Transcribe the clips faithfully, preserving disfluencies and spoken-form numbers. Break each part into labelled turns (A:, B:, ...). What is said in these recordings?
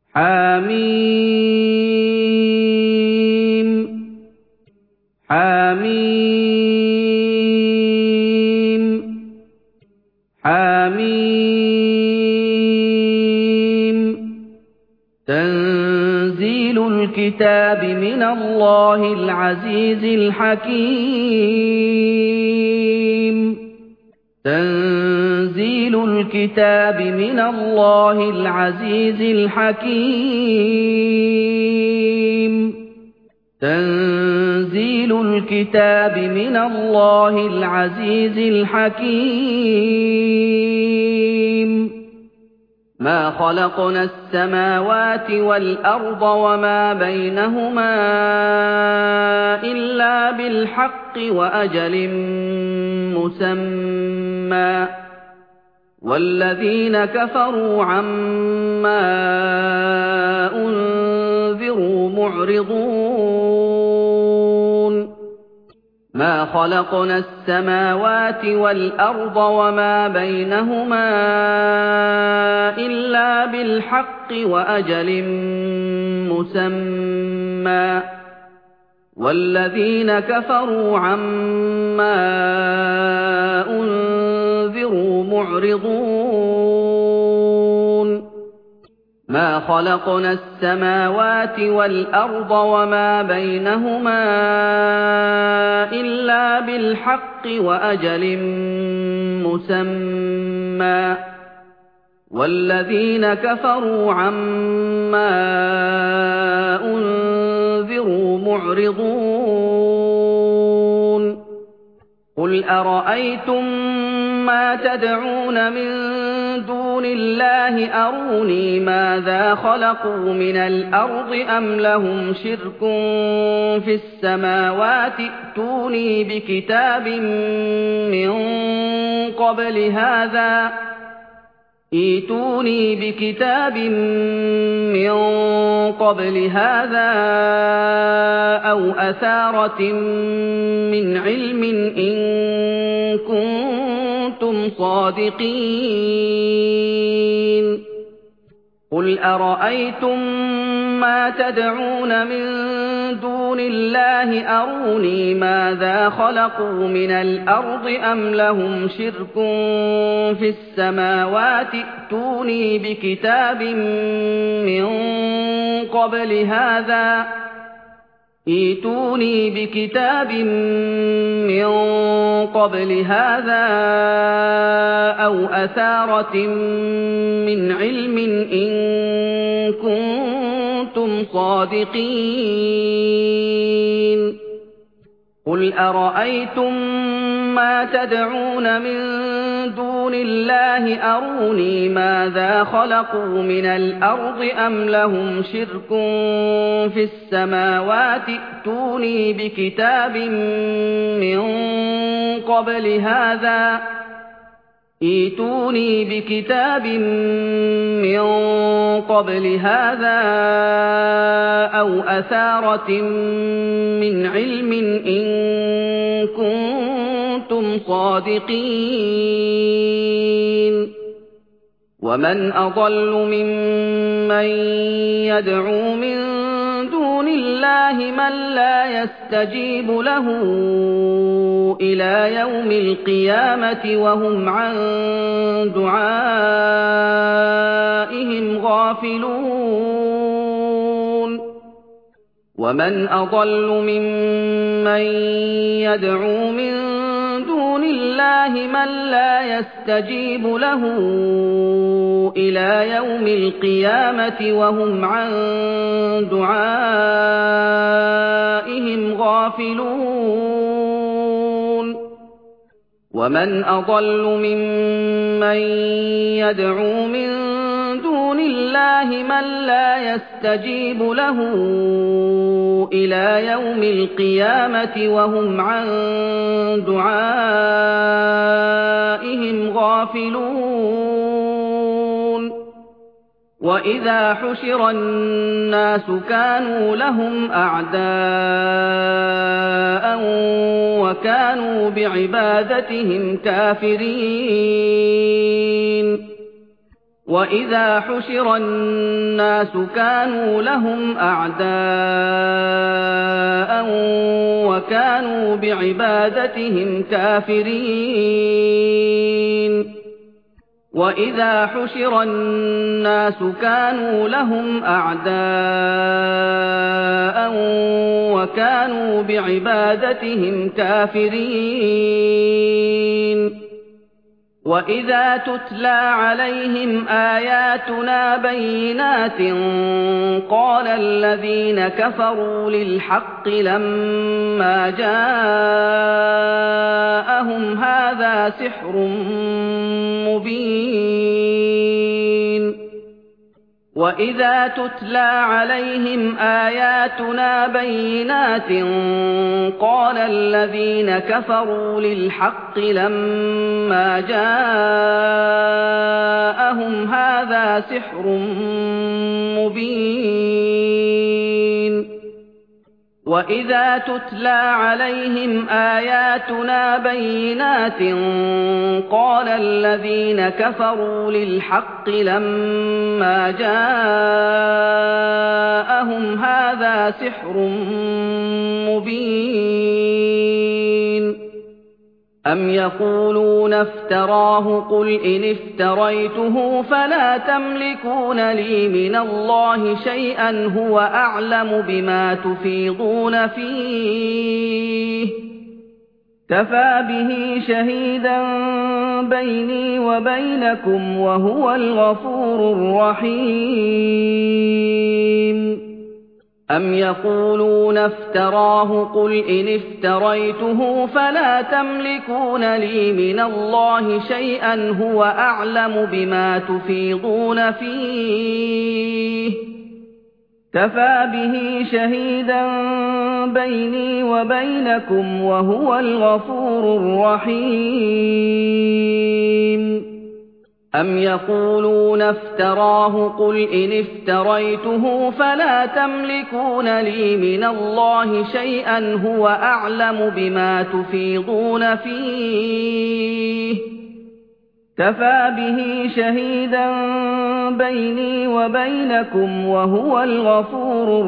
A: حم حم حم تنزيل الكتاب من الله العزيز الحكيم تنزيل الكتاب من الله العزيز الحكيم تنزيل الكتاب من الله العزيز الحكيم ما خلقنا السماوات والأرض وما بينهما إلا بالحق وأجل مسمى والذين كفروا عما أنذروا معرضون ما خلقنا السماوات والأرض وما بينهما إلا بالحق وأجل مسمى والذين كفروا عما أنذروا معرضون ما خلقنا السماوات والأرض وما بينهما إلا بالحق وأجل مسمى والذين كفروا عما أنذروا معرضون قل أرأيتم ما تدعون من دون الله أروني ماذا خلقوا من الأرض أم لهم شرك في السماوات ائتوني بكتاب من قبل هذا ائتوني بكتاب من قبل هذا أو أثارة من علم إن كنتم صادقين قل أرأيتم ما تدعون من دون الله أروني ماذا خلقوا من الأرض أم لهم شرك في السماوات ائتوني بكتاب من قبل هذا ائتوني بكتاب من قبل هذا أو أثارة من علم إن كنتم صادقين قل أرأيتم ما تدعون من دون الله أروني ماذا خلقوا من الأرض أم لهم شرك في السماوات ائتوني بكتاب من قبل هذا ائتوني بكتاب من قبل هذا أو أثارة من علم إن كنتم صادقين ومن أضل ممن يدعو من دون الله من لا يستجيب له إلى يوم القيامة وهم عن دعائهم غافلون ومن أضل ممن يدعو من دون الله من لا يستجيب له إلى يوم القيامة وهم عن دعائهم غافلون ومن أضل ممن يدعو من دون الله من لا يستجيب له إلى يوم القيامة وهم عن دعائهم غافلون وإذا حشر الناس كانوا لهم أعداء وكانوا بعبادتهم كافرين وَإِذَا حُشِرَ النَّاسُ كَانُوا لَهُمْ أَعْدَاءً وَكَانُوا بِعِبَادَتِهِمْ كَافِرِينَ وَإِذَا حُشِرَ النَّاسُ كَانُوا لَهُمْ أَعْدَاءً وَكَانُوا بِعِبَادَتِهِمْ كَافِرِينَ وَإِذَا تُتْلَىٰ عَلَيْهِمْ آيَاتُنَا بَيِّنَاتٍ قَالَ الَّذِينَ كَفَرُوا لِلْحَقِّ لَمَّا جَاءَهُمْ هَٰذَا سِحْرٌ مُّبِينٌ وَإِذَا تُتْلَىٰ عَلَيْهِمْ آيَاتُنَا بَيِّنَاتٍ قَالَ الَّذِينَ كَفَرُوا لِلْحَقِّ لَمَّا جَاءَهُمْ هَٰذَا سِحْرٌ مُّبِينٌ وَإِذَا تُتْلَىٰ عَلَيْهِمْ آيَاتُنَا بَيِّنَاتٍ قَالَ الَّذِينَ كَفَرُوا لِلْحَقِّ لَمَّا جَاءَهُمْ هَٰذَا سِحْرٌ مُّبِينٌ أَمْ يَقُولُونَ افْتَرَاهُ ۖ قُلْ إِنِ افْتَرَيْتُهُ فَلَا تَمْلِكُونَ لِي مِنَ اللَّهِ شَيْئًا ۖ هُوَ أَعْلَمُ بِمَا تُفِيضُونَ فِيهِ ۖ كَفَىٰ بِهِ شَهِيدًا بَيْنِي وَبَيْنَكُمْ ۖ وَهُوَ الْغَفُورُ الرَّحِيمُ أَمْ يَقُولُونَ افْتَرَاهُ ۖ قُلْ إِنِ افْتَرَيْتُهُ فَلَا تَمْلِكُونَ لِي مِنَ اللَّهِ شَيْئًا ۖ هُوَ أَعْلَمُ بِمَا تُفِيضُونَ فِيهِ ۖ كَفَىٰ بِهِ شَهِيدًا بَيْنِي وَبَيْنَكُمْ ۖ وَهُوَ الْغَفُورُ الرَّحِيمُ أَمْ يَقُولُونَ افْتَرَاهُ ۖ قُلْ إِنِ افْتَرَيْتُهُ فَلَا تَمْلِكُونَ لِي مِنَ اللَّهِ شَيْئًا ۖ هُوَ أَعْلَمُ بِمَا تُفِيضُونَ فِيهِ ۖ كَفَىٰ بِهِ شَهِيدًا بَيْنِي وَبَيْنَكُمْ ۖ وَهُوَ الْغَفُورُ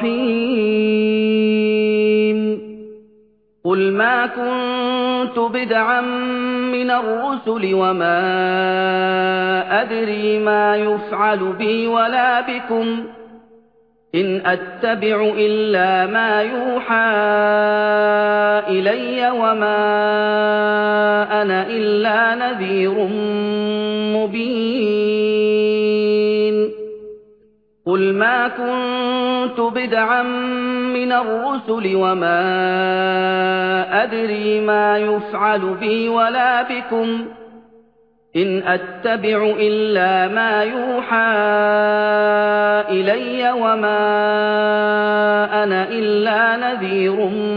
A: الرَّحِيمُ قُلْ مَا كُنتُ بِدْعًا مِّنَ الرُّسُلِ وَمَا أَدْرِي مَا يُفْعَلُ بِي وَلَا بِكُمْ ۖ إِنْ أَتَّبِعُ إِلَّا مَا يُوحَىٰ إِلَيَّ وَمَا أَنَا إِلَّا نَذِيرٌ مُّبِينٌ قُلْ مَا كُنتُ بِدْعًا مِّنَ الرُّسُلِ وَمَا أَدْرِي مَا يُفْعَلُ بِي وَلَا بِكُمْ ۖ إِنْ أَتَّبِعُ إِلَّا مَا يُوحَىٰ إِلَيَّ وَمَا أَنَا إِلَّا نَذِيرٌ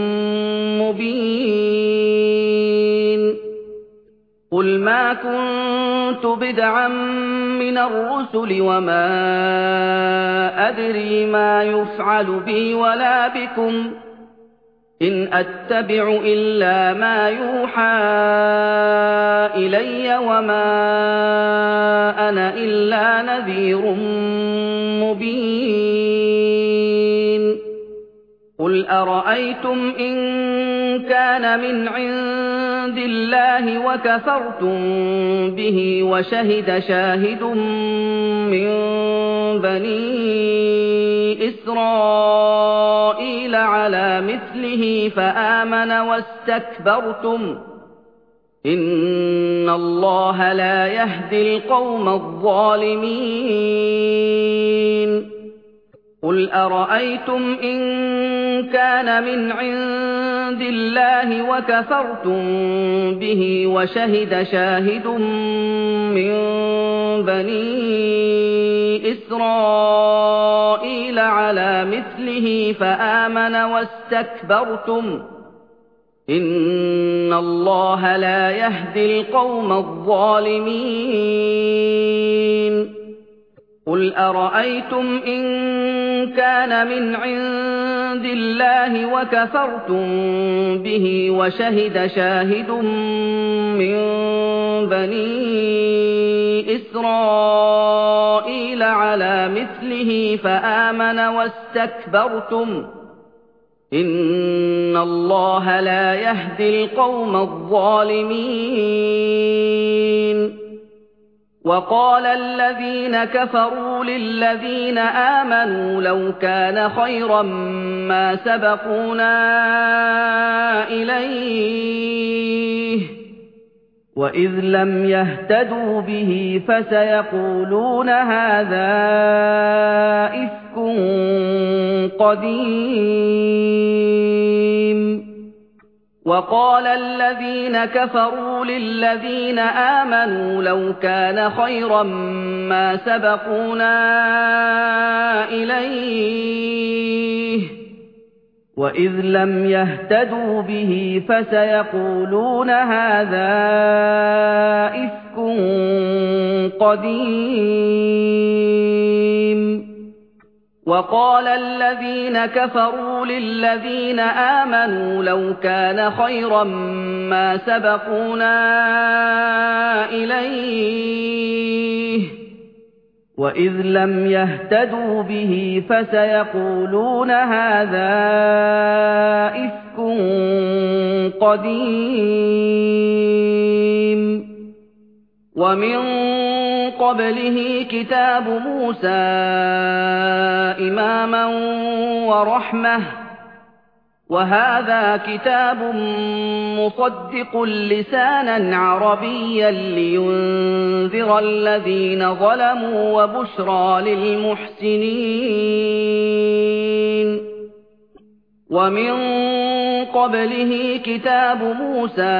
A: مُّبِينٌ قُلْ مَا كُنتُ بِدْعًا مِّنَ الرُّسُلِ وَمَا أَدْرِي مَا يُفْعَلُ بِي وَلَا بِكُمْ ۖ إِنْ أَتَّبِعُ إِلَّا مَا يُوحَىٰ إِلَيَّ وَمَا أَنَا إِلَّا نَذِيرٌ مُّبِينٌ قُلْ أَرَأَيْتُمْ إِن كَانَ مِنْ عِندِ اللَّهِ وَكَفَرْتُم بِهِ وَشَهِدَ شَاهِدٌ مِّن بَنِي إِسْرَائِيلَ عَلَىٰ مِثْلِهِ فَآمَنَ وَاسْتَكْبَرْتُمْ ۖ إِنَّ اللَّهَ لَا يَهْدِي الْقَوْمَ الظَّالِمِينَ قُلْ أَرَأَيْتُمْ إِن كَانَ مِنْ عِندِ اللَّهِ وَكَفَرْتُم بِهِ وَشَهِدَ شَاهِدٌ مِّن بَنِي إِسْرَائِيلَ عَلَىٰ مِثْلِهِ فَآمَنَ وَاسْتَكْبَرْتُمْ ۖ إِنَّ اللَّهَ لَا يَهْدِي الْقَوْمَ الظَّالِمِينَ قُلْ أَرَأَيْتُمْ إِن كان من عند الله وكفرتم به وشهد شاهد من بني إسرائيل على مثله فآمن واستكبرتم إن الله لا يهدي القوم الظالمين وقال الذين كفروا للذين آمنوا لو كان خيرا ما سبقونا إليه وإذ لم يهتدوا به فسيقولون هذا إفك قديم وقال الذين كفروا للذين آمنوا لو كان خيرا ما سبقونا إليه وإذ لم يهتدوا به فسيقولون هذا إفك قديم وقال الذين كفروا للذين آمنوا لو كان خيرا ما سبقونا إليه وإذ لم يهتدوا به فسيقولون هذا إفك قديم ومن قبله كتاب موسى إماما ورحمة وهذا كتاب مصدق لسانا عربيا لينذر الذين ظلموا وبشرى للمحسنين ومن قبله كتاب موسى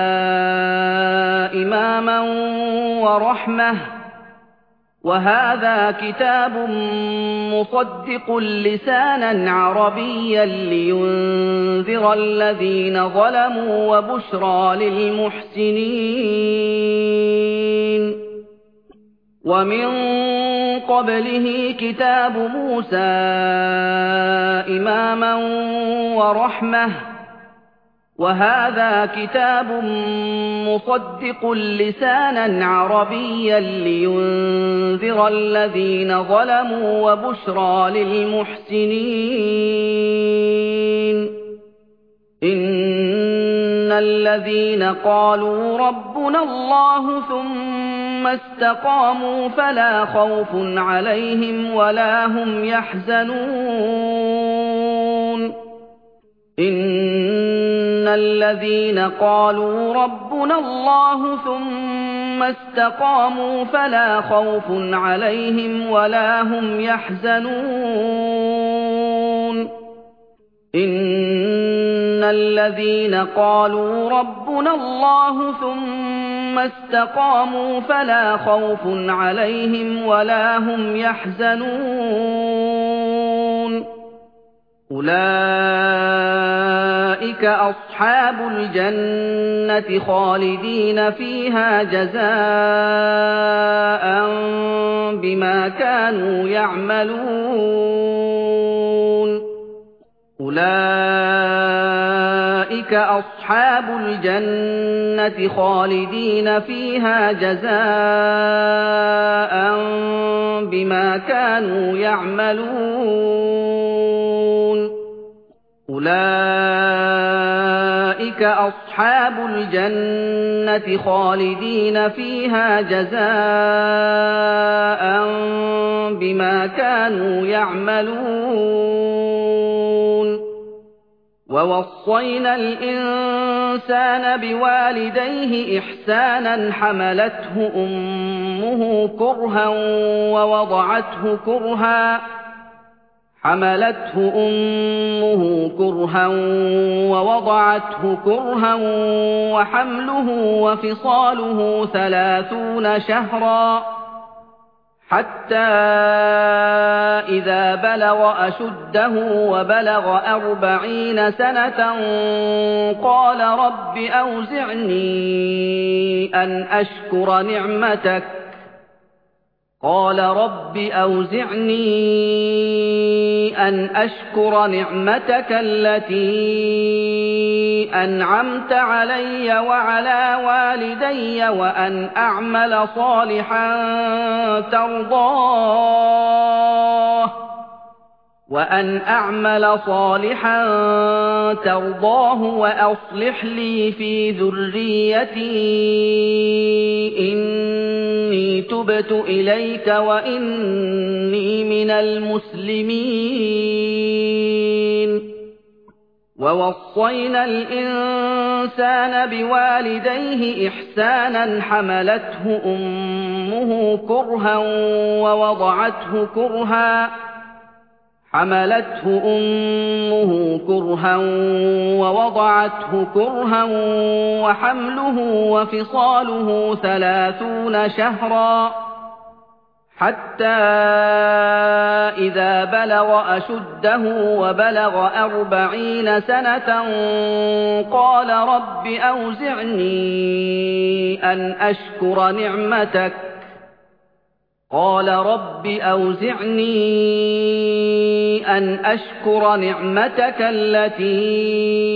A: إماما ورحمة وهذا كتاب مصدق لسانا عربيا لينذر الذين ظلموا وبشرى للمحسنين ومن قبله كتاب موسى إماما ورحمة وهذا كتاب مصدق لسانا عربيا لينذر الذين ظلموا وبشرى للمحسنين إن الذين قالوا ربنا الله ثم استقاموا فلا خوف عليهم ولا هم يحزنون إن الذين قالوا ربنا الله ثم استقاموا فلا خوف عليهم ولا هم يحزنون إن الذين قالوا ربنا الله ثم استقاموا فلا خوف عليهم ولا هم يحزنون أولئك أصحاب الجنة خالدين فيها جزاء بما كانوا يعملون أولئك أصحاب الجنة خالدين فيها جزاء بما كانوا يعملون أولئك أصحاب الجنة خالدين فيها جزاء بما كانوا يعملون ووصينا الإنسان بوالديه إحسانا حملته أمه كرها ووضعته كرها حملته أمه كرها ووضعته كرها وحمله وفصاله ثلاثون شهرا حتى إذا بلغ أشده وبلغ أربعين سنة قال رب أوزعني أن أشكر أن أشكر نعمتك التي أنعمت علي وعلى والدي وأن أعمل صالحا ترضاه وأن أعمل صالحا ترضاه وأصلح لي في ذريتي إني تبت إليك وإني من المسلمين ووصينا الإنسان بوالديه إحسانا حملته أمه كرها ووضعته كرها حملته أمه كرها ووضعته كرها وحمله وفصاله ثلاثون شهرا حتى إذا بلغ أشده وبلغ أربعين سنة قال رب أوزعني أن أشكر نعمتك قال رب أوزعني أن أشكر نعمتك التي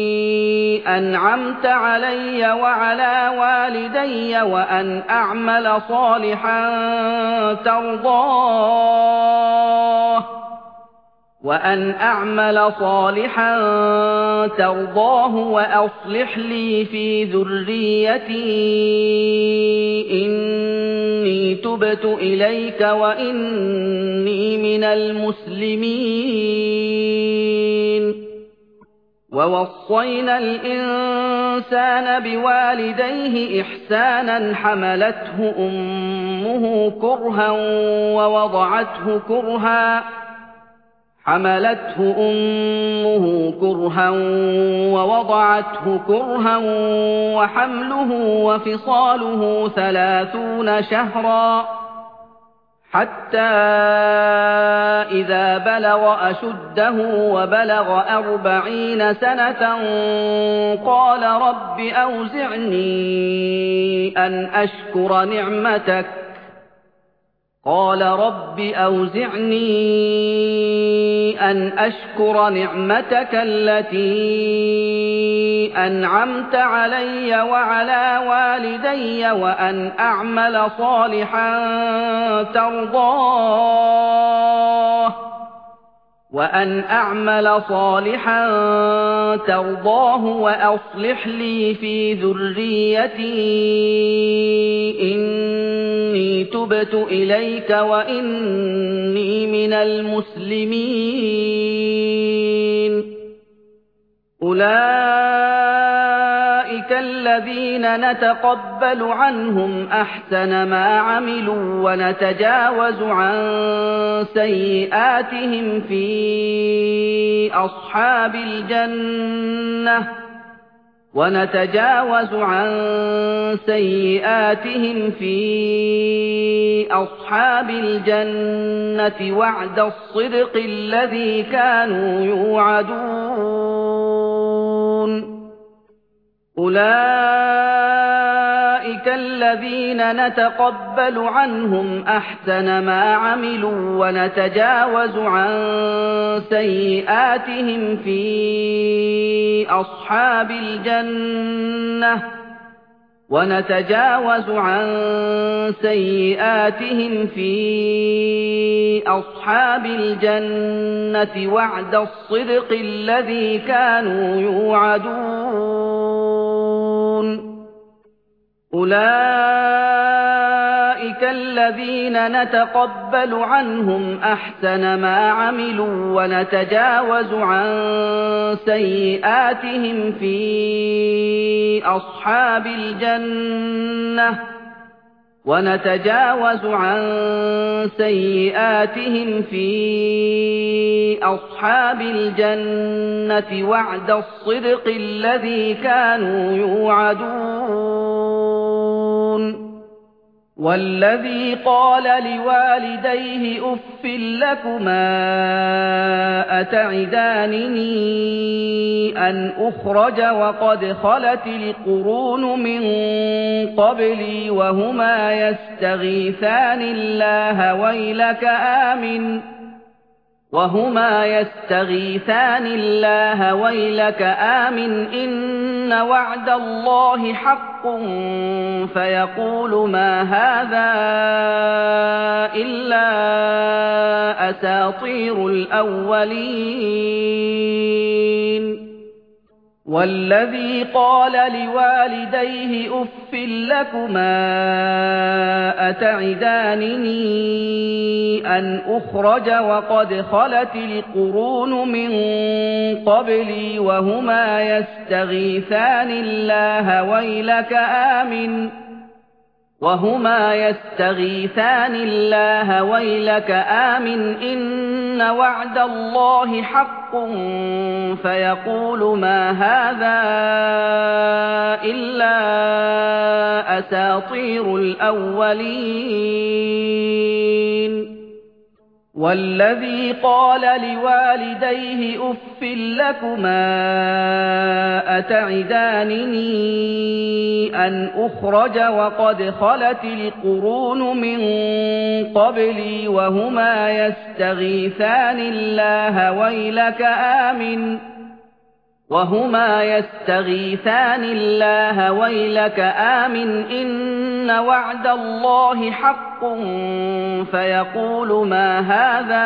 A: أنعمت علي وعلى والدي وأن أعمل صالحا ترضاه وأن أعمل صالحا ترضاه وأصلح لي في ذريتي إني تبت إليك وإني من المسلمين ووصينا الإنسان بوالديه إحسانا حملته أمه كرها ووضعته كرها حملته أمه كرها ووضعته كرها وحمله وفصاله ثلاثون شهرا حتى إذا بلغ أشده وبلغ أربعين سنة قال رب أوزعني أن أشكر نعمتك قال رب أوزعني أن أشكر نعمتك التي أنعمت علي وعلى والدي وأن أعمل صالحا ترضاه وأن أعمل صالحا ترضاه وأصلح لي في ذريتي إني تبت إليك وإني من المسلمين أولئك الذين نتقبل عنهم أحسن ما عملوا ونتجاوز عن سيئاتهم في أصحاب الجنة ونتجاوز عن سيئاتهم في أصحاب الجنة وعد الصدق الذي كانوا يوعدون أولئك الذين نتقبل عنهم أحسن ما عملوا ونتجاوز عن سيئاتهم في أصحاب الجنة ونتجاوز عن سيئاتهم في أصحاب الجنة وعد الصدق الذي كانوا يوعدون أولئك الذين نتقبل عنهم أحسن ما عملوا ونتجاوز عن سيئاتهم في أصحاب الجنة ونتجاوز عن سيئاتهم في أصحاب الجنة وعد الصدق الذي كانوا يوعدون والذي قال لوالديه أف لكما أتعدانني أن أخرج وقد خلت القرون من قبلي وهما يستغيثان الله ويلك آمن وهما يستغيثان الله ويلك آمن إن وعد الله حق فيقول ما هذا إلا أساطير الأولين والذي قال لوالديه أف لكما أتعدانني أن أخرج وقد خلت القرون من قبلي وهما يستغيثان الله ويلك آمن وهما يستغيثان الله ويلك آمن إن وعد الله حق فيقول ما هذا إلا أساطير الأولين والذي قال لوالديه أف لكما أتعدانني أن أخرج وقد خلت القرون من قبلي وهما يستغيثان الله ويلك آمن وهما يستغيثان الله ويلك آمن إن وعد الله حق فيقول ما هذا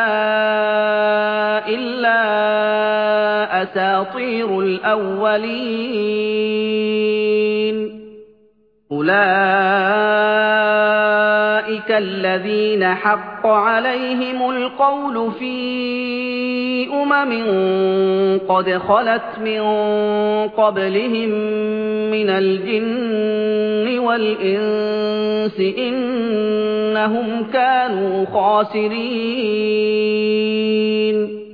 A: إلا أساطير الأولين أولئك الذين حق عليهم القول في أمم قد خلت من قبلهم من الجن والإنس إنهم كانوا خاسرين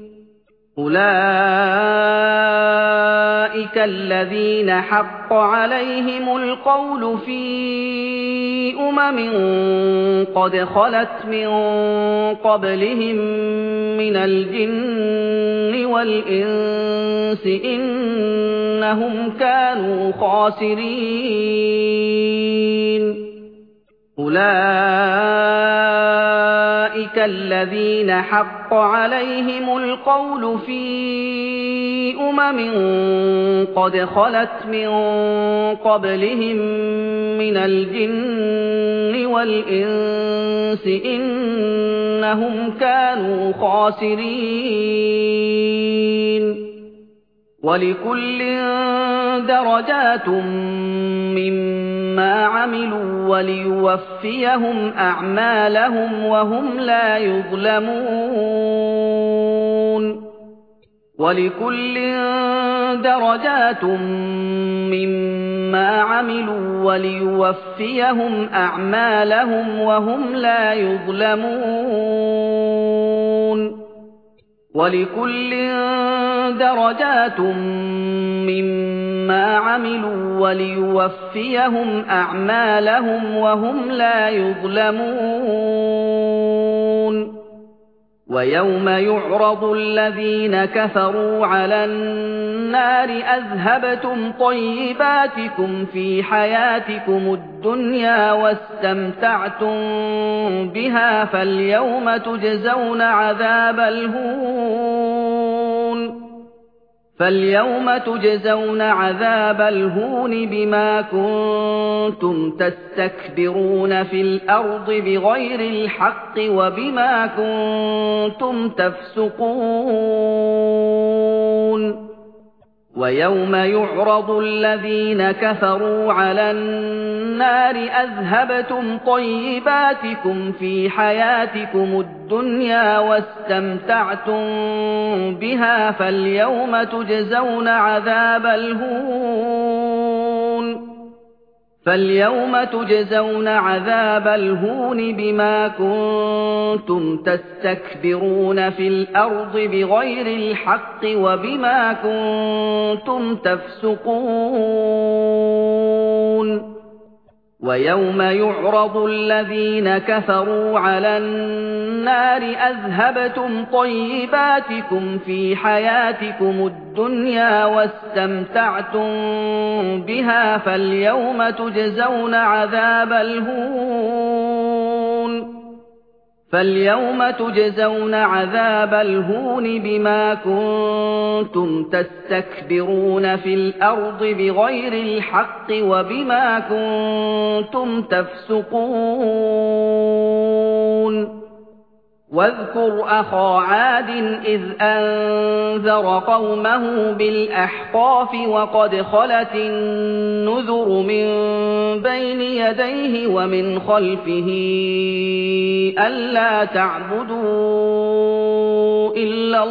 A: أولئك الذين حق عليهم القول في أمم قد خلت من قبلهم من الجن والإنس إنهم كانوا خاسرين أولئك الذين حق عليهم القول في أمم قد خلت من قبلهم من الجن والإنس إنهم كانوا خاسرين ولكل درجات مما عملوا وليوفيهم أعمالهم وهم لا يظلمون ولكل درجات مما عملوا وليوفيهم أعمالهم وهم لا يظلمون ولكل درجات مما عملوا وليوفيهم أعمالهم وهم لا يظلمون ويوم يعرض الذين كفروا على النار أذهبتم طيباتكم في حياتكم الدنيا واستمتعتم بها فاليوم تجزون عذاب الهون فاليوم تجزون عذاب الهون بما كنتم تستكبرون في الأرض بغير الحق وبما كنتم تفسقون ويوم يعرض الذين كفروا على النار أذهبتم طيباتكم في حياتكم الدنيا واستمتعتم بها فاليوم تجزون عذاب الهون فاليوم تجزون عذاب الهون بما كنتم تستكبرون في الأرض بغير الحق وبما كنتم تفسقون ويوم يعرض الذين كفروا على النار أذهبتم طيباتكم في حياتكم الدنيا واستمتعتم بها فاليوم تجزون عذاب الهون فَالْيَوْمَ تُجْزَوْنَ عَذَابَ الْهُونِ بِمَا كُنتُمْ تَسْتَكْبِرُونَ فِي الْأَرْضِ بِغَيْرِ الْحَقِّ وَبِمَا كُنتُمْ تَفْسُقُونَ وَاذْكُرْ أَخَا عَادٍ إِذْ أَنذَرَ قَوْمَهُ بِالْأَحْقَافِ وَقَدْ خَلَتِ النُّذُرُ مِن بَيْنِ يَدَيْهِ وَمِنْ خَلْفِهِ أَلَّا تَعْبُدُوا إِلَّا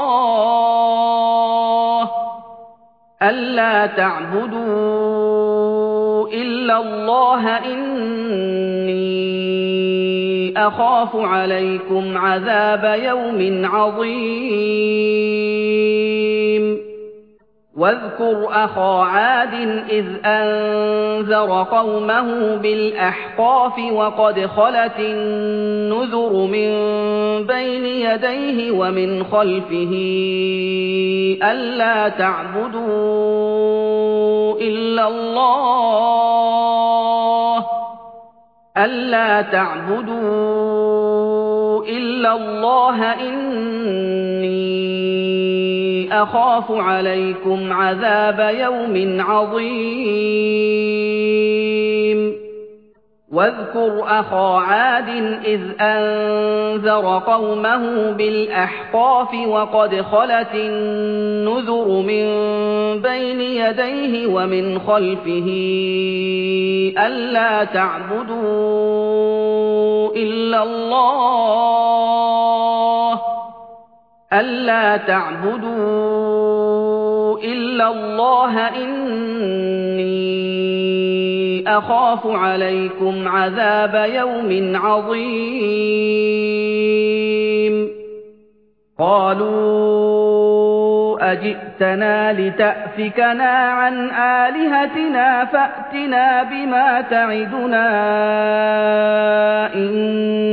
A: اللَّهَ أَلَّا تَعْبُدُوا إِلَّا اللَّهَ إِنِّي أَخَافُ عَلَيْكُمْ عَذَابَ يَوْمٍ عَظِيمٍ وَاذْكُرْ أَخَا عَادٍ إِذْ أَنذَرَ قَوْمَهُ بِالْأَحْقَافِ وَقَدْ خَلَتِ النُّذُرُ مِن بَيْنِ يَدَيْهِ وَمِنْ خَلْفِهِ أَلَّا تَعْبُدُوا إِلَّا اللَّهَ أَلَّا تَعْبُدُوا إِلَّا اللَّهَ إِنِّي أَخَافُ عَلَيْكُمْ عَذَابَ يَوْمٍ عَظِيمٍ وَاذْكُرْ أَخَا عَادٍ إِذْ أَنذَرَ قَوْمَهُ بِالْأَحْقَافِ وَقَدْ خَلَتِ النُّذُرُ مِن بَيْنِ يَدَيْهِ وَمِنْ خَلْفِهِ أَلَّا تَعْبُدُوا إِلَّا اللَّهَ أَلَّا تَعْبُدُوا إِلَّا اللَّهَ إِنِّي أَخَافُ عَلَيْكُمْ عَذَابَ يَوْمٍ عَظِيمٍ قَالُوا أَجِئْتَنَا لِتَأْفِكَنَا عَنْ آلِهَتِنَا فَأْتِنَا بِمَا تَعِدُنَا إِن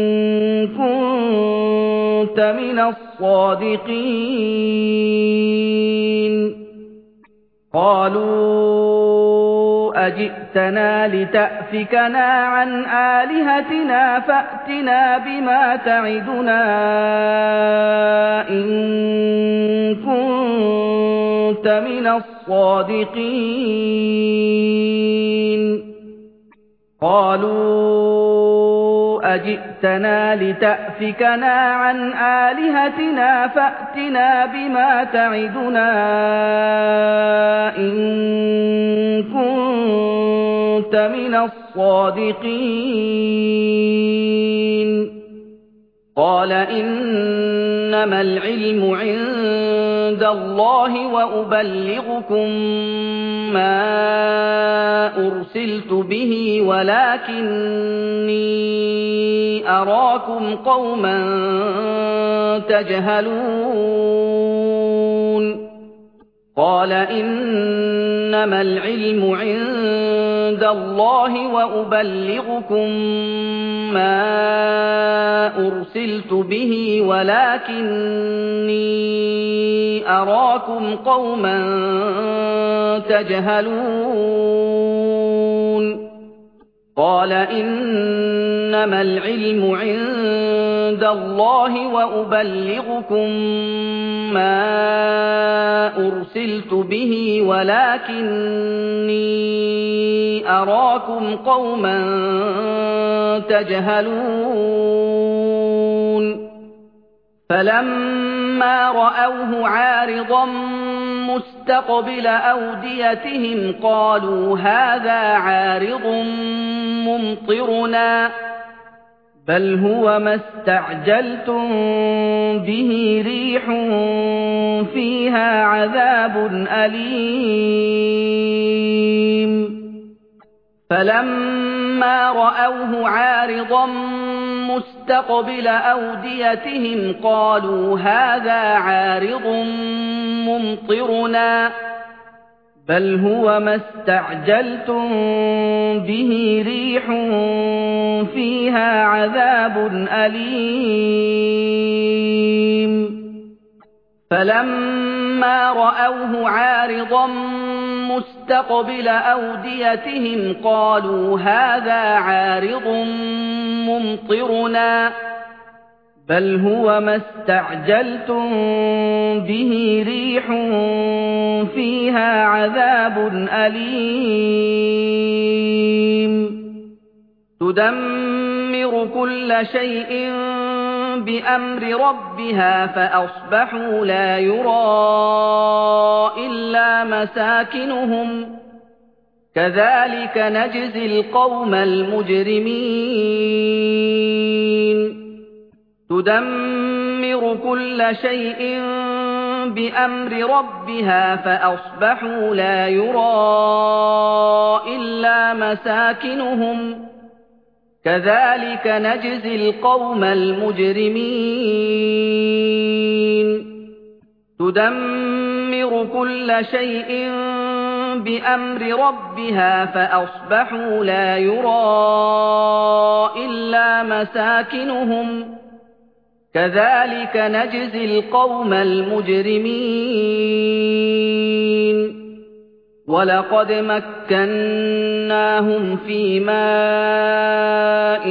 A: كُنتَ مِنَ الصَّادِقِينَ قَالُوا أَجِئْتَنَا لِتَأْفِكَنَا عَنْ آلِهَتِنَا فَأْتِنَا بِمَا تَعِدُنَا إِن كُنتَ مِنَ الصَّادِقِينَ قَالُوا أَجِئْتَنَا لِتَأْفِكَنَا عَنْ آلِهَتِنَا فَأْتِنَا بِمَا تَعِدُنَا إِن كُنتَ مِنَ الصَّادِقِينَ قَالَ إِنَّمَا الْعِلْمُ عِندَ اللَّهِ وَأُبَلِّغُكُم مَّا أُرْسِلْتُ بِهِ وَلَٰكِنِّي أَرَاكُمْ قَوْمًا تَجْهَلُونَ قَالَ إِنَّمَا الْعِلْمُ عِندَ اللَّهِ وَأُبَلِّغُكُم مَّا أُرْسِلْتُ بِهِ وَلَٰكِنِّي أَرَاكُمْ قَوْمًا تَجْهَلُونَ قَالَ إِنَّمَا الْعِلْمُ عِندَ اللَّهِ وَأُبَلِّغُكُم مَّا أُرْسِلْتُ بِهِ وَلَٰكِنِّي أَرَاكُمْ قَوْمًا تَجْهَلُونَ فَلَمَّا رَأَوْهُ عَارِضًا مُّسْتَقْبِلَ أَوْدِيَتِهِمْ قَالُوا هَٰذَا عَارِضٌ مُّمْطِرُنَا بَلْ هُوَ مَا اسْتَعْجَلْتُم بِهِ رِيحٌ فِيهَا عَذَابٌ أَلِيمٌ فَلَمَّا رَأَوْهُ عَارِضًا مُّسْتَقْبِلَ أَوْدِيَتِهِمْ قَالُوا هَٰذَا عَارِضٌ مُّمْطِرُنَا بَلْ هُوَ مَا اسْتَعْجَلْتُم بِهِ رِيحٌ فِيهَا عَذَابٌ أَلِيمٌ فَلَمَّا رَأَوْهُ عَارِضًا مُّسْتَقْبِلَ أَوْدِيَتِهِمْ قَالُوا هَٰذَا عَارِضٌ مُّمْطِرُنَا بل هو ما استعجلتم به ريح فيها عذاب أليم تدمر كل شيء بأمر ربها فأصبحوا لا يرى إلا مساكنهم كذلك نجزي القوم المجرمين تدمر كل شيء بأمر ربها فأصبحوا لا يرى إلا مساكنهم كذلك نجزي القوم المجرمين تدمر كل شيء بأمر ربها فأصبحوا لا يرى إلا مساكنهم كذلك نجزي القوم المجرمين ولقد مكناهم في ماء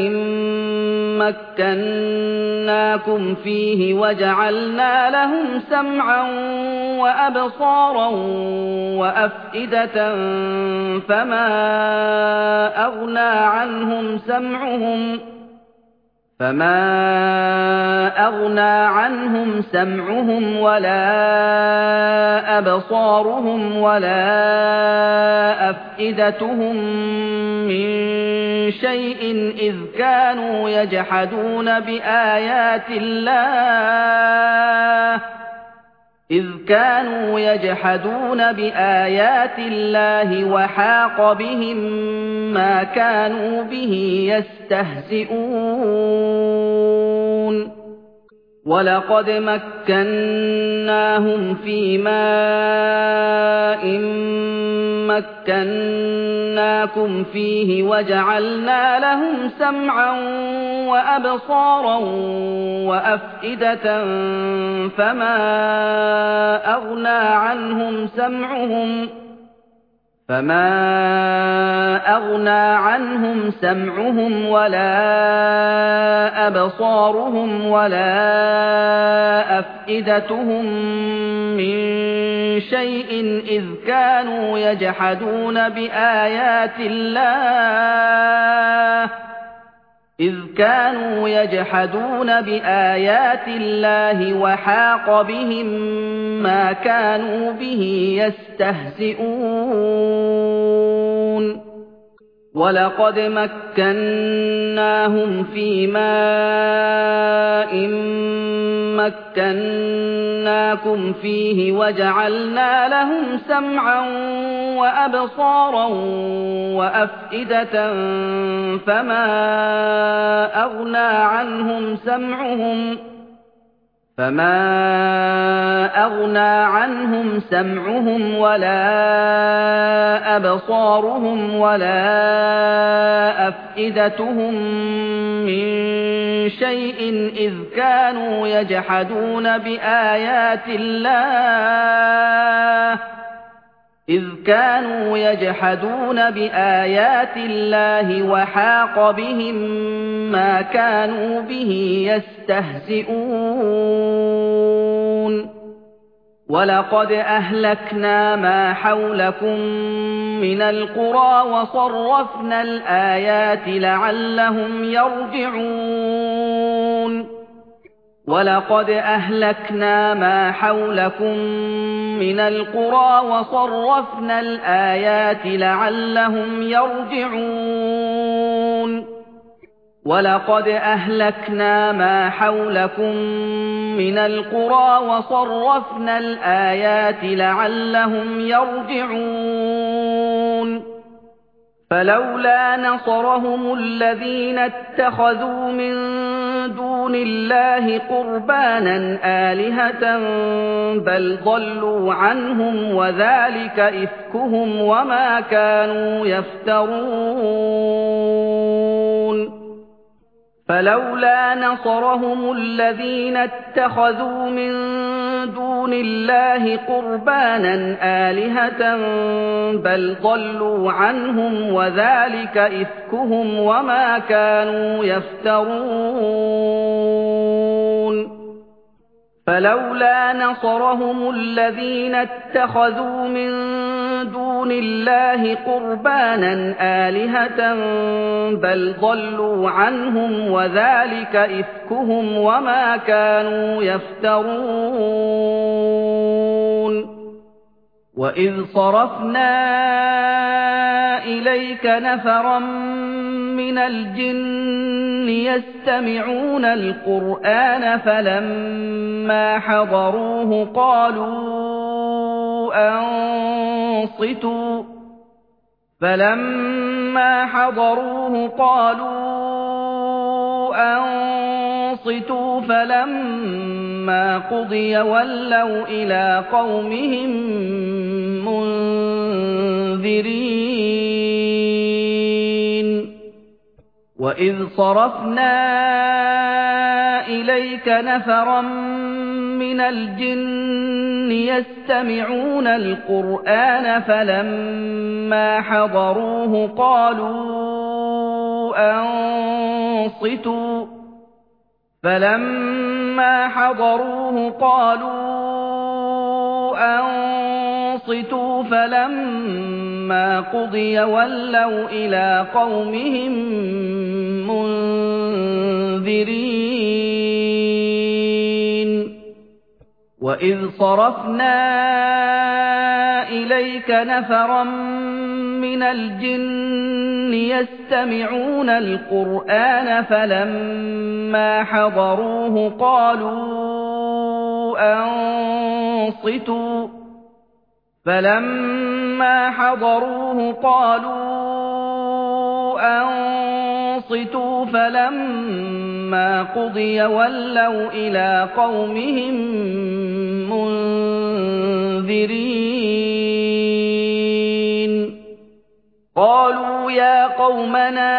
A: مكناكم فيه وجعلنا لهم سمعا وأبصارا وأفئدة فما أغنى عنهم سمعهم فما أغنى عنهم سمعهم ولا أبصارهم ولا أفئدتهم من شيء إذ كانوا يجحدون بآيات الله إذ كانوا يجحدون بآيات الله وحاق بهم ما كانوا به يستهزئون ولقد مكناهم في ماء مكناكم فيه وجعلنا لهم سمعا وأبصارا وأفئدة فما أغنى عنهم سمعهم فما أغنى عنهم سمعهم ولا أبصارهم ولا أفئدتهم من شيء إذ كانوا يجحدون بآيات الله إذ كانوا يجحدون بآيات الله وحاق بهم ما كانوا به يستهزئون ولقد مكناهم في ماء مكناكم فيه وجعلنا لهم سمعا وأبصارا وأفئدة فما أغنى عنهم سمعهم فما أغنى عنهم سمعهم ولا أبصارهم ولا أفئدتهم من شيء إذ كانوا يجحدون بآيات الله إذ كانوا يجحدون بآيات الله وحاق بهم ما كانوا به يستهزئون ولقد أهلكنا ما حولكم من القرى وصرفنا الآيات لعلهم يرجعون ولقد أهلكنا ما حولكم من القرى وصرفنا الآيات لعلهم يرجعون ولقد أهلكنا ما حولكم من القرى وصرفنا الآيات لعلهم يرجعون فلولا نصرهم الذين اتخذوا من دون الله قربانا آلهة بل ضلوا عنهم وذلك إفكهم وما كانوا يفترون فلولا نصرهم الذين اتخذوا من دون الله قربانا آلهة بل ضلوا عنهم وذلك إفكهم وما كانوا يفترون فلولا نصرهم الذين اتخذوا من دون الله قربانا آلهة بل ضلوا عنهم وذلك إفكهم وما كانوا يفترون وإذ صرفنا إليك نفرا من الجن يستمعون القرآن فلما حضروه قالوا أنصتوا فلما حضروه قالوا أنصتوا فلما قضي ولوا إلى قومهم منذرين وإذ صرفنا إليك نفرا من الجن يستمعون القرآن فلما حضروه قالوا أنصتوا فلما حضروه قالوا أنصتوا فلما قضي ولوا إلى قومهم منذرين وإذ صرفنا إليك نفرا من الجن يستمعون القرآن فلما حضروه قالوا أنصتوا فلما حضروه قالوا أنصتوا فلما قضي ولوا إلى قومهم منذرين قالوا يا قومنا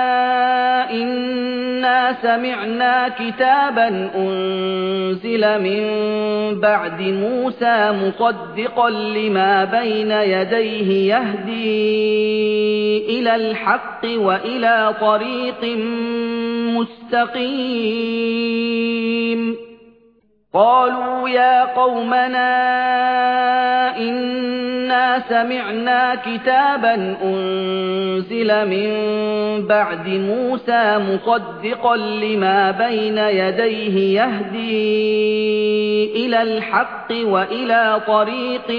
A: إنا سمعنا كتابا أنزل من بعد موسى مصدقا لما بين يديه يهدي إلى الحق وإلى طريق مستقيم قالوا يا قومنا إنا سمعنا كتابا أنزل من بعد موسى مصدقا لما بين يديه يهدي إلى الحق وإلى طريق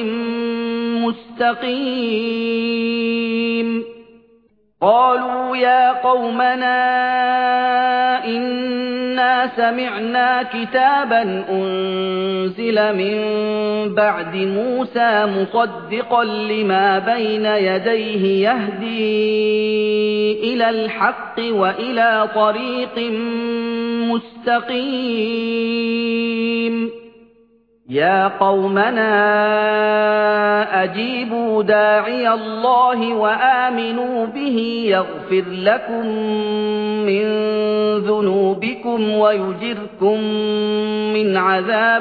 A: مستقيم قالوا يا قومنا إنا سمعنا كتابا أنزل من بعد موسى مصدقا لما بين يديه يهدي إلى الحق وإلى طريق مستقيم يا قومنا أجيبوا داعي الله وآمنوا به يغفر لكم من ذنوبكم ويجركم من عذاب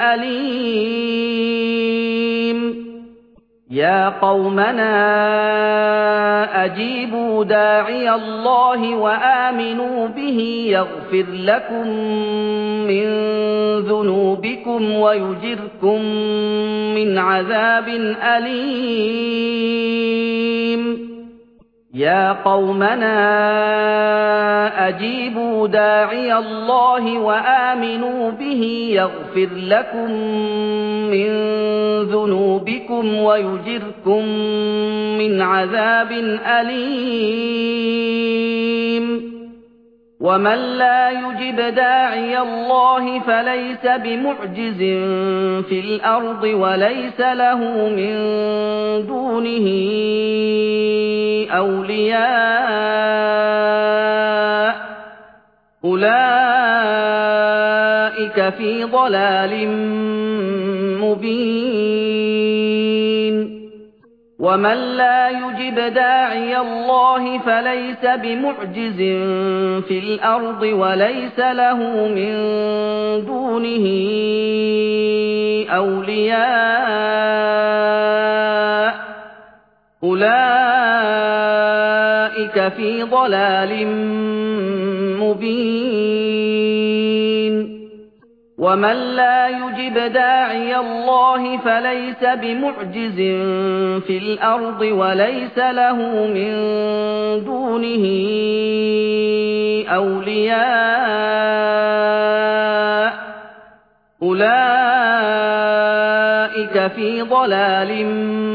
A: أليم يا قومنا أجيبوا داعي الله وآمنوا به يغفر لكم من ذنوبكم ويجركم من عذاب أليم يا قومنا أجيبوا داعي الله وآمنوا به يغفر لكم من ذنوبكم ويجركم من عذاب أليم ومن لا يجب داعي الله فليس بمعجز في الأرض وليس له من دونه أولياء أولئك في ضلال مبين ومن لا يجب داعي الله فليس بمعجز في الأرض وليس له من دونه أولياء أولئك في ضلال مبين ومن لا يجب داعي الله فليس بمعجز في الأرض وليس له من دونه أولياء أولئك في ضلال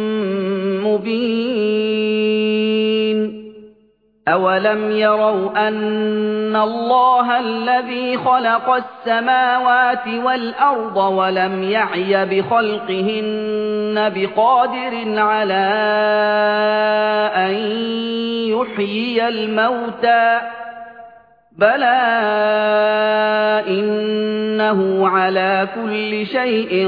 A: مبين أولم يروا أن الله الذي خلق السماوات والأرض ولم يعي بخلقهن بقادر على أن يحيي الموتى بلى إنه على كل شيء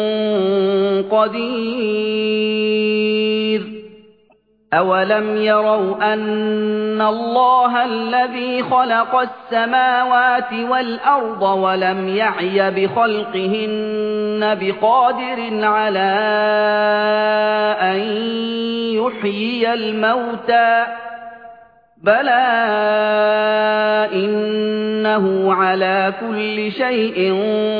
A: قدير أولم يروا أن الله الذي خلق السماوات والأرض ولم يعي بخلقهن بقادر على أن يحيي الموتى بلى إنه على كل شيء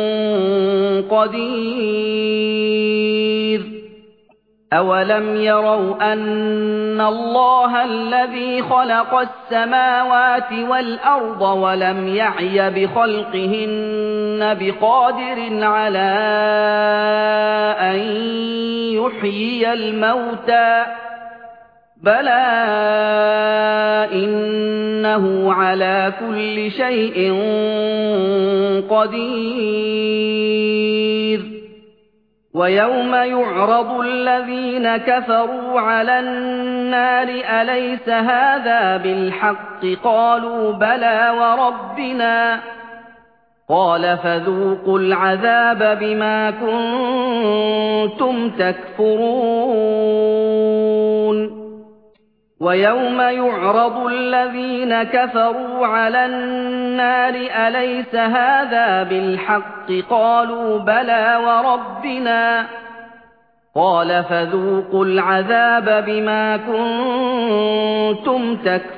A: قدير أولم يروا أن الله الذي خلق السماوات والأرض ولم يعي بخلقهن بقادر على أن يحيي الموتى بلى إنه على كل شيء قدير ويوم يعرض الذين كفروا على النار أليس هذا بالحق قالوا بلى وربنا قال فذوقوا العذاب بما كنتم تكفرون ويوم يعرض الذين كفروا على النار أليس هذا بالحق قالوا بلى وربنا قال فذوقوا العذاب بما كنتم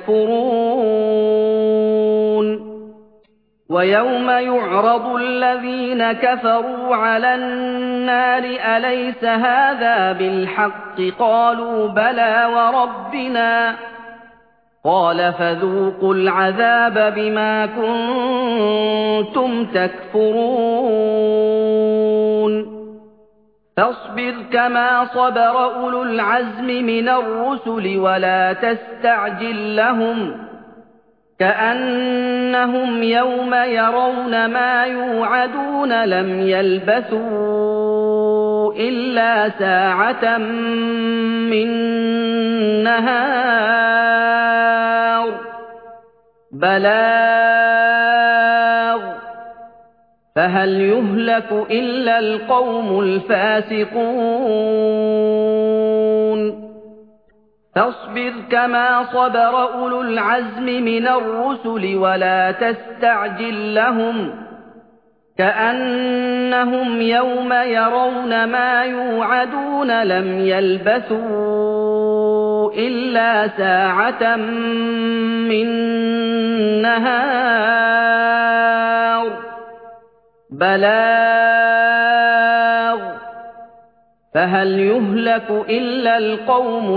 A: تكفرون ويوم يعرض الذين كفروا على النار أليس هذا بالحق قالوا بلى وربنا قال فذوقوا العذاب بما كنتم تكفرون فاصبر كما صبر أولو العزم من الرسل ولا تستعجل لهم كأنهم يوم يرون ما يوعدون لم يلبثوا إلا ساعة من نهار بلاغ فهل يهلك إلا القوم الفاسقون فاصبر كما صبر أولو العزم من الرسل ولا تستعجل لهم كأنهم يوم يرون ما يوعدون لم يلبثوا إلا ساعة من نهار بلاغ فهل يهلك إلا القوم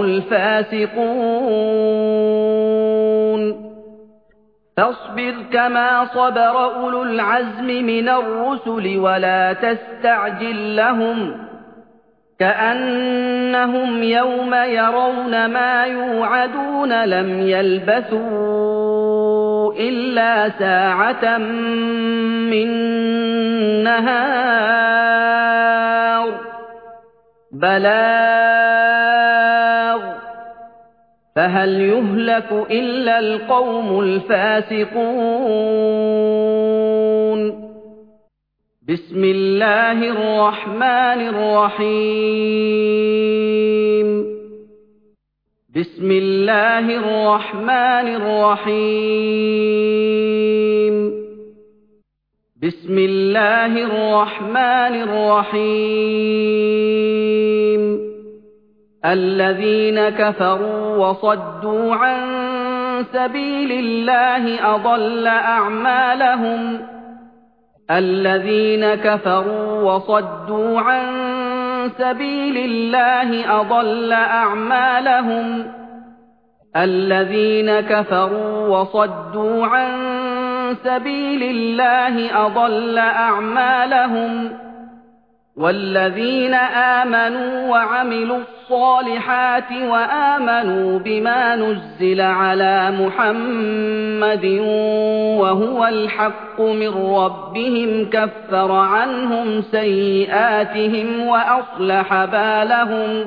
A: الفاسقون فاصبر كما صبر أولو العزم من الرسل ولا تستعجل لهم كأنهم يوم يرون ما يوعدون لم يلبثوا إلا ساعة من نهار بلاغ فهل يهلك إلا القوم الفاسقون بسم الله الرحمن الرحيم بسم الله الرحمن الرحيم بسم الله الرحمن الرحيم الذين كفروا وصدوا عن سبيل الله أضل أعمالهم الذين كفروا وصدوا عن سبيل الله أضل أعمالهم الذين كفروا وصدوا عن سبيل الله أضل أعمالهم والذين آمنوا وعملوا الصالحات وآمنوا بما نزل على محمد وهو الحق من ربهم كفر عنهم سيئاتهم وأصلح بالهم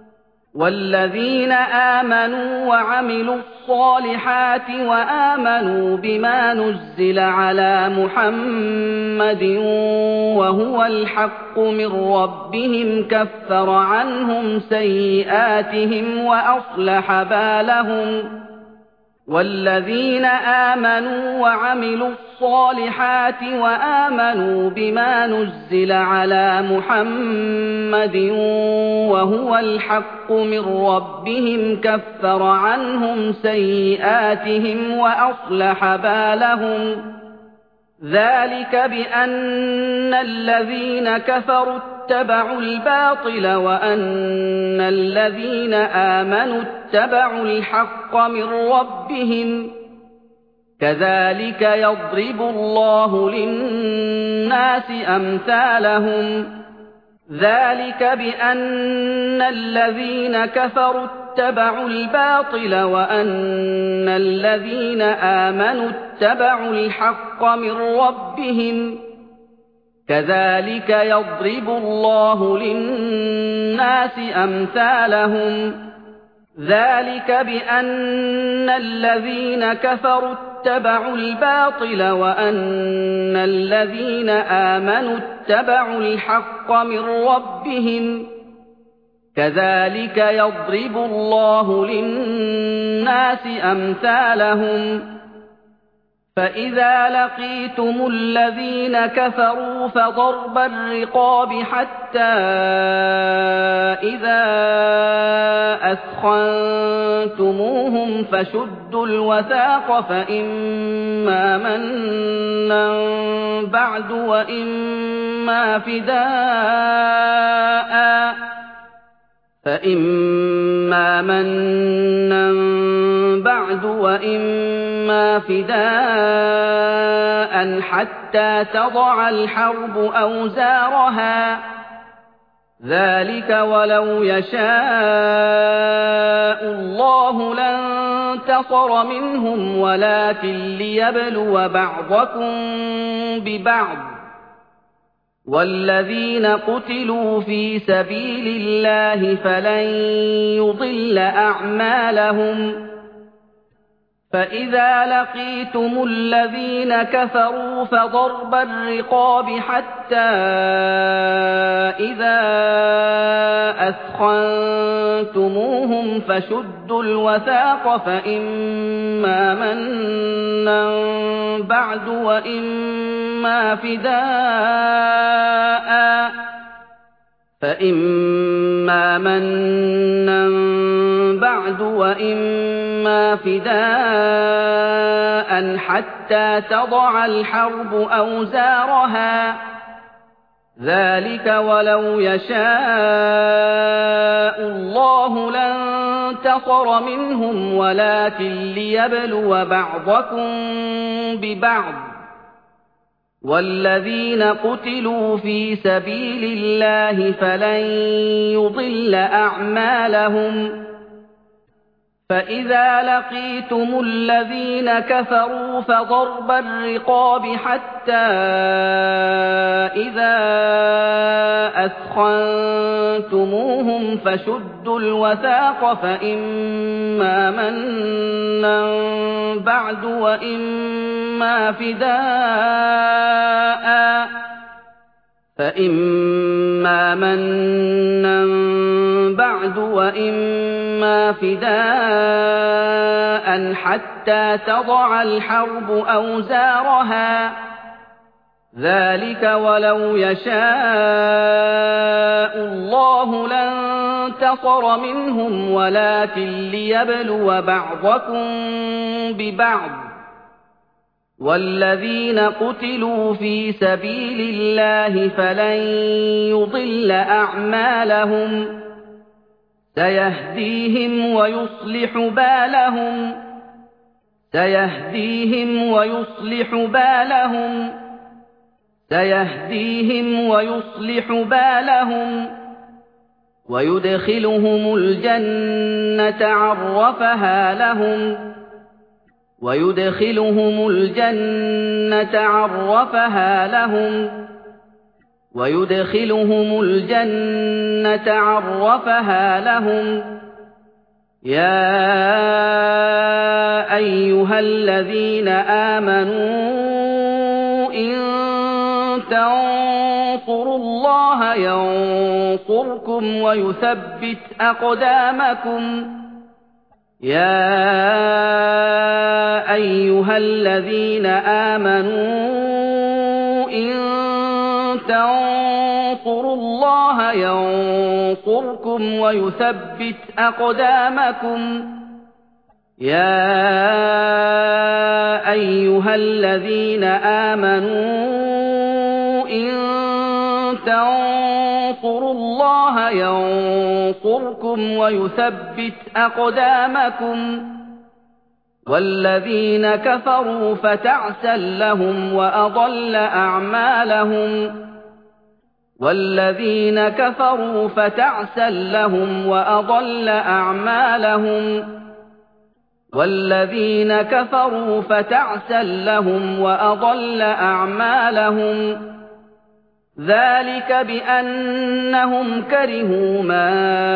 A: والذين آمنوا وعملوا الصالحات وآمنوا بما نزل على محمد وهو الحق من ربهم كفر عنهم سيئاتهم وأصلح بالهم والذين آمنوا وعملوا الصالحات وآمنوا بما نزل على محمد وهو الحق من ربهم كفر عنهم سيئاتهم وأصلح بالهم ذلك بأن الذين كفروا اتبعوا الباطل وأن الذين آمنوا اتبعوا الحق من ربهم كذلك يضرب الله للناس أمثالهم ذلك بأن الذين كفروا اتبعوا الباطل وأن الذين آمنوا اتبعوا الحق من ربهم كذلك يضرب الله للناس أمثالهم ذلك بأن الذين كفروا اتبعوا الباطل وأن الذين آمنوا اتبعوا الحق من ربهم كذلك يضرب الله للناس أمثالهم فإذا لقيتم الذين كفروا فضرب الرقاب حتى إذا أثخنتموهم فشدوا الوثاق فإما منا بعد وإما فداء فإما منا بعد وإما فداء حتى تضع الحرب أوزارها ذلك ولو يشاء الله لانتصر منهم ولكن ليبلو بعضكم ببعض والذين قتلوا في سبيل الله فلن يضل أعمالهم فإذا لقيتم الذين كفروا فضرب الرقاب حتى إذا أثخنتموهم فشدوا الوثاق فإما منا بعد وإما فداء فإما منا بعد وإما فداء حتى تضع الحرب أوزارها ذلك ولو يشاء الله لانتصر منهم ولكن ليبلو بعضكم ببعض والذين قتلوا في سبيل الله فلن يضل أعمالهم فإذا لقيتم الذين كفروا فضرب الرقاب حتى إذا أثخنتموهم فشدوا الوثاق فإما منا بعد وإما فداء فإما منا بعد وإما فداء حتى تضع الحرب أوزارها ذلك ولو يشاء الله لانتصر منهم ولكن ليبلو بعضكم ببعض وَالَّذِينَ قُتِلُوا فِي سَبِيلِ اللَّهِ فَلَن يُضِلَّ أَعْمَالَهُمْ سَيَهْدِيهِمْ وَيُصْلِحُ بَالَهُمْ سَيَهْدِيهِمْ وَيُصْلِحُ بَالَهُمْ سَيَهْدِيهِمْ وَيُصْلِحُ بَالَهُمْ وَيُدْخِلُهُمُ الْجَنَّةَ عَرَّفَهَا لَهُمْ وَيُدْخِلُهُمُ الْجَنَّةَ عَرَّفَهَا لَهُمْ وَيُدْخِلُهُمُ الْجَنَّةَ عَرَّفَهَا لَهُمْ يَا أَيُّهَا الَّذِينَ آمَنُوا إِن تَنصُرُوا اللَّهَ يَنصُرْكُمْ وَيُثَبِّتْ أَقْدَامَكُمْ يَا أَيُّهَا الَّذِينَ آمَنُوا إِن تَنصُرُوا اللَّهَ يَنصُرْكُمْ وَيُثَبِّتْ أَقْدَامَكُمْ يَا أَيُّهَا الَّذِينَ آمَنُوا إِن تَنصُرُوا اللَّهَ يَنصُرْكُمْ وَيُثَبِّتْ أَقْدَامَكُمْ وَالَّذِينَ كَفَرُوا فَتَعْسًا لَّهُمْ وَأَضَلَّ أَعْمَالَهُمْ وَالَّذِينَ كَفَرُوا فَتَعْسًا لَّهُمْ وَأَضَلَّ أَعْمَالَهُمْ وَالَّذِينَ كَفَرُوا فَتَعْسًا لَّهُمْ وَأَضَلَّ أَعْمَالَهُمْ ذَلِكَ بِأَنَّهُمْ كَرِهُوا مَا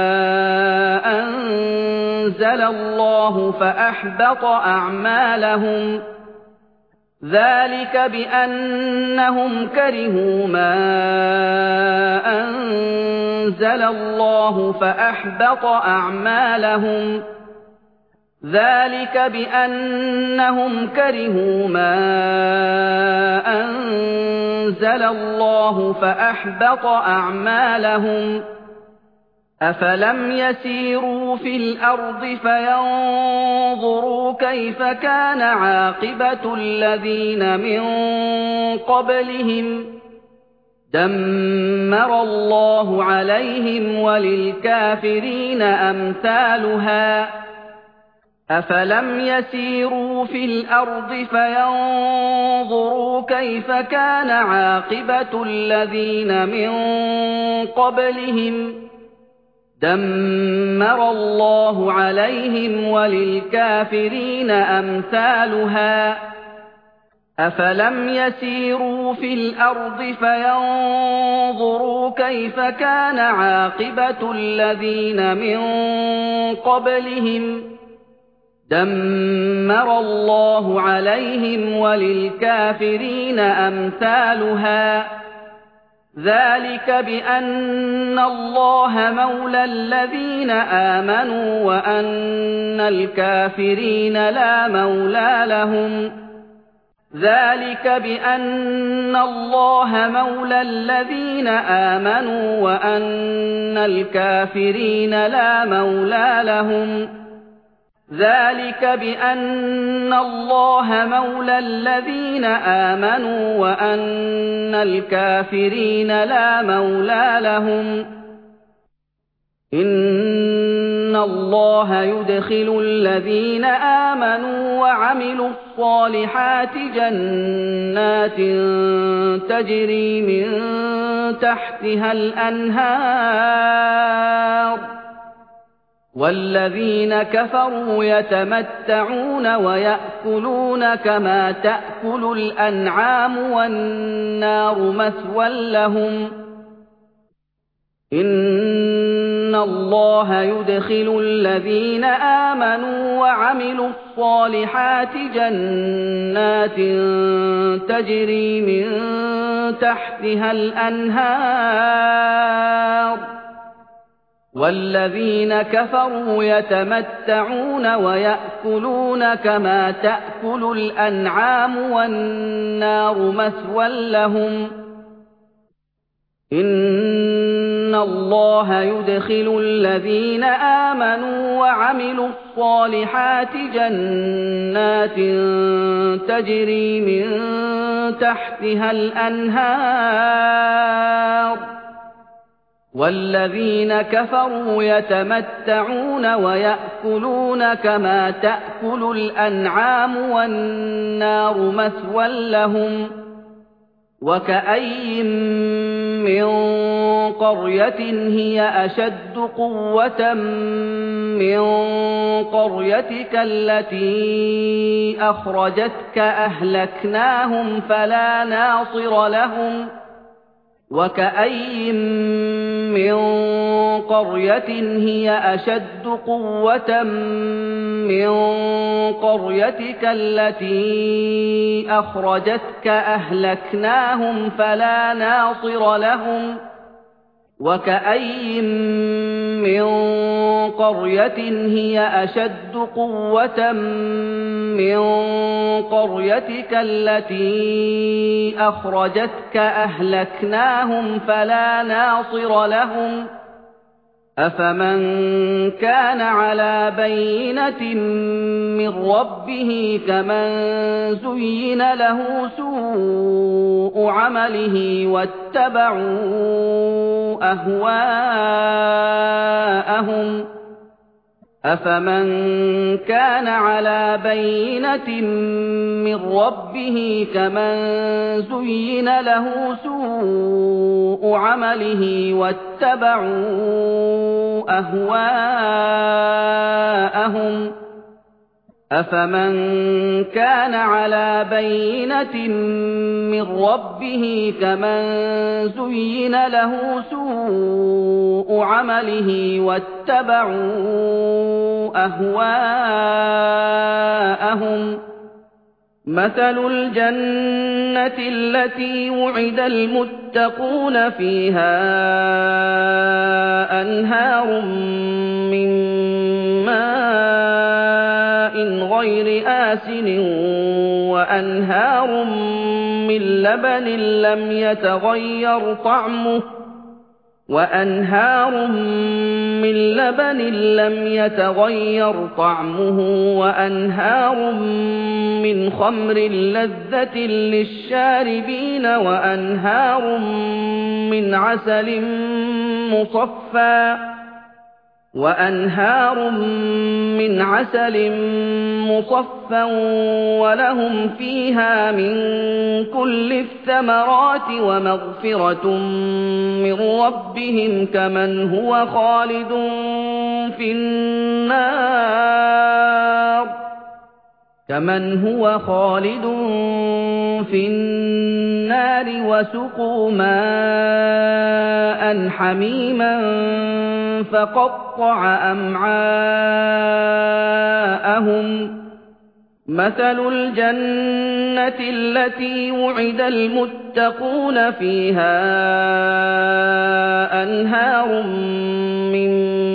A: أَنزَلَ اللَّهُ فَأَحْبَطَ أَعْمَالَهُمْ ذَلِكَ بِأَنَّهُمْ كَرِهُوا مَا أَنزَلَ اللَّهُ فَأَحْبَطَ أَعْمَالَهُمْ ذَلِكَ بِأَنَّهُمْ كَرِهُوا مَا أَنزَلَ اللَّهُ فَأَحْبَطَ أَعْمَالَهُمْ أَفَلَمْ يَسِيرُوا فِي الْأَرْضِ فَيَنظُرُوا كَيْفَ كَانَ عَاقِبَةُ الَّذِينَ مِن قَبْلِهِمْ دَمَّرَ اللَّهُ عَلَيْهِمْ وَلِلْكَافِرِينَ أَمْثَالُهَا أَفَلَمْ يَسِيرُوا فِي الْأَرْضِ فَيَنظُرُوا كَيْفَ كَانَ عَاقِبَةُ الَّذِينَ مِن قَبْلِهِمْ دَمَّرَ اللَّهُ عَلَيْهِمْ وَلِلْكَافِرِينَ أَمْثَالُهَا أَفَلَمْ يَسِيرُوا فِي الْأَرْضِ فَيَنظُرُوا كَيْفَ كَانَ عَاقِبَةُ الَّذِينَ مِن قَبْلِهِمْ دَمَّرَ اللَّهُ عَلَيْهِمْ وَلِلْكَافِرِينَ أَمْثَالُهَا ذَلِكَ بِأَنَّ اللَّهَ مَوْلَى الَّذِينَ آمَنُوا وَأَنَّ الْكَافِرِينَ لَا مَوْلَىٰ لَهُمْ ذَلِكَ بِأَنَّ اللَّهَ مَوْلَى الَّذِينَ آمَنُوا وَأَنَّ الْكَافِرِينَ لَا مَوْلَىٰ لَهُمْ ذَلِكَ بِأَنَّ اللَّهَ مَوْلَى الَّذِينَ آمَنُوا وَأَنَّ الْكَافِرِينَ لَا مَوْلَىٰ لَهُمْ إِنَّ اللَّهَ يُدْخِلُ الَّذِينَ آمَنُوا وَعَمِلُوا الصَّالِحَاتِ جَنَّاتٍ تَجْرِي مِن تَحْتِهَا الْأَنْهَارُ وَالَّذِينَ كَفَرُوا يَتَمَتَّعُونَ وَيَأْكُلُونَ كَمَا تَأْكُلُ الْأَنْعَامُ وَالنَّارُ مَثْوًى لَّهُمْ إِنَّ اللَّهَ يُدْخِلُ الَّذِينَ آمَنُوا وَعَمِلُوا الصَّالِحَاتِ جَنَّاتٍ تَجْرِي مِن تَحْتِهَا الْأَنْهَارُ وَالَّذِينَ كَفَرُوا يَتَمَتَّعُونَ وَيَأْكُلُونَ كَمَا تَأْكُلُ الْأَنْعَامُ وَالنَّارُ مَثْوًى لَّهُمْ إِنَّ إِنَّ اللَّهَ يُدْخِلُ الَّذِينَ آمَنُوا وَعَمِلُوا الصَّالِحَاتِ جَنَّاتٍ تَجْرِي مِن تَحْتِهَا الْأَنْهَارُ وَالَّذِينَ كَفَرُوا يَتَمَتَّعُونَ وَيَأْكُلُونَ كَمَا تَأْكُلُ الْأَنْعَامُ وَالنَّارُ مَثْوًى لَّهُمْ وَكَأَيِّن مِّن قَرْيَةٍ هِيَ أَشَدُّ قُوَّةً مِّن قَرْيَتِكَ الَّتِي أَخْرَجَتْكَ أَهْلَكْنَاهُمْ فَلَا نَاصِرَ لَهُمْ وَكَأَيِّن مِّن قَرْيَةٍ هِيَ أَشَدُّ قُوَّةً مِّن قَرْيَتِكَ الَّتِي أَخْرَجَتْكَ أَهْلَكْنَاهُمْ فَلَا نَاصِرَ لَهُمْ وَكَأَيِّن مِّن قَرْيَةٍ هِيَ أَشَدُّ قُوَّةً مِّن قَرْيَتِكَ الَّتِي أَخْرَجَتْكَ أَهْلَكْنَاهُمْ فَلَا نَاصِرَ لَهُمْ أَفَمَن كَانَ عَلَىٰ بَيِّنَةٍ مِّن رَّبِّهِ كَمَن زُيِّنَ لَهُ سُوءُ عَمَلِهِ وَاتَّبَعُوا أَهْوَاءَهُمْ أَفَمَن كَانَ عَلَىٰ بَيِّنَةٍ مِّن رَّبِّهِ كَمَن زُيِّنَ لَهُ سُوءُ عَمَلِهِ وَاتَّبَعُوا أَهْوَاءَهُمْ أَفَمَن كَانَ عَلَىٰ بَيِّنَةٍ مِّن رَّبِّهِ كَمَن زُيِّنَ لَهُ سُوءُ عَمَلِهِ وَاتَّبَعُوا أَهْوَاءَهُمْ مَثَلُ الْجَنَّةِ الَّتِي وُعِدَ الْمُتَّقُونَ فِيهَا أَنْهَارٌ مِّن مَّاءٍ غَيْرِ آسِنٍ وَأَنْهَارٌ مِّن لَّبَنٍ لَّمْ يَتَغَيَّرْ طَعْمُهُ وَأَنْهَارٌ مِّن لَّبَنٍ لَّمْ يَتَغَيَّرْ طَعْمُهُ وَأَنْهَارٌ مِّنْ خَمْرٍ لَّذَّةٍ لِّلشَّارِبِينَ وَأَنْهَارٌ مِّنْ عَسَلٍ مُّصَفًّى وَأَنْهَارٌ مِّنْ عَسَلٍ مُّصَفًّى وَلَهُمْ فِيهَا مِن كُلِّ الثَّمَرَاتِ وَمَغْفِرَةٌ مِّن رَّبِّهِمْ كَمَنْ هُوَ خَالِدٌ فِي النَّارِ كَمَنْ هُوَ خَالِدٌ فِي النَّارِ وَسُقُوا مَاءً حَمِيمًا فَقَطَّعَ أَمْعَاءَهُمْ مَثَلُ الْجَنَّةِ الَّتِي وُعِدَ الْمُتَّقُونَ فِيهَا أَنْهَارٌ مِّن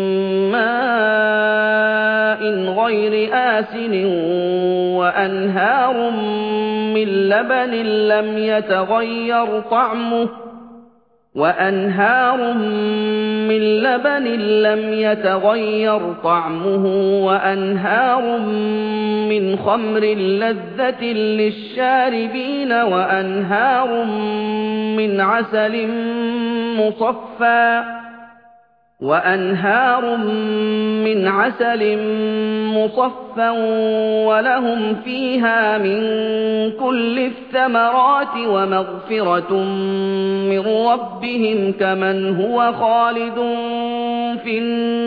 A: مَّاءٍ غَيْرِ آسِنٍ وَأَنْهَارٌ مِّن لَّبَنٍ لَّمْ يَتَغَيَّرْ طَعْمُهُ وَأَنْهَارٌ مِّن لَّبَنٍ لَّمْ يَتَغَيَّرْ طَعْمُهُ وَأَنْهَارٌ مِّنْ خَمْرٍ لَّذَّةٍ لِّلشَّارِبِينَ وَأَنْهَارٌ مِّنْ عَسَلٍ مُّصَفًّى وَأَنْهَارٌ مِّنْ عَسَلٍ مُّصَفًّى وَلَهُمْ فِيهَا مِن كُلِّ الثَّمَرَاتِ وَمَغْفِرَةٌ مِّن رَّبِّهِمْ كَمَنْ هُوَ خَالِدٌ فِي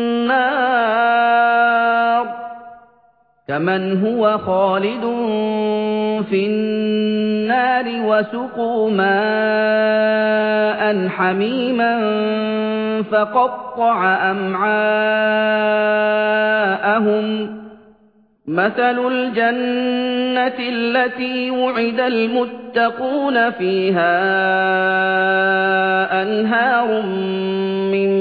A: النَّارِ كَمَنْ هُوَ خَالِدٌ فِي النَّارِ وَسُقُوا مَاءً حَمِيمًا فَقَطَّعَ أَمْعَاءَهُمْ مَثَلُ الْجَنَّةِ الَّتِي وُعِدَ الْمُتَّقُونَ فِيهَا أَنْهَارٌ مِّن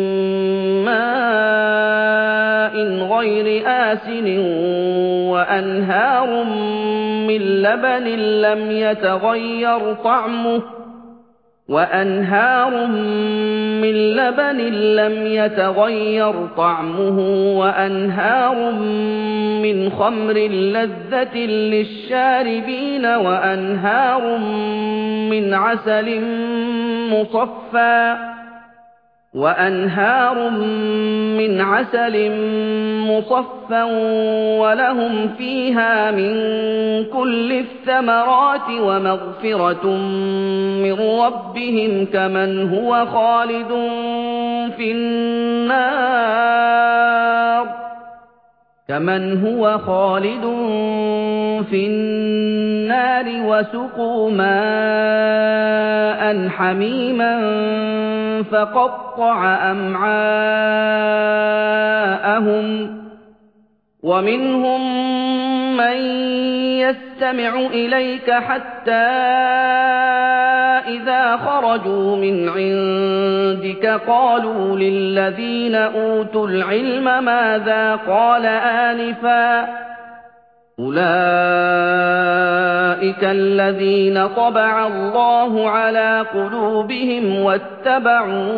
A: مَّاءٍ غَيْرِ آسِنٍ وَأَنْهَارٌ مِّن لَّبَنٍ لَّمْ يَتَغَيَّرْ طَعْمُهُ وَأَنْهَارٌ مِّن لَّبَنٍ لَّمْ يَتَغَيَّرْ طَعْمُهُ وَأَنْهَارٌ مِّنْ خَمْرٍ لَّذَّةٍ لِّلشَّارِبِينَ وَأَنْهَارٌ مِّنْ عَسَلٍ مُّصَفًّى وَأَنْهَارٌ مِّنْ عَسَلٍ مُّصَفًّى وَلَهُمْ فِيهَا مِن كُلِّ الثَّمَرَاتِ وَمَغْفِرَةٌ مِّن رَّبِّهِمْ كَمَنْ هُوَ خَالِدٌ فِي النَّارِ كَمَنْ هُوَ خَالِدٌ فِي النَّارِ وَسُقُوا مَاءً حَمِيمًا فَقَطَّعَ أَمْعَاءَهُمْ وَمِنْهُم مَّن يَسْتَمِعُ إِلَيْكَ حَتَّىٰ إِذَا خَرَجُوا مِنْ عِندِكَ قَالُوا لِلَّذِينَ أُوتُوا الْعِلْمَ مَاذَا قَالَ آنِفًا ۚ أُولَٰئِكَ الَّذِينَ طَبَعَ اللَّهُ عَلَىٰ قُلُوبِهِمْ وَاتَّبَعُوا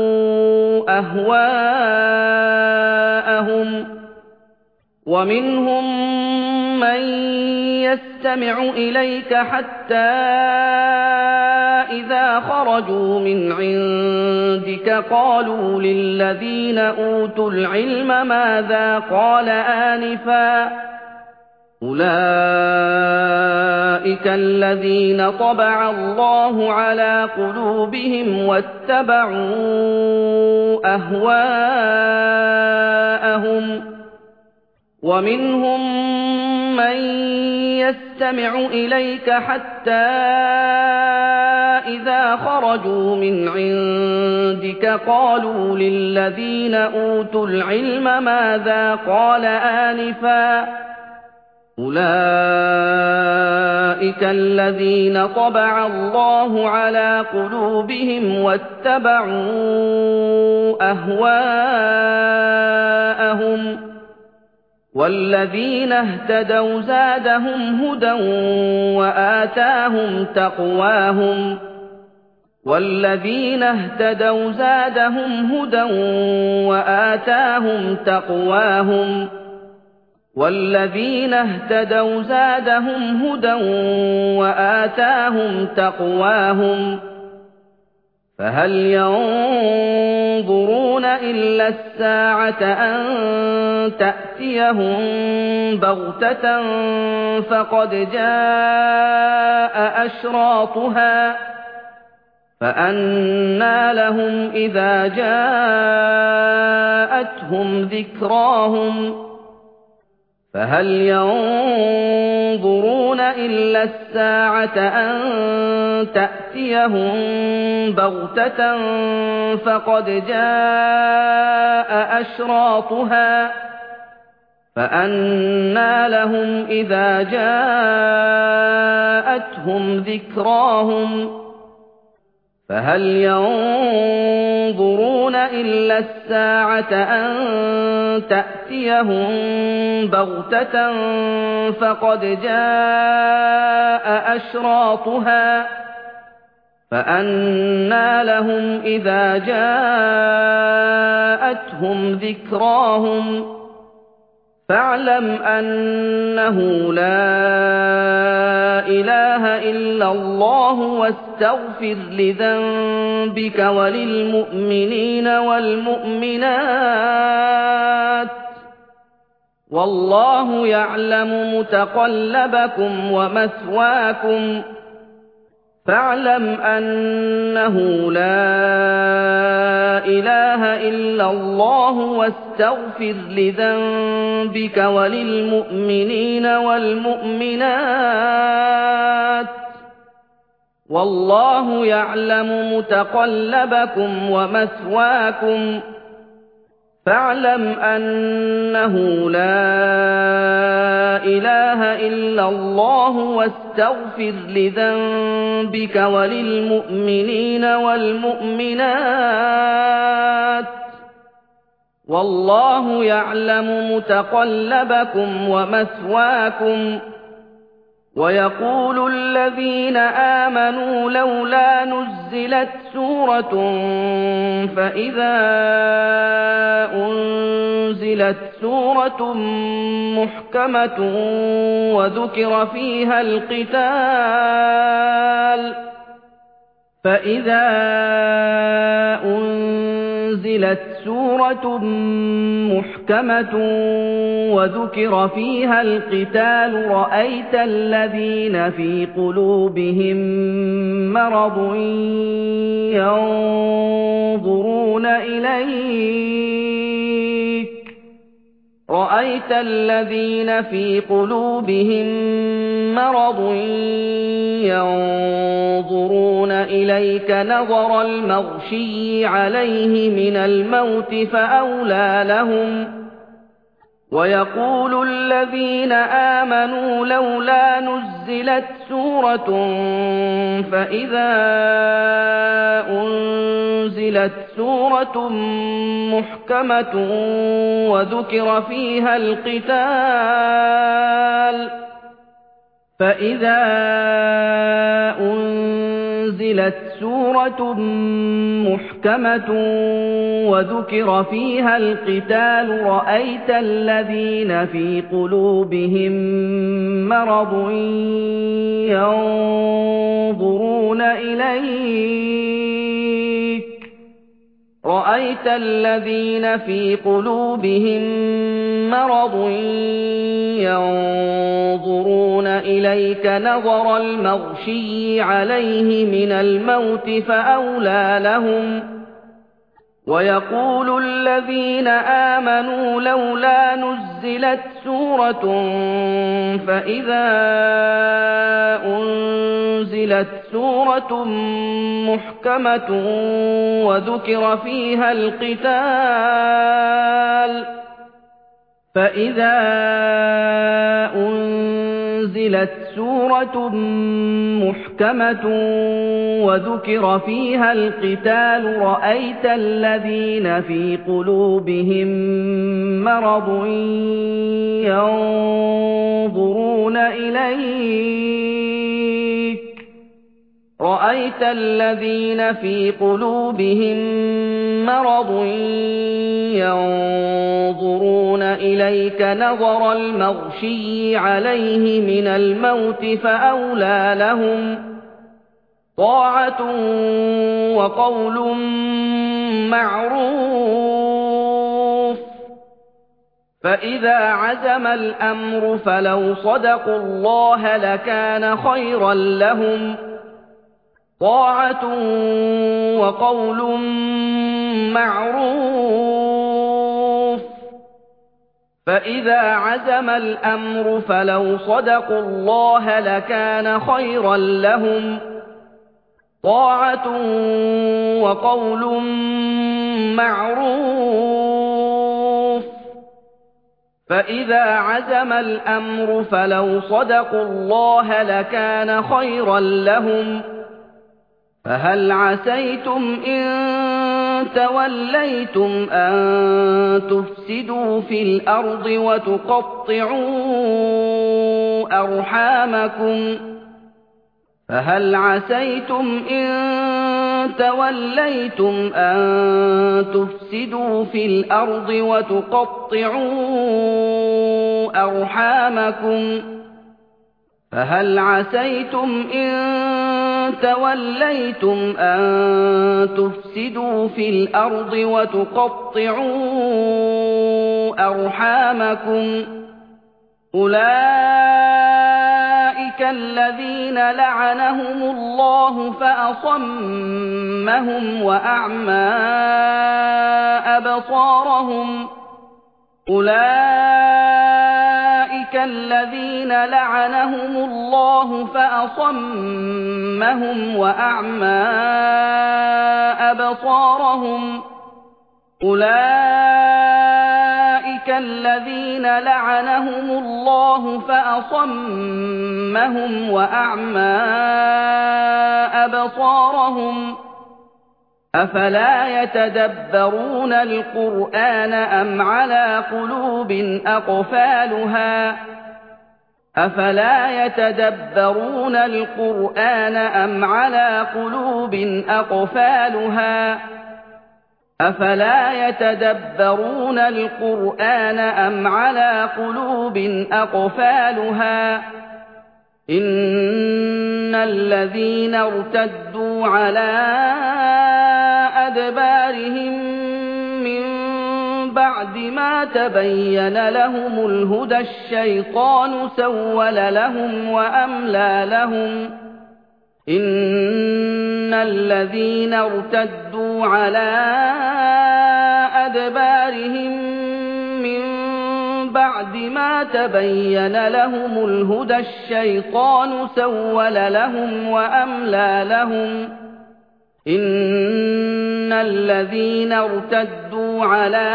A: أَهْوَاءَهُمْ ۚ وَمِنْهُم مَّن يَسْتَمِعُ إِلَيْكَ حَتَّىٰ إِذَا خَرَجُوا مِنْ عِندِكَ قَالُوا لِلَّذِينَ أُوتُوا الْعِلْمَ مَاذَا قَالَ آنِفًا ۚ أُولَٰئِكَ الَّذِينَ طَبَعَ اللَّهُ عَلَىٰ قُلُوبِهِمْ وَاتَّبَعُوا أَهْوَاءَهُمْ ۚ وَمِنْهُم مَّن يَسْتَمِعُ إِلَيْكَ حَتَّىٰ إِذَا خَرَجُوا مِنْ عِندِكَ قَالُوا لِلَّذِينَ أُوتُوا الْعِلْمَ مَاذَا قَالَ آنِفًا ۚ أُولَٰئِكَ الَّذِينَ طَبَعَ اللَّهُ عَلَىٰ قُلُوبِهِمْ وَاتَّبَعُوا أَهْوَاءَهُمْ ۚ وَالَّذِينَ اهْتَدَوْا زَادَهُمْ هُدًى وَآتَاهُمْ تَقْوَاهُمْ وَالَّذِينَ اهْتَدَوْا زَادَهُمْ هُدًى وَآتَاهُمْ تَقْوَاهُمْ وَالَّذِينَ اهْتَدَوْا زَادَهُمْ هُدًى وَآتَاهُمْ تَقْوَاهُمْ فَهَلْ يَنظُرُونَ إِلَّا السَّاعَةَ أَن تَأْتِيَهُم بَغْتَةً فَقَدْ جَاءَ أَشْرَاطُهَا فَأَنَّىٰ لَهُمْ إِذَا جَاءَتْهُمْ ذِكْرَاهُمْ فَهَلْ يَنظُرُونَ إِلَّا السَّاعَةَ أَن تَأْتِيَهُم بَغْتَةً فَقَدْ جَاءَ أَشْرَاطُهَا فَأَنَّىٰ لَهُمْ إِذَا جَاءَتْهُمْ ذِكْرَاهُمْ فَهَلْ يَنظُرُونَ إِلَّا السَّاعَةَ أَن تَأْتِيَهُم بَغْتَةً فَقَدْ جَاءَ أَشْرَاطُهَا فَأَنَّىٰ لَهُمْ إِذَا جَاءَتْهُمْ ذِكْرَاهُمْ فَاعْلَمْ أَنَّهُ لَا إِلَٰهَ إِلَّا اللَّهُ وَاسْتَغْفِرْ لِذَنبِكَ وَلِلْمُؤْمِنِينَ وَالْمُؤْمِنَاتِ وَاللَّهُ يَعْلَمُ مُتَقَلَّبَكُمْ وَمَثْوَاكُمْ فَاعْلَمْ أَنَّهُ لَا إِلَٰهَ إِلَّا اللَّهُ وَاسْتَغْفِرْ لِذَنبِكَ وَلِلْمُؤْمِنِينَ وَالْمُؤْمِنَاتِ وَاللَّهُ يَعْلَمُ مُتَقَلَّبَكُمْ وَمَثْوَاكُمْ فَاعْلَمْ أَنَّهُ لَا إِلَٰهَ إِلَّا اللَّهُ وَاسْتَغْفِرْ لِذَنبِكَ وَلِلْمُؤْمِنِينَ وَالْمُؤْمِنَاتِ وَاللَّهُ يَعْلَمُ مُتَقَلَّبَكُمْ وَمَثْوَاكُمْ وَيَقُولُ الَّذِينَ آمَنُوا لَوْلَا نُزِّلَتْ سُورَةٌ فَإِذَا أُنزِلَتْ سُورَةٌ مُحْكَمَةٌ وَذُكِرَ فِيهَا الْقِتَالُ فَإِذَا أُنزِلَتْ سُورَةٌ مُحْكَمَةٌ وَذُكِرَ فِيهَا الْقِتَالُ رَأَيْتَ الَّذِينَ فِي قُلُوبِهِم مَّرَضٌ يَنظُرُونَ إِلَيْكَ رَأَيْتَ الَّذِينَ فِي قُلُوبِهِم مَّرَضٌ يَنظُرُونَ إِلَيْكَ نَظَرَ الْمَغْشِيِّ عَلَيْهِ مِنَ الْمَوْتِ فَأَوْلَىٰ لَهُمْ وَيَقُولُ الَّذِينَ آمَنُوا لَوْلَا نُزِّلَتْ سُورَةٌ فَإِذَا أُنزِلَتْ سُورَةٌ مُحْكَمَةٌ وَذُكِرَ فِيهَا الْقِتَالُ فَإِذَا أُنزِلَتْ سُورَةٌ مُحْكَمَةٌ وَذُكِرَ فِيهَا الْقِتَالُ رَأَيْتَ الَّذِينَ فِي قُلُوبِهِم مَّرَضٌ يَنظُرُونَ إِلَيْكَ رَأَيْتَ الَّذِينَ فِي قُلُوبِهِم مَّرَضٌ يَنظُرُونَ إِلَيْكَ نَظَرَ الْمَغْشِيِّ عَلَيْهِ مِنَ الْمَوْتِ فَأَوْلَىٰ لَهُمْ وَيَقُولُ الَّذِينَ آمَنُوا لَوْلَا نُزِّلَتْ سُورَةٌ فَإِذَا أُنزِلَتْ سُورَةٌ مُحْكَمَةٌ وَذُكِرَ فِيهَا الْقِتَالُ فَإِذَا أُنزِلَتْ سُورَةٌ مُحْكَمَةٌ وَذُكِرَ فِيهَا الْقِتَالُ رَأَيْتَ الَّذِينَ فِي قُلُوبِهِم مَّرَضٌ يَنظُرُونَ إِلَيْكَ رَأَيْتَ الَّذِينَ فِي قُلُوبِهِم مَّرَضٌ يَنظُرُونَ إِلَيْكَ نَظَرَ الْمَغْشِيِّ عَلَيْهِ مِنَ الْمَوْتِ فَأَوْلَىٰ لَهُمْ طَاعَةٌ وَقَوْلٌ مَّعْرُوفٌ فَإِذَا عَزَمَ الْأَمْرُ فَلَوْ صَدَقُوا اللَّهَ لَكَانَ خَيْرًا لَّهُمْ طَاعَةٌ وَقَوْلٌ مَّعْرُوفٌ فَإِذَا عَزَمَ الْأَمْرُ فَلَوْ صَدَقُوا اللَّهَ لَكَانَ خَيْرًا لَّهُمْ طَاعَةٌ وَقَوْلٌ مَّعْرُوفٌ فَإِذَا عَزَمَ الْأَمْرُ فَلَوْ صَدَقُوا اللَّهَ لَكَانَ خَيْرًا لَّهُمْ فَهَلْ عَسَيْتُمْ إِن تَوَلَّيْتُمْ أَن تُفْسِدُوا فِي الْأَرْضِ وَتُقَطِّعُوا أَرْحَامَكُمْ فَهَلْ عَسَيْتُمْ إِن تَوَلَّيْتُمْ أَن تُفْسِدُوا فِي الْأَرْضِ وَتُقَطِّعُوا أَرْحَامَكُمْ فَهَلْ عَسَيْتُمْ إِن تَوَلَّيْتُمْ أَن تُفْسِدُوا فِي الْأَرْضِ وَتُقَطِّعُوا أَرْحَامَكُمْ أُولَٰئِكَ الَّذِينَ لَعَنَهُمُ اللَّهُ فَأَصَمَّهُمْ وَأَعْمَىٰ أَبْصَارَهُمْ أُولَٰئِكَ الَّذِينَ لَعَنَهُمُ اللَّهُ فَأَصَمَّهُمْ وَأَعْمَىٰ أَبْصَارَهُمْ أُولَٰئِكَ الَّذِينَ لَعَنَهُمُ اللَّهُ فَأَصَمَّهُمْ وَأَعْمَىٰ أَبْصَارَهُمْ أَفَلَا يَتَدَبَّرُونَ الْقُرْآنَ أَمْ عَلَىٰ قُلُوبٍ أَقْفَالُهَا أفلا يتدبرون القرآن أم على قلوب أقفالها أفلا يتدبرون القرآن أم على قلوب أقفالها إن الذين ارتدوا على أدبارهم من بعد ما تبين لهم الهدى الشيطان سول لهم وأملى لهم إن الذين ارتدوا على أدبارهم من بعد ما تبين لهم الهدى الشيطان سول لهم وأملى لهم إن الذين ارتدوا على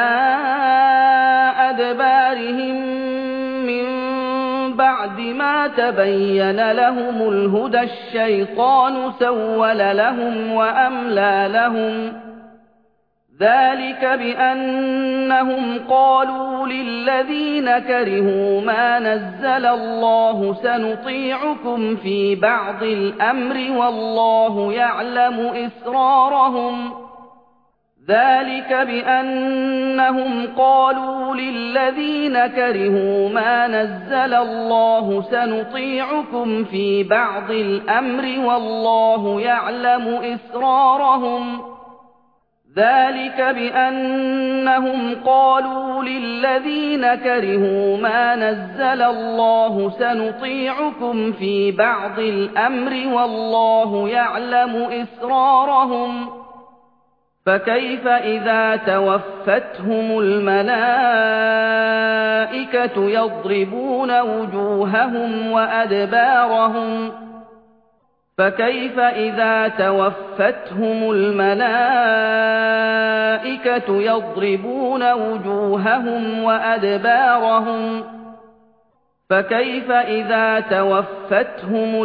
A: أدبارهم من بعد ما تبين لهم الهدى الشيطان سول لهم وأملى لهم ذلك بأنهم قالوا للذين كرهوا ما نزل الله سنطيعكم في بعض الأمر والله يعلم إسرارهم ذلك بأنهم قالوا للذين كرهوا ما نزل الله سنطيعكم في بعض الأمر والله يعلم إسرارهم ذلك بأنهم قالوا للذين كرهوا ما نزل الله سنطيعكم في بعض الأمر والله يعلم إسرارهم فكيف إذا توفتهم الملائكة يضربون وجوههم وأدبارهم فكيف إذا توفتهم الملائكة يضربون وجوههم وأدبارهم فكيف إذا توفتهم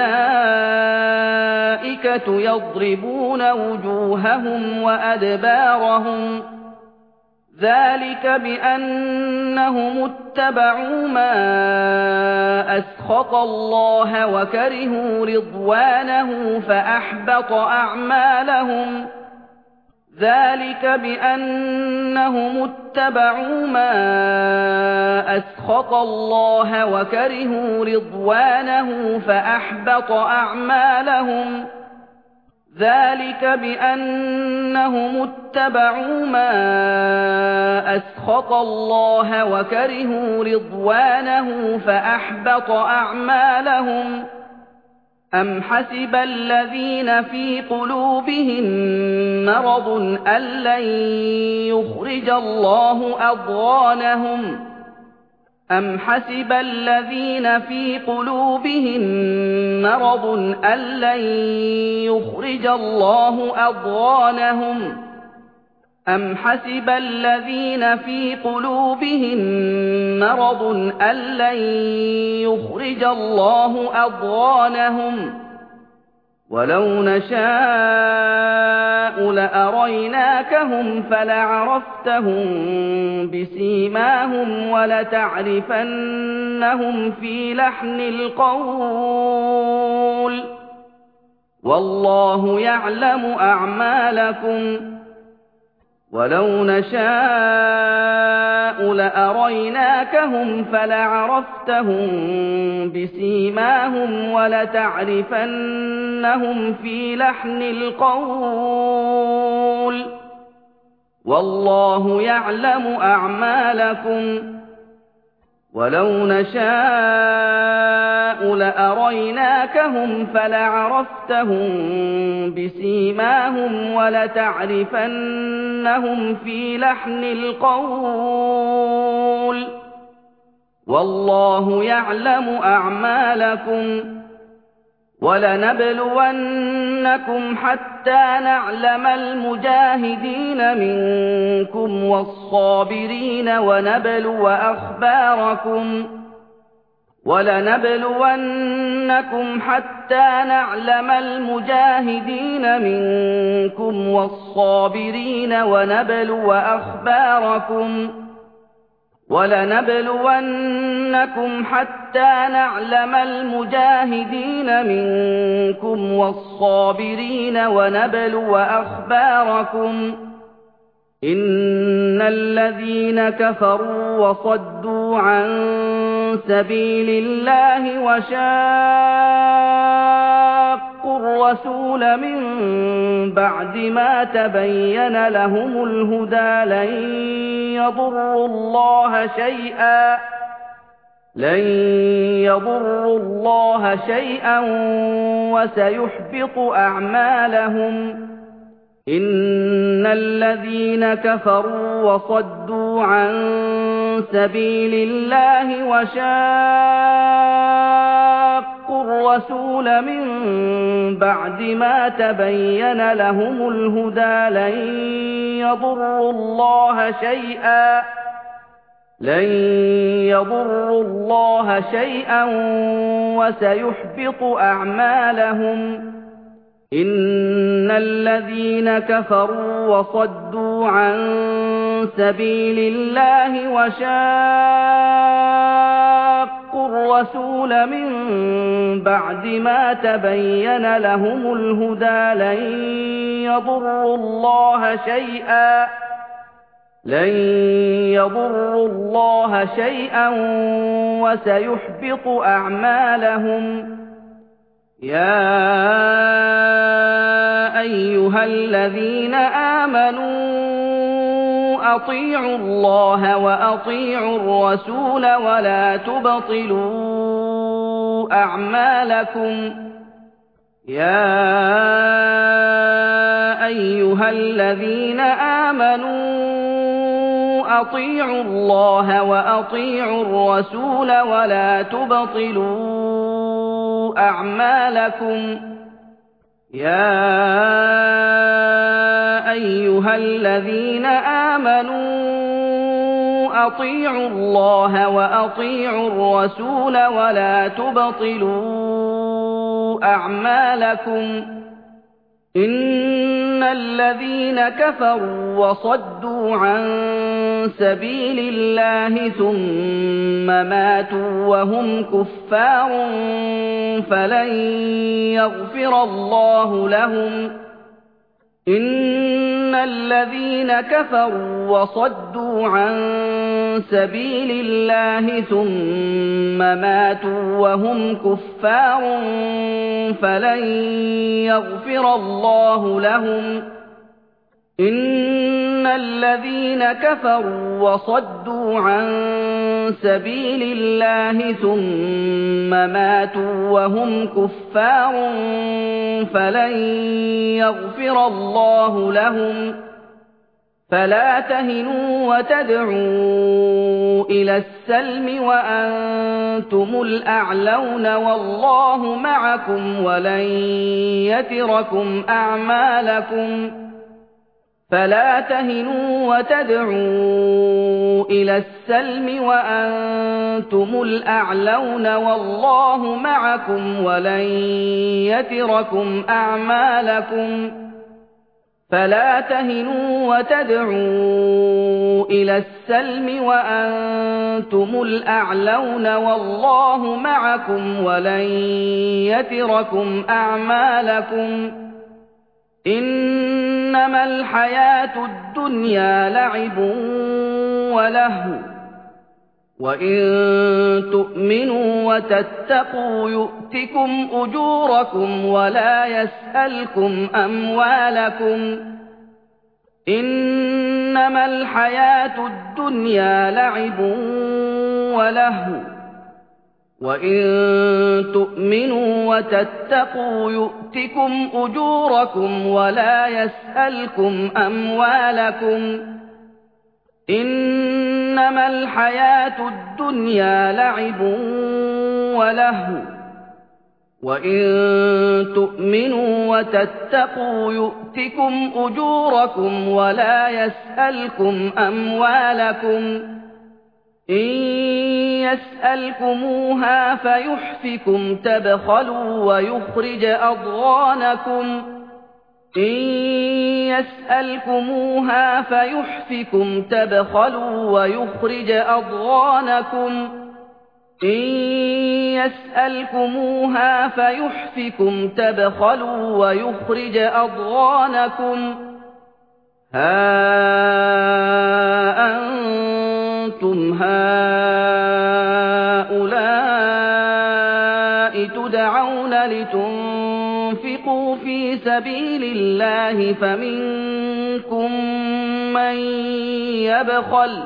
A: الملائكة يضربون وجوههم وأدبارهم ذلك بأنهم اتبعوا ما أسخط الله وكرهوا رضوانه فأحبط أعمالهم ذلك بأنهم اتبعوا ما أسخط الله وكرهوا رضوانه فأحبط أعمالهم ذلك بأنهم اتبعوا ما أسخط الله وكرهوا رضوانه فأحبط أعمالهم أم حسب الذين في قلوبهم مرض أن لن يخرج الله أضغانهم أم حسب الذين في قلوبهم مرض أن لن يخرج الله أضغانهم أم حسب الذين في قلوبهم مرض أن لن يخرج الله أضغانهم ولو نشاء لأريناكهم فلعرفتهم بسيماهم ولتعرفنهم في لحن القول والله يعلم أعمالكم ولو نشاء لأريناكهم فلعرفتهم بسيماهم ولتعرفنهم في لحن القول والله يعلم أعمالكم ولو نشاء لأريناكهم فلعرفتهم بسيماهم ولتعرفنهم في لحن القول والله يعلم أعمالكم ولنبلونكم حتى نعلم المجاهدين منكم والصابرين ونبلو أخباركم ولنبلونكم حتى نعلم المجاهدين منكم والصابرين ونبلو أخباركم وَلَنَبْلُوَنَّكُمْ حَتَّىٰ نَعْلَمَ الْمُجَاهِدِينَ مِنكُمْ وَالصَّابِرِينَ وَنَبْلُوَ أَخْبَارَكُمْ ۚ إِنَّ الَّذِينَ كَفَرُوا وَصَدُّوا عَن سَبِيلِ اللَّهِ وَشَاقُّوا الرَّسُولَ مِن بَعْدِ مَا تَبَيَّنَ لَهُمُ الْهُدَىٰ لَن يَضُرُّوا اللَّهَ شَيْئًا لَّن يَضُرُّوا اللَّهَ شَيْئًا وَسَيُحْبِطُ أَعْمَالَهُمْ ۗ إِنَّ الَّذِينَ كَفَرُوا وَصَدُّوا عَن سَبِيلِ اللَّهِ وَشَاقُّوا الرَّسُولَ مِن بَعْدِ مَا تَبَيَّنَ لَهُمُ الْهُدَىٰ لَن يَضُرُّوا اللَّهَ شَيْئًا لَّن يَضُرُّوا اللَّهَ شَيْئًا وَسَيُحْبِطُ أَعْمَالَهُمْ ۗ إِنَّ الَّذِينَ كَفَرُوا وَصَدُّوا عَن سَبِيلِ اللَّهِ وَشَاقُّوا الرَّسُولَ مِن بَعْدِ مَا تَبَيَّنَ لَهُمُ الْهُدَىٰ لَن يَضُرُّوا اللَّهَ شَيْئًا لَّن يَضُرُّوا اللَّهَ شَيْئًا وَسَيُحْبِطُ أَعْمَالَهُمْ ۗ يَا أَيُّهَا الَّذِينَ آمَنُوا أَطِيعُوا اللَّهَ وَأَطِيعُوا الرَّسُولَ وَلَا تُبْطِلُوا أَعْمَالَكُمْ يَا أَيُّهَا الَّذِينَ آمَنُوا أَطِيعُوا اللَّهَ وَأَطِيعُوا الرَّسُولَ وَلَا تُبْطِلُوا أَعْمَالَكُمْ يَا أَيُّهَا الَّذِينَ آمَنُوا أَطِيعُوا اللَّهَ وَأَطِيعُوا الرَّسُولَ وَلَا تُبْطِلُوا أَعْمَالَكُمْ إِنَّ الَّذِينَ كَفَرُوا وَصَدُّوا عَن سَبِيلِ اللَّهِ ثُمَّ مَاتُوا وَهُمْ كُفَّارٌ فَلَن يَغْفِرَ اللَّهُ لَهُمْ إِنَّ الَّذِينَ كَفَرُوا وَصَدُّوا عَن سَبِيلِ اللَّهِ ثُمَّ مَاتُوا وَهُمْ كُفَّارٌ فَلَن يَغْفِرَ اللَّهُ لَهُمْ إِنَّ الَّذِينَ كَفَرُوا وَصَدُّوا عَن سَبِيلِ اللَّهِ ثُمَّ مَاتُوا وَهُمْ كُفَّارٌ فَلَن يَغْفِرَ اللَّهُ لَهُمْ فَلَا تَهِنُوا وَتَدْعُوا إِلَى السَّلْمِ وَأَنتُمُ الْأَعْلَوْنَ وَاللَّهُ مَعَكُمْ وَلَن يَتِرَكُمْ أَعْمَالَكُمْ فَلَا تَهِنُوا وَتَدْعُوا إِلَى السَّلْمِ وَأَنتُمُ الْأَعْلَوْنَ وَاللَّهُ مَعَكُمْ وَلَن يَتِرَكُمْ أَعْمَالَكُمْ فَلَا تَهِنُوا وَتَدْعُوا إِلَى السَّلْمِ وَأَنتُمُ الْأَعْلَوْنَ وَاللَّهُ مَعَكُمْ وَلَن يَتِرَكُمْ أَعْمَالَكُمْ إِنَّمَا الْحَيَاةُ الدُّنْيَا لَعِبٌ وَلَهْوٌ ۖ وَإِن تُؤْمِنُوا وَتَتَّقُوا يُؤْتِكُمْ أُجُورَكُمْ وَلَا يَسْأَلْكُمْ أَمْوَالَكُمْ إِنَّمَا الْحَيَاةُ الدُّنْيَا لَعِبٌ وَلَهْوٌ ۖ وَإِن تُؤْمِنُوا وَتَتَّقُوا يُؤْتِكُمْ أُجُورَكُمْ وَلَا يَسْأَلْكُمْ أَمْوَالَكُمْ إِنَّمَا الْحَيَاةُ الدُّنْيَا لَعِبٌ وَلَهْوٌ ۖ وَإِن تُؤْمِنُوا وَتَتَّقُوا يُؤْتِكُمْ أُجُورَكُمْ وَلَا يَسْأَلْكُمْ أَمْوَالَكُمْ إِن يَسْأَلْكُمُوهَا فَيُحْفِكُمْ تَبْخَلُوا وَيُخْرِجْ أَضْغَانَكُمْ إن يسألكموها فيحفكم تبخلوا ويخرج أضغانكم إن يسألكموها فيحفكم تبخلوا ويخرج أضغانكم ها أنتم هؤلاء تدعون لتنفقوا في سبيل الله فمنكم من يبخل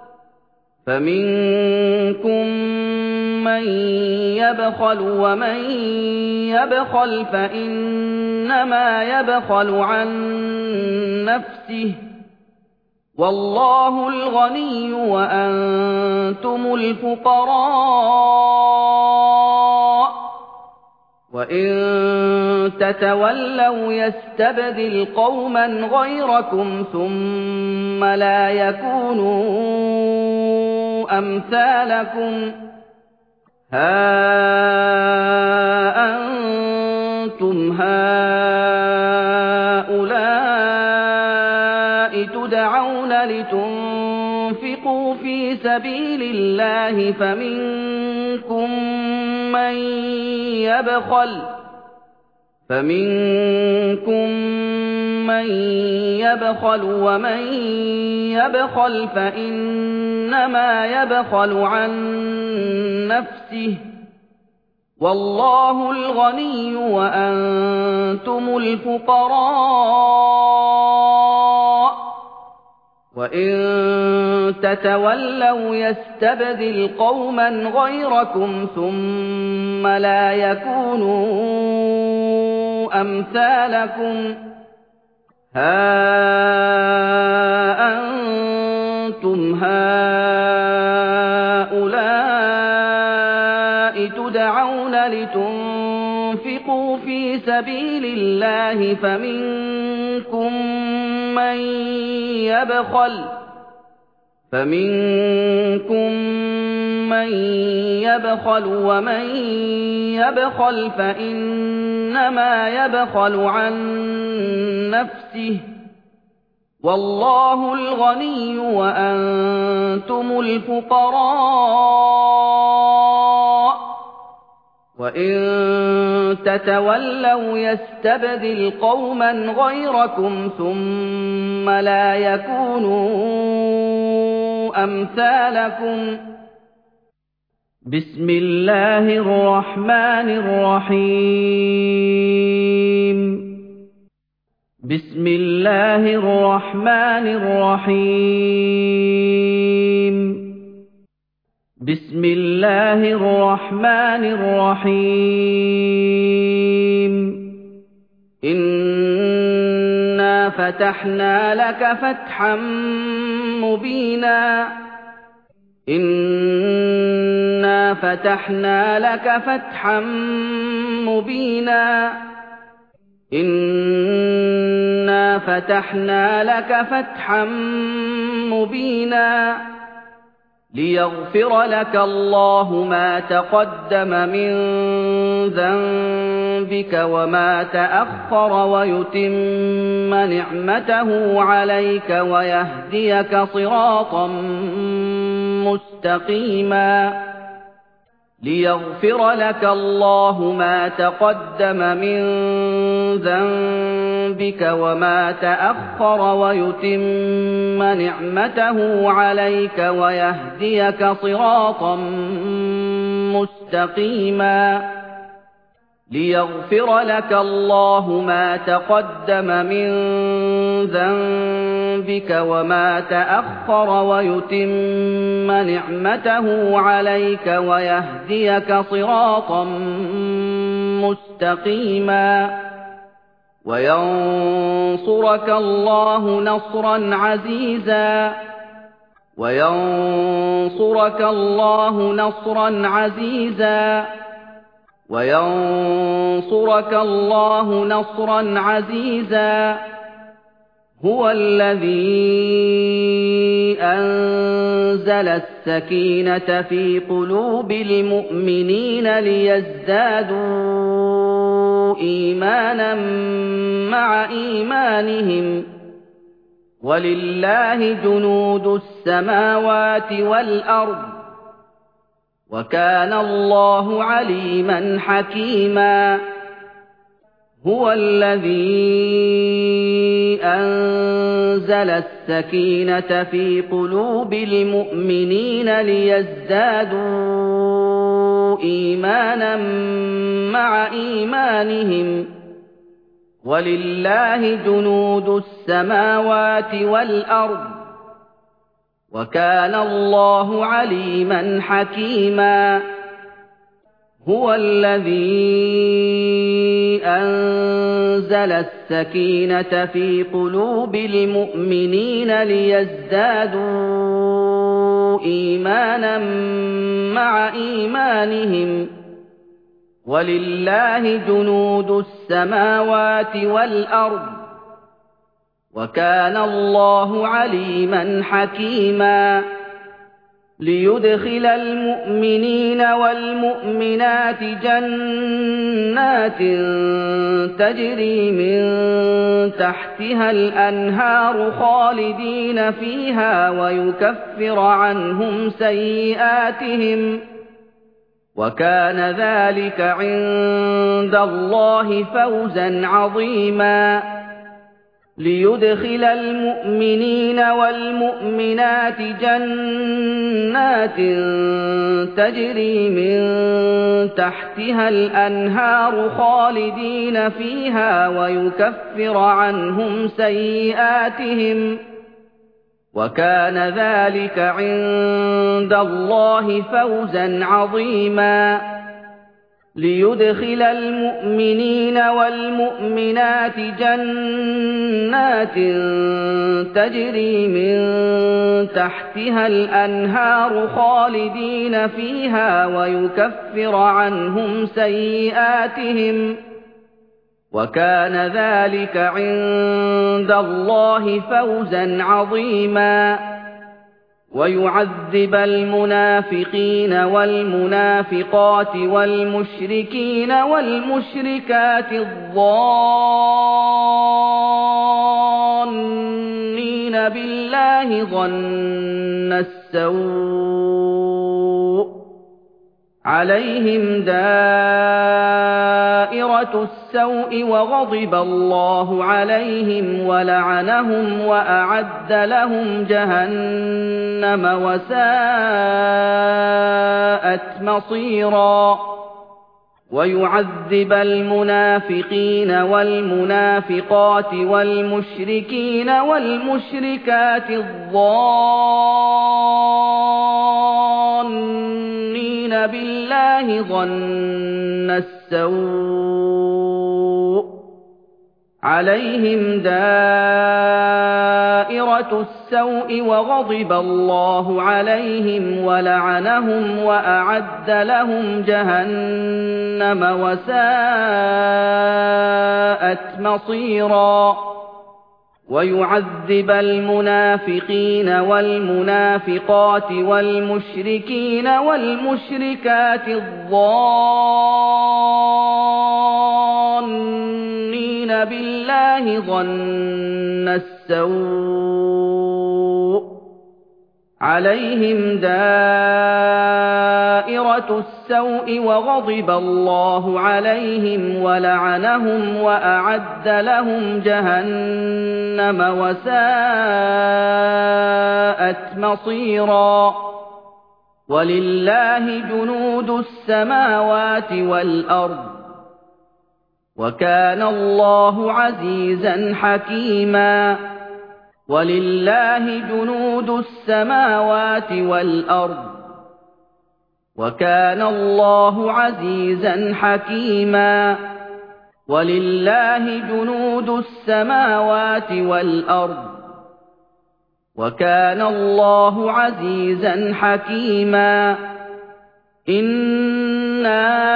A: فمنكم من يبخل ومن يبخل فإنما يبخل عن نفسه والله الغني وأنتم الفقراء وإن تتولوا يستبدل قوما غيركم ثم لا يكونوا أمثالكم ها أنتم هؤلاء تدعون لتنفقوا في سبيل الله فمنكم من يبخل فمنكم من يبخل ومن يبخل فإنما يبخل عن نفسه والله الغني وأنتم الفقراء وإن تتولوا يستبدل قوما غيركم ثم لا يكونوا أمثالكم ها أنتم هؤلاء تدعون لتنفقوا في سبيل الله فمنكم من يبخل فمنكم من يبخل ومن يبخل فإنما يبخل عن نفسه والله الغني وأنتم الفقراء وإن تتولوا يستبدل قوما غيركم ثم لا يكونوا أمثالكم بسم الله الرحمن الرحيم بسم الله الرحمن الرحيم بسم الله الرحمن الرحيم إنا فتحنا لك فتحا مبينا إنا فتحنا لك فتحا مبينا إنا فتحنا لك فتحا مبينا ليغفر لك الله ما تقدم من ذنبك وما تأخر ويتم نعمته عليك ويهديك صراطا مستقيما ليغفر لك الله ما تقدم من ذنبك وما تأخر ويتم نعمته عليك ويهديك صراطا مستقيما ليغفر لك الله ما تقدم من ذنبك وما تأخر ويتم نعمته عليك ويهديك صراطا مستقيما وينصرك الله نصرا عزيزا وينصرك الله نصرا عزيزا وينصرك الله نصرا عزيزا هو الذي أنزل السكينة في قلوب المؤمنين ليزدادوا إيمانا مع إيمانهم ولله جنود السماوات والأرض وكان الله عليما حكيما هو الذي أنزل السكينة في قلوب المؤمنين ليزدادوا إيمانا مع إيمانهم ولله جنود السماوات والأرض وكان الله عليما حكيما هو الذي أنزل السكينة في قلوب المؤمنين ليزدادوا إيمانا مع إيمانهم ولله جنود السماوات والأرض وكان الله عليما حكيما ليدخل المؤمنين والمؤمنات جنات تجري من تحتها الأنهار خالدين فيها ويكفر عنهم سيئاتهم وكان ذلك عند الله فوزا عظيما ليدخل المؤمنين والمؤمنات جنات تجري من تحتها الأنهار خالدين فيها ويكفر عنهم سيئاتهم وكان ذلك عند الله فوزا عظيما ليدخل المؤمنين والمؤمنات جنات تجري من تحتها الأنهار خالدين فيها ويكفر عنهم سيئاتهم وكان ذلك عند الله فوزا عظيما ويعذب المنافقين والمنافقات والمشركين والمشركات الظانين بالله ظن السوء عليهم دائرة السوء وغضب الله عليهم ولعنهم وأعد لهم جهنم وساءت مصيرا ويعذب المنافقين والمنافقات والمشركين والمشركات الظانين بالله ظن السوء عليهم دائرة السوء وغضب الله عليهم ولعنهم وأعد لهم جهنم وساءت مصيرا ويعذب المنافقين والمنافقات والمشركين والمشركات الظانين بالله ظن السوء عليهم دائرة السوء وغضب الله عليهم ولعنهم وأعد لهم جهنم وساءت مصيرا ولله جنود السماوات والأرض وكان الله عزيزا حكيما ولله جنود السماوات والأرض وكان الله عزيزا حكيما ولله جنود السماوات والأرض وكان الله عزيزا حكيما إنا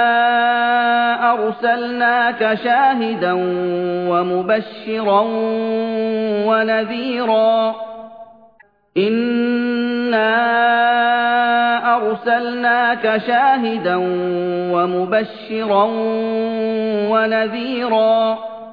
A: أرسلناك شاهدا ومبشرا ونذيرا إنا أَرْسَلْنَاكَ شَاهِدًا وَمُبَشِّرًا وَنَذِيرًا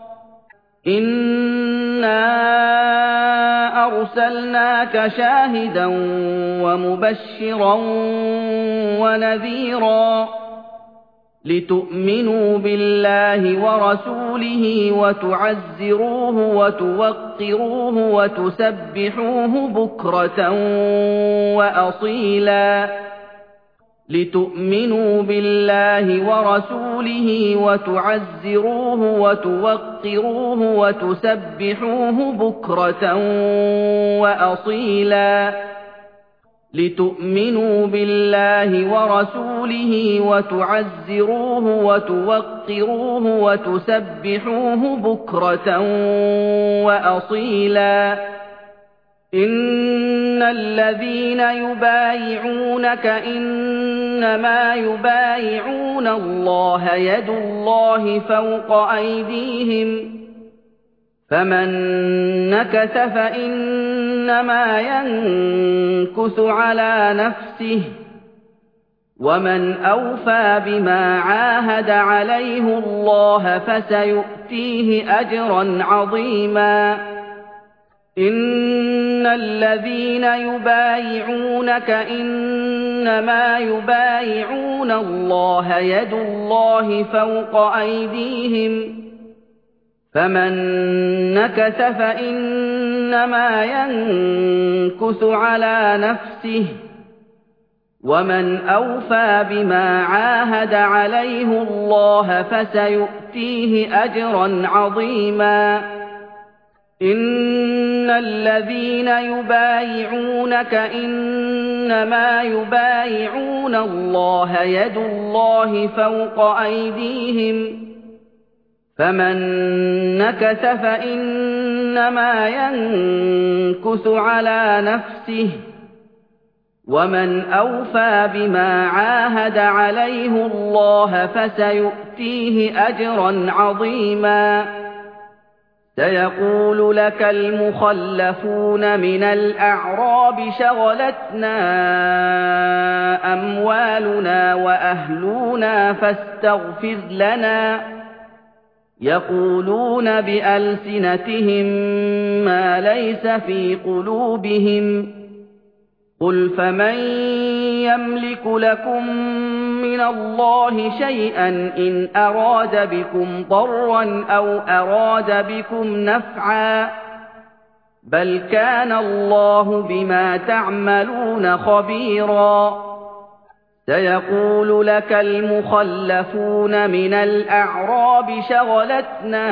A: إِنَّا أَرْسَلْنَاكَ شَاهِدًا وَمُبَشِّرًا وَنَذِيرًا لِتُؤْمِنُوا بِاللَّهِ وَرَسُولِهِ وَتُعَزِّرُوهُ وَتُوَقِّرُوهُ وَتُسَبِّحُوهُ بُكْرَةً وَأَصِيلًا لِتُؤْمِنُوا بِاللَّهِ وَرَسُولِهِ وَتُعَزِّرُوهُ وَتُوَقِّرُوهُ وَتُسَبِّحُوهُ بُكْرَةً وَأَصِيلًا لِتُؤْمِنُوا بِاللَّهِ وَرَسُولِهِ وَتُعَزِّرُوهُ وَتُوَقِّرُوهُ وَتُسَبِّحُوهُ بُكْرَةً وَأَصِيلًا إِنَّ الَّذِينَ يُبَايِعُونَكَ إِنَّمَا يُبَايِعُونَ اللَّهَ يَدُ اللَّهِ فَوْقَ أَيْدِيهِمْ فَمَن نَّكَثَ فَإِنَّمَا يَنكُثُ عَلَىٰ نَفْسِهِ وَمَنْ أَوْفَىٰ بِمَا عَاهَدَ عَلَيْهِ اللَّهَ فَسَيُؤْتِيهِ أَجْرًا عَظِيمًا إِنَّ الَّذِينَ يُبَايِعُونَكَ إِنَّمَا يُبَايِعُونَ اللَّهَ يَدُ اللَّهِ فَوْقَ أَيْدِيهِمْ فَمَن نَّكَثَ فَإِنَّمَا يَنكُثُ عَلَىٰ نَفْسِهِ وَمَنْ أَوْفَىٰ بِمَا عَاهَدَ عَلَيْهِ اللَّهَ فَسَيُؤْتِيهِ أَجْرًا عَظِيمًا إِنَّ الَّذِينَ يُبَايِعُونَكَ إِنَّمَا يُبَايِعُونَ اللَّهَ يَدُ اللَّهِ فَوْقَ أَيْدِيهِمْ فَمَن نَّكَثَ فَإِنَّمَا يَنكُثُ عَلَىٰ نَفْسِهِ وَمَنْ أَوْفَىٰ بِمَا عَاهَدَ عَلَيْهِ اللَّهَ فَسَيُؤْتِيهِ أَجْرًا عَظِيمًا سَيَقُولُ لَكَ الْمُخَلَّفُونَ مِنَ الْأَعْرَابِ شَغَلَتْنَا أَمْوَالُنَا وَأَهْلُونَا فَاسْتَغْفِرْ لَنَا يَقُولُونَ بِأَلْسِنَتِهِم مَّا لَيْسَ فِي قُلُوبِهِمْ قُلْ فَمَن يَمْلِكُ لَكُم مِّنَ اللَّهِ شَيْئًا إِنْ أَرَادَ بِكُمْ ضَرًّا أَوْ أَرَادَ بِكُمْ نَفْعًا بَلْ كَانَ اللَّهُ بِمَا تَعْمَلُونَ خَبِيرًا سَيَقُولُ لَكَ الْمُخَلَّفُونَ مِنَ الْأَعْرَابِ شَغَلَتْنَا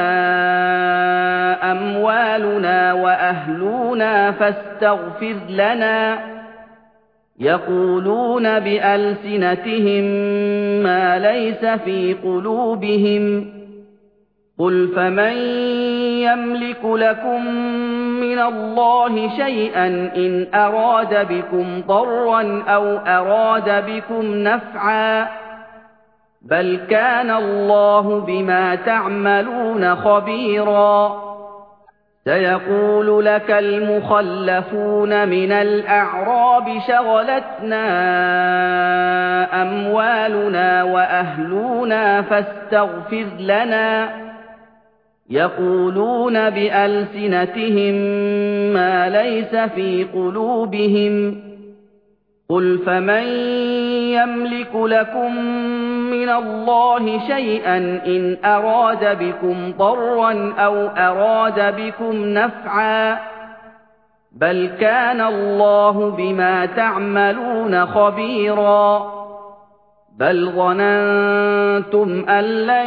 A: أَمْوَالُنَا وَأَهْلُونَا فَاسْتَغْفِرْ لَنَا يَقُولُونَ بِأَلْسِنَتِهِم مَّا لَيْسَ فِي قُلُوبِهِمْ قُلْ فَمَن يَمْلِكُ لَكُم مِّنَ اللَّهِ شَيْئًا إِنْ أَرَادَ بِكُمْ ضَرًّا أَوْ أَرَادَ بِكُمْ نَفْعًا بَلْ كَانَ اللَّهُ بِمَا تَعْمَلُونَ خَبِيرًا سَيَقُولُ لَكَ الْمُخَلَّفُونَ مِنَ الْأَعْرَابِ شَغَلَتْنَا أَمْوَالُنَا وَأَهْلُونَا فَاسْتَغْفِرْ لَنَا يَقُولُونَ بِأَلْسِنَتِهِم مَّا لَيْسَ فِي قُلُوبِهِمْ قُلْ فَمَن يَمْلِكُ لَكُم مِّنَ اللَّهِ شَيْئًا إِنْ أَرَادَ بِكُمْ ضَرًّا أَوْ أَرَادَ بِكُمْ نَفْعًا بَلْ كَانَ اللَّهُ بِمَا تَعْمَلُونَ خَبِيرًا بَلْ ظَنَنتُمْ أَن لَّن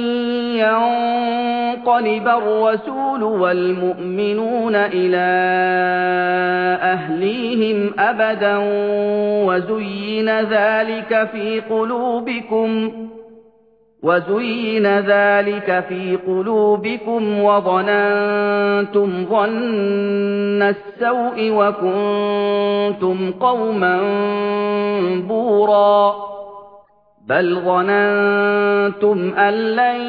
A: يَنقَلِبَ الرَّسُولُ وَالْمُؤْمِنُونَ إِلَىٰ أَهْلِيهِمْ أَبَدًا وَزُيِّنَ ذَٰلِكَ فِي قُلُوبِكُمْ وَزُيِّنَ ذَٰلِكَ فِي قُلُوبِكُمْ وَظَنَنتُمْ ظَنَّ السَّوْءِ وَكُنتُمْ قَوْمًا بُورًا بَلْ ظَنَنتُمْ أَن لَّن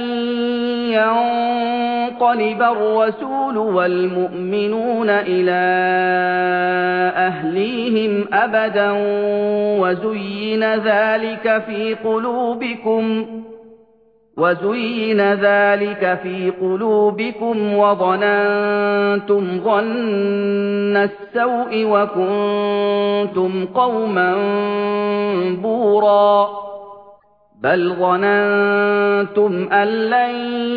A: يَنقَلِبَ الرَّسُولُ وَالْمُؤْمِنُونَ إِلَىٰ أَهْلِيهِمْ أَبَدًا وَزُيِّنَ ذَٰلِكَ فِي قُلُوبِكُمْ وَزُيِّنَ ذَٰلِكَ فِي قُلُوبِكُمْ وَظَنَنتُمْ ظَنَّ السَّوْءِ وَكُنتُمْ قَوْمًا بُورًا بَلْ ظَنَنتُمْ أَن لَّن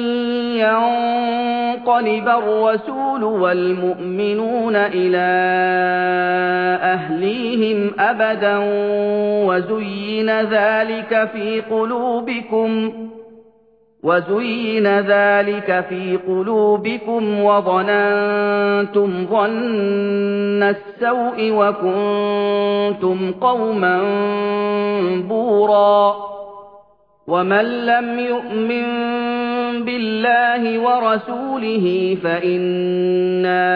A: يَنقَلِبَ الرَّسُولُ وَالْمُؤْمِنُونَ إِلَىٰ أَهْلِيهِمْ أَبَدًا وَزُيِّنَ ذَٰلِكَ فِي قُلُوبِكُمْ وَزُيِّنَ ذَٰلِكَ فِي قُلُوبِكُمْ وَظَنَنتُمْ ظَنَّ السَّوْءِ وَكُنتُمْ قَوْمًا بُورًا وَمَن لَّمْ يُؤْمِن بِاللَّهِ وَرَسُولِهِ فَإِنَّا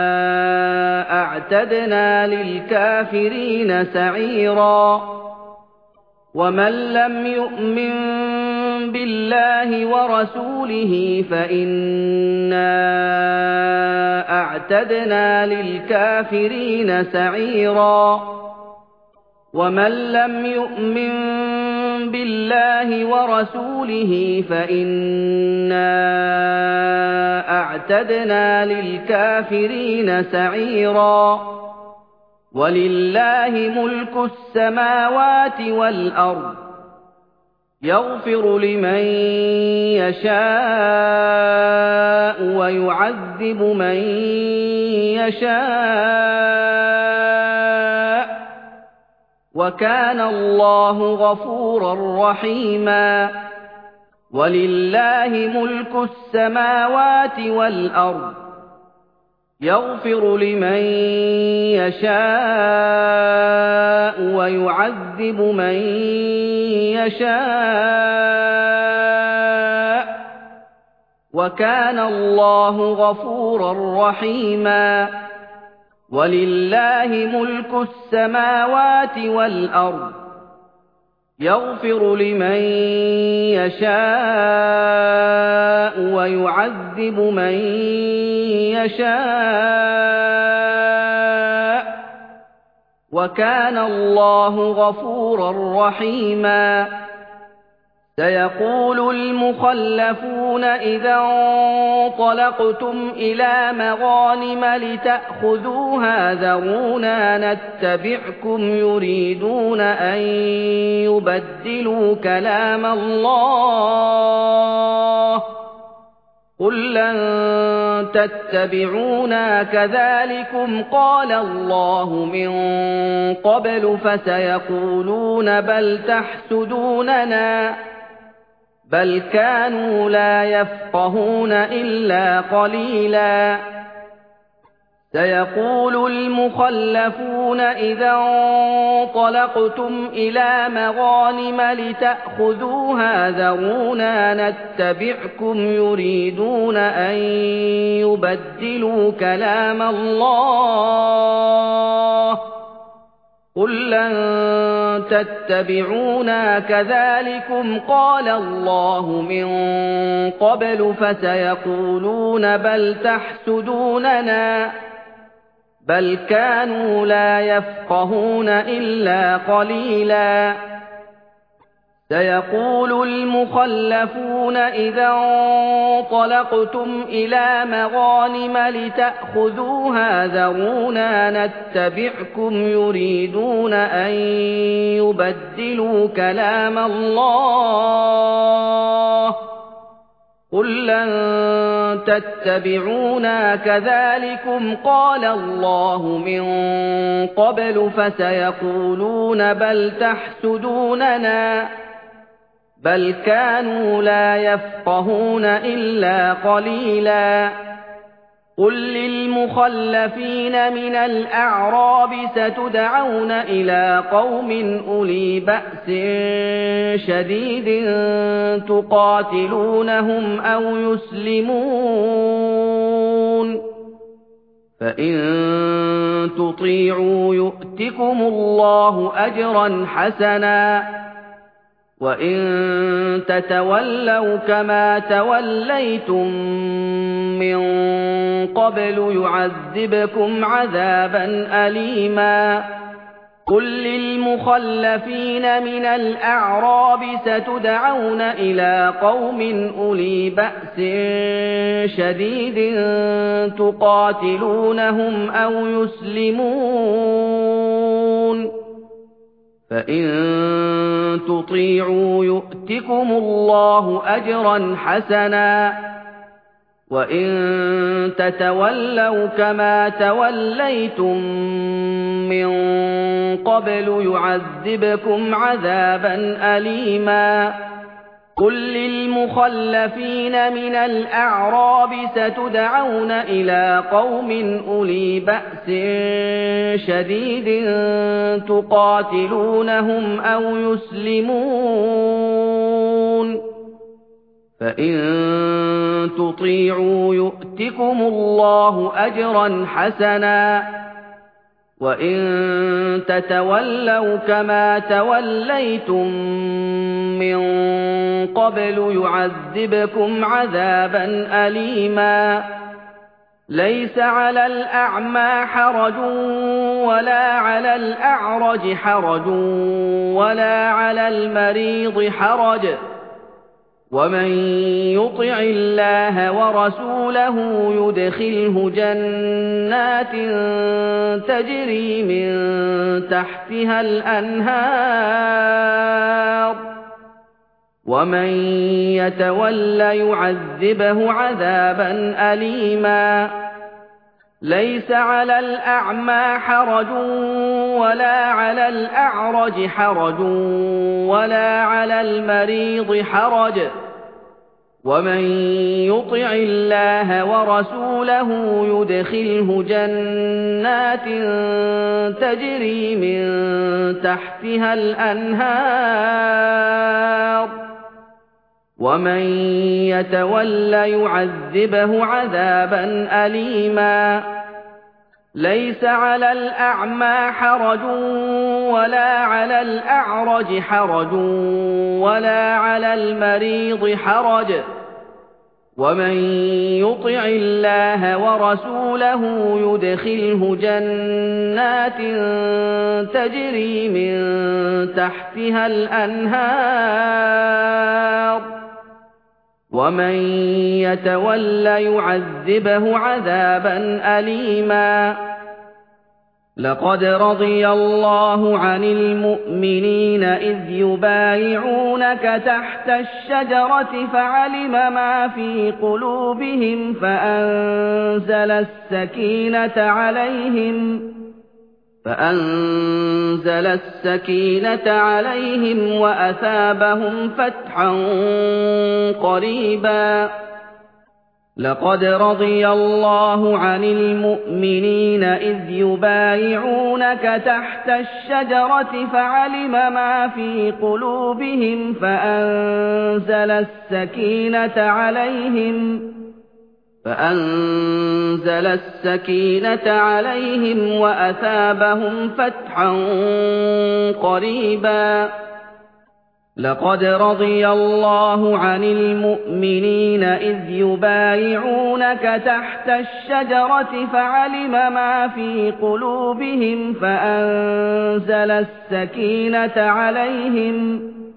A: أَعْتَدْنَا لِلْكَافِرِينَ سَعِيرًا وَمَن لَّمْ يُؤْمِن بِاللَّهِ وَرَسُولِهِ فَإِنَّا أَعْتَدْنَا لِلْكَافِرِينَ سَعِيرًا وَمَن لَّمْ يُؤْمِن بِاللَّهِ وَرَسُولِهِ فَإِنَّا أَعْتَدْنَا لِلْكَافِرِينَ سَعِيرًا وَلِلَّهِ مُلْكُ السَّمَاوَاتِ وَالْأَرْضِ يَغْفِرُ لِمَن يَشَاءُ وَيُعَذِّبُ مَن يَشَاءُ وَكَانَ اللَّهُ غَفُورًا رَّحِيمًا وَلِلَّهِ مُلْكُ السَّمَاوَاتِ وَالْأَرْضِ يَغْفِرُ لِمَن يَشَاءُ وَيُعَذِّبُ مَن يَشَاءُ وَكَانَ اللَّهُ غَفُورًا رَّحِيمًا وَلِلَّهِ مُلْكُ السَّمَاوَاتِ وَالْأَرْضِ يَغْفِرُ لِمَن يَشَاءُ وَيُعَذِّبُ مَن يَشَاءُ وَكَانَ اللَّهُ غَفُورًا رَّحِيمًا سَيَقُولُ الْمُخَلَّفُونَ إِذَا انطَلَقْتُمْ إِلَىٰ مَغَانِمَ لِتَأْخُذُوهَا ذَرُونَا نَتَّبِعْكُمْ يُرِيدُونَ أَن يُبَدِّلُوا كَلَامَ اللَّهِ قُل لَّن تَتَّبِعُونَا كَذَٰلِكُمْ قَالَ اللَّهُ مِن قَبْلُ فَسَيَقُولُونَ بَلْ تَحْسُدُونَنَا بَلْ كَانُوا لَا يَفْقَهُونَ إِلَّا قَلِيلًا سَيَقُولُ الْمُخَلَّفُونَ إِذَا انطَلَقْتُمْ إِلَىٰ مَغَانِمَ لِتَأْخُذُوهَا ذَرُونَا نَتَّبِعْكُمْ يُرِيدُونَ أَن يُبَدِّلُوا كَلَامَ اللَّهِ قُل لَّن تَتَّبِعُونَا كَذَٰلِكُمْ قَالَ اللَّهُ مِن قَبْلُ فَسَيَقُولُونَ بَلْ تَحْسُدُونَنَا بَلْ كَانُوا لَا يَفْقَهُونَ إِلَّا قَلِيلًا سَيَقُولُ الْمُخَلَّفُونَ إِذَا انطَلَقْتُمْ إِلَىٰ مَغَانِمَ لِتَأْخُذُوهَا ذَرُونَا نَتَّبِعْكُمْ يُرِيدُونَ أَن يُبَدِّلُوا كَلَامَ اللَّهِ قُل لَّن تَتَّبِعُونَا كَذَٰلِكُمْ قَالَ اللَّهُ مِن قَبْلُ فَسَيَقُولُونَ بَلْ تَحْسُدُونَنَا بَلْ كَانُوا لَا يَفْقَهُونَ إِلَّا قَلِيلًا قُل لِّلْمُخَلَّفِينَ مِنَ الْأَعْرَابِ سَتُدْعَوْنَ إِلَىٰ قَوْمٍ أُولِي بَأْسٍ شَدِيدٍ تُقَاتِلُونَهُمْ أَوْ يُسْلِمُونَ فَإِن تُطِيعُوا يُؤْتِكُمُ اللَّهُ أَجْرًا حَسَنًا وَإِن تَتَوَلَّوْا كَمَا تَوَلَّيْتُم مِّن قَبْلُ يُعَذِّبْكُمْ عَذَابًا أَلِيمًا قُل لِّلْمُخَلَّفِينَ مِنَ الْأَعْرَابِ سَتُدْعَوْنَ إِلَىٰ قَوْمٍ أُولِي بَأْسٍ شَدِيدٍ تُقَاتِلُونَهُمْ أَوْ يُسْلِمُونَ فَإِن تُطِيعُوا يُؤْتِكُمُ اللَّهُ أَجْرًا حَسَنًا وَإِن تَتَوَلَّوْا كَمَا تَوَلَّيْتُم مِّن قَبْلُ يُعَذِّبْكُمْ عَذَابًا أَلِيمًا قُل لِّلْمُخَلَّفِينَ مِنَ الْأَعْرَابِ سَتُدْعَوْنَ إِلَىٰ قَوْمٍ أُولِي بَأْسٍ شَدِيدٍ تُقَاتِلُونَهُمْ أَوْ يُسْلِمُونَ فَإِن تُطِيعُوا يُؤْتِكُمُ اللَّهُ أَجْرًا حَسَنًا وَإِن تَتَوَلَّوْا كَمَا تَوَلَّيْتُم مِّن قَبْلُ يُعَذِّبْكُمْ عَذَابًا أَلِيمًا لَيْسَ عَلَى الْأَعْمَىٰ حَرَجٌ وَلَا عَلَى الْأَعْرَجِ حَرَجٌ وَلَا عَلَى الْمَرِيضِ حَرَجٌ وَمَن يُطِعِ اللَّهَ وَرَسُولَهُ يُدْخِلْهُ جَنَّاتٍ تَجْرِي مِن تَحْتِهَا الْأَنْهَارُ وَمَن يَتَوَلَّ يُعَذِّبْهُ عَذَابًا أَلِيمًا لَيْسَ عَلَى الْأَعْمَىٰ حَرَجٌ وَلَا عَلَى الْأَعْرَجِ حَرَجٌ وَلَا عَلَى الْمَرِيضِ حَرَجٌ وَمَن يُطِعِ اللَّهَ وَرَسُولَهُ يُدْخِلْهُ جَنَّاتٍ تَجْرِي مِن تَحْتِهَا الْأَنْهَارُ وَمَن يَتَوَلَّ يُعَذِّبْهُ عَذَابًا أَلِيمًا لَيْسَ عَلَى الْأَعْمَىٰ حَرَجٌ وَلَا عَلَى الْأَعْرَجِ حَرَجٌ وَلَا عَلَى الْمَرِيضِ حَرَجٌ وَمَن يُطِعِ اللَّهَ وَرَسُولَهُ يُدْخِلْهُ جَنَّاتٍ تَجْرِي مِن تَحْتِهَا الْأَنْهَارُ وَمَن يَتَوَلَّ يُعَذِّبْهُ عَذَابًا أَلِيمًا لَقَدْ رَضِيَ اللَّهُ عَنِ الْمُؤْمِنِينَ إِذْ يُبَايِعُونَكَ تَحْتَ الشَّجَرَةِ فَعَلِمَ مَا فِي قُلُوبِهِمْ فَأَنزَلَ السَّكِينَةَ عَلَيْهِمْ فَأَنزَلَ السَّكِينَةَ عَلَيْهِمْ وَأَثَابَهُمْ فَتْحًا قَرِيبًا لَقَدْ رَضِيَ اللَّهُ عَنِ الْمُؤْمِنِينَ إِذْ يُبَايِعُونَكَ تَحْتَ الشَّجَرَةِ فَعَلِمَ مَا فِي قُلُوبِهِمْ فَأَنزَلَ السَّكِينَةَ عَلَيْهِمْ فَأَنزَلَ السَّكِينَةَ عَلَيْهِمْ وَأَثَابَهُمْ فَتْحًا قَرِيبًا لَقَدْ رَضِيَ اللَّهُ عَنِ الْمُؤْمِنِينَ إِذْ يُبَايِعُونَكَ تَحْتَ الشَّجَرَةِ فَعَلِمَ مَا فِي قُلُوبِهِمْ فَأَنزَلَ السَّكِينَةَ عَلَيْهِمْ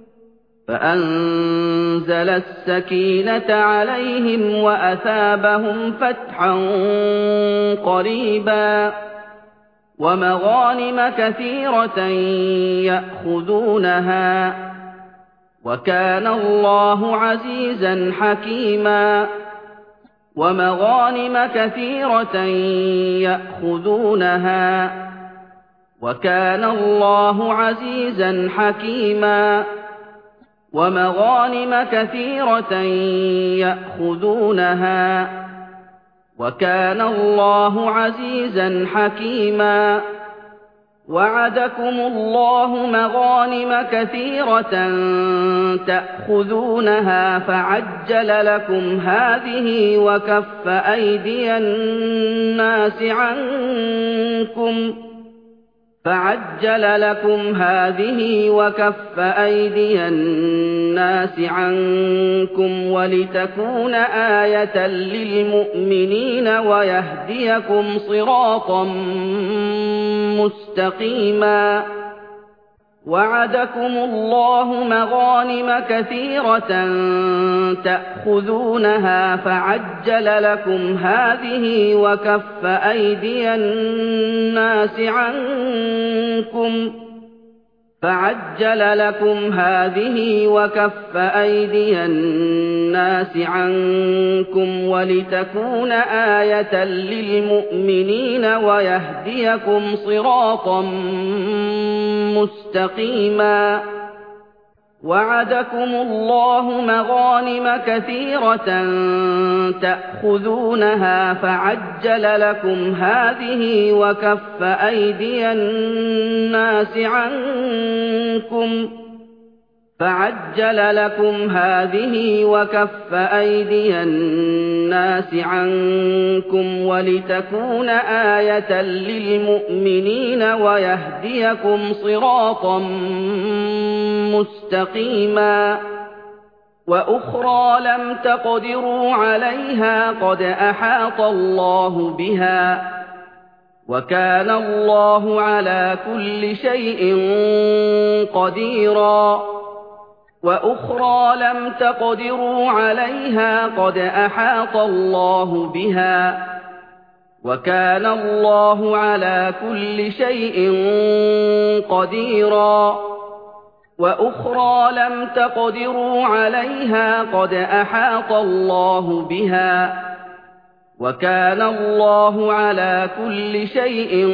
A: فَأَنزَلَ السَّكِينَةَ عَلَيْهِمْ وَأَثَابَهُمْ فَتْحًا قَرِيبًا وَمَغَانِمَ كَثِيرَةً يَأْخُذُونَهَا وَكَانَ اللَّهُ عَزِيزًا حَكِيمًا وَمَغَانِمَ كَثِيرَةً يَأْخُذُونَهَا وَكَانَ اللَّهُ عَزِيزًا حَكِيمًا وَمَغَانِمَ كَثِيرَةً يَأْخُذُونَهَا وَكَانَ اللَّهُ عَزِيزًا حَكِيمًا وَعَدَكُمُ اللَّهُ مَغَانِمَ كَثِيرَةً تَأْخُذُونَهَا فَعَجَّلَ لَكُمْ هَٰذِهِ وَكَفَّ أَيْدِيَ النَّاسِ عَنكُمْ فعجل لكم هذه وكف أيدي الناس عنكم ولتكون آية للمؤمنين ويهديكم صراطا مستقيما وعدكم الله مغانم كثيرة تأخذونها فعجل لكم هذه وكف أيدي الناس عنكم فعجل لكم هذه وكف أيدي الناس عنكم ولتكون آية للمؤمنين ويهديكم صراطا مستقيما وعدكم الله مغانم كثيرة تأخذونها فعجل لكم هذه وكف أيدي الناس عنكم فعجل لكم هذه وكف أيدي الناس عنكم ولتكون آية للمؤمنين ويهديكم صراطا مستقيما وأخرى لم تقدروا عليها قد أحاط الله بها وكان الله على كل شيء قديرا وأخرى لم تقدروا عليها قد أحاط الله بها وكان الله على كل شيء قديرا وأخرى لم تقدروا عليها قد أحاط الله بها وكان الله على كل شيء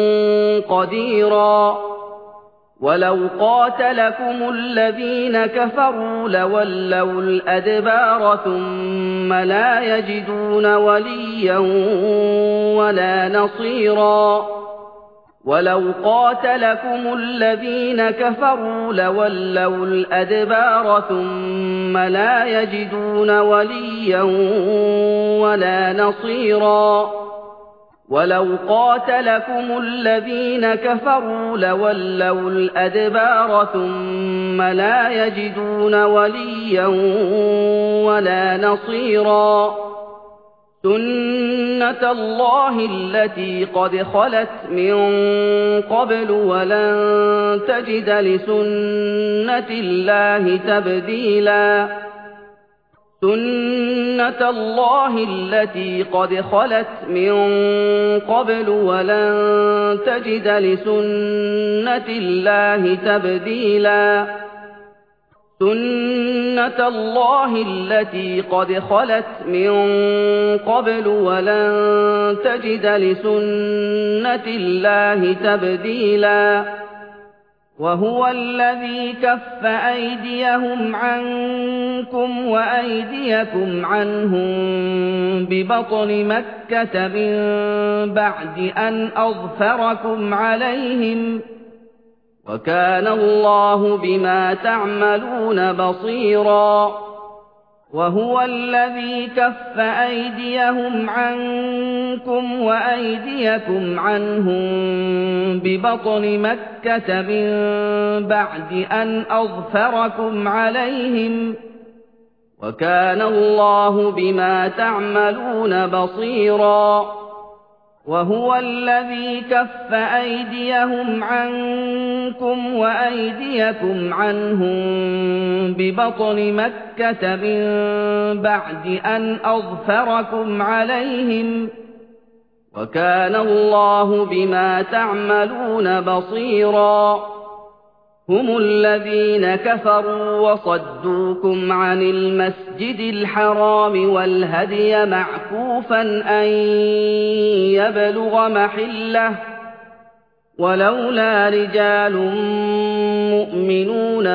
A: قديرا ولو قاتلكم الذين كفروا لولوا الأدبار ثم لا يجدون وليا ولا نصيرا ولو قاتلكم الذين كفروا لولوا الأدبار ثم لا يجدون وليا ولا نصيرا ولو قاتلكم الذين كفروا لولوا الأدبار ثم لا يجدون وليا ولا نصيرا سنة الله التي قد خلت من قبل ولن تجد لسنة الله تبديلا سنة الله التي قد خلت من قبل ولن تجد لسنة الله تبديلا سنة الله التي قد خلت من قبل ولن تجد لسنة الله تبديلا وهو الذي كف أيديهم عنكم وأيديكم عنهم ببطن مكة من بعد أن أظفركم عليهم وكان الله بما تعملون بصيرا وهو الذي كف أيديهم عنكم وأيديكم عنهم ببطن مكة من بعد أن أظفركم عليهم وكان الله بما تعملون بصيرا وهو الذي كف أيديهم عنكم وأيديكم عنهم ببطن مكة من بعد أن أظفركم عليهم وكان الله بما تعملون بصيرا هم الذين كفروا وصدوكم عن المسجد الحرام والهدي معكوفا أن يبلغ محله ولولا رجال مؤمنون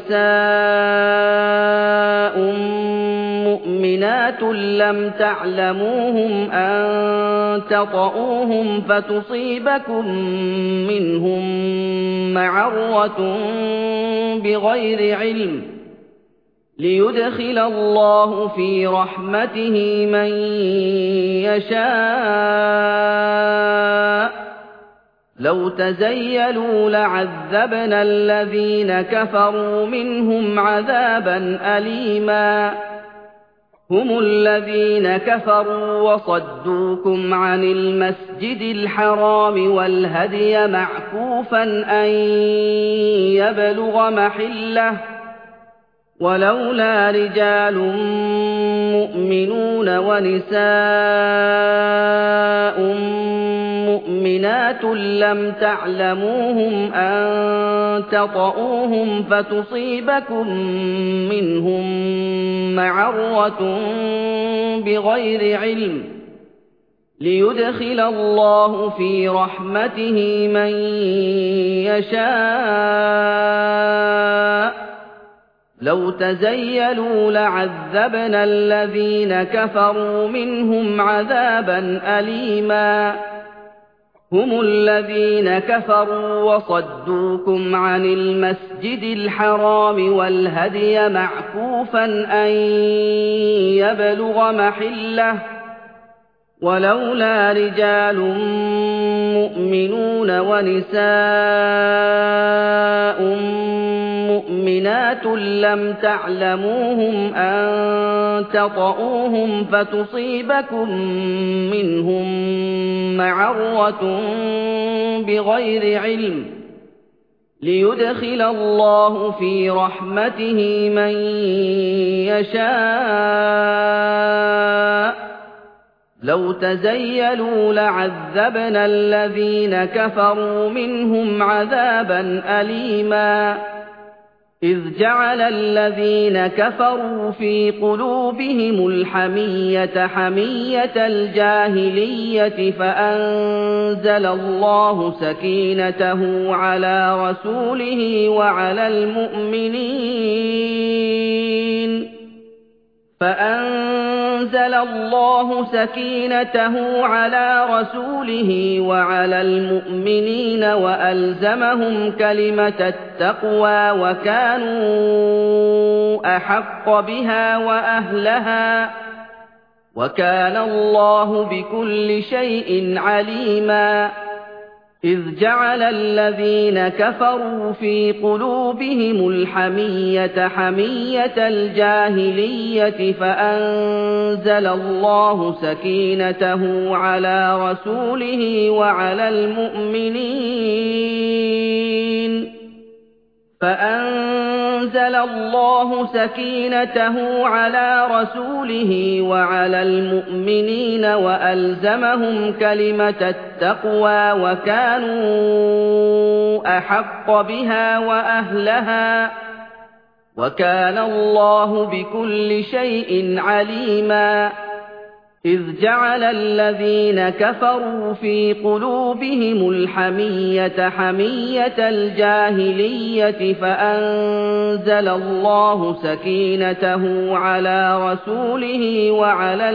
A: ونساء مؤمنات لم تعلموهم أن تطؤوهم فتصيبكم منهم معرة بغير علم ليدخل الله في رحمته من يشاء لَوْ تَزَيَّلُوا لَعَذَّبْنَا الَّذِينَ كَفَرُوا مِنْهُمْ عَذَابًا أَلِيمًا هُمُ الَّذِينَ كَفَرُوا وَصَدُّوكُمْ عَنِ الْمَسْجِدِ الْحَرَامِ وَالْهَدْيَ مَعْكُوفًا أَن يَبْلُغَ مَحِلَّهُ ۚ وَلَوْلَا رِجَالٌ مُّؤْمِنُونَ وَنِسَاءٌ مُّؤْمِنَاتٌ لَّمْ تَعْلَمُوهُمْ أَن تَطَئُوهُمْ فَتُصِيبَكُم مِّنْهُم مَّعَرَّةٌ بِغَيْرِ عِلْمٍ لِّيُدْخِلَ اللَّهُ فِي رَحْمَتِهِ مَن يَشَاءُ ۚ لَوْ تَزَيَّلُوا لَعَذَّبْنَا الَّذِينَ كَفَرُوا مِنْهُمْ عَذَابًا أَلِيمًا هُمُ الَّذِينَ كَفَرُوا وَصَدُّوكُمْ عَنِ الْمَسْجِدِ الْحَرَامِ وَالْهَدْيَ مَعْكُوفًا أَن يَبْلُغَ مَحِلَّهُ ۚ وَلَوْلَا رِجَالٌ مُّؤْمِنُونَ وَنِسَاءٌ مُّؤْمِنَاتٌ لَّمْ تَعْلَمُوهُمْ أَن تَطَئُوهُمْ فَتُصِيبَكُم مِّنْهُم مَّعَرَّةٌ بِغَيْرِ عِلْمٍ لِّيُدْخِلَ اللَّهُ فِي رَحْمَتِهِ مَن يَشَاءُ ۚ لَوْ تَزَيَّلُوا لَعَذَّبْنَا الَّذِينَ كَفَرُوا مِنْهُمْ عَذَابًا أَلِيمًا إِذْ جَعَلَ الَّذِينَ كَفَرُوا فِي قُلُوبِهِمُ الْحَمِيَّةَ حَمِيَّةَ الْجَاهِلِيَّةِ فَأَنزَلَ اللَّهُ سَكِينَتَهُ عَلَىٰ رَسُولِهِ وَعَلَى الْمُؤْمِنِينَ فَأَنزَلَ اللَّهُ سَكِينَتَهُ عَلَىٰ رَسُولِهِ وَعَلَى الْمُؤْمِنِينَ وَأَلْزَمَهُمْ كَلِمَةَ التَّقْوَىٰ وَكَانُوا أَحَقَّ بِهَا وَأَهْلَهَا ۚ وَكَانَ اللَّهُ بِكُلِّ شَيْءٍ عَلِيمًا إِذْ جَعَلَ الَّذِينَ كَفَرُوا فِي قُلُوبِهِمُ الْحَمِيَّةَ حَمِيَّةَ الْجَاهِلِيَّةِ فَأَنزَلَ اللَّهُ سَكِينَتَهُ عَلَىٰ رَسُولِهِ وَعَلَى الْمُؤْمِنِينَ فَأَنزَلَ اللَّهُ سَكِينَتَهُ عَلَىٰ رَسُولِهِ وَعَلَى الْمُؤْمِنِينَ وَأَلْزَمَهُمْ كَلِمَةَ التَّقْوَىٰ وَكَانُوا أَحَقَّ بِهَا وَأَهْلَهَا ۚ وَكَانَ اللَّهُ بِكُلِّ شَيْءٍ عَلِيمًا إِذْ جَعَلَ الَّذِينَ كَفَرُوا فِي قُلُوبِهِمُ الْحَمِيَّةَ حَمِيَّةَ الْجَاهِلِيَّةِ فَأَنزَلَ اللَّهُ سَكِينَتَهُ عَلَىٰ رَسُولِهِ وَعَلَى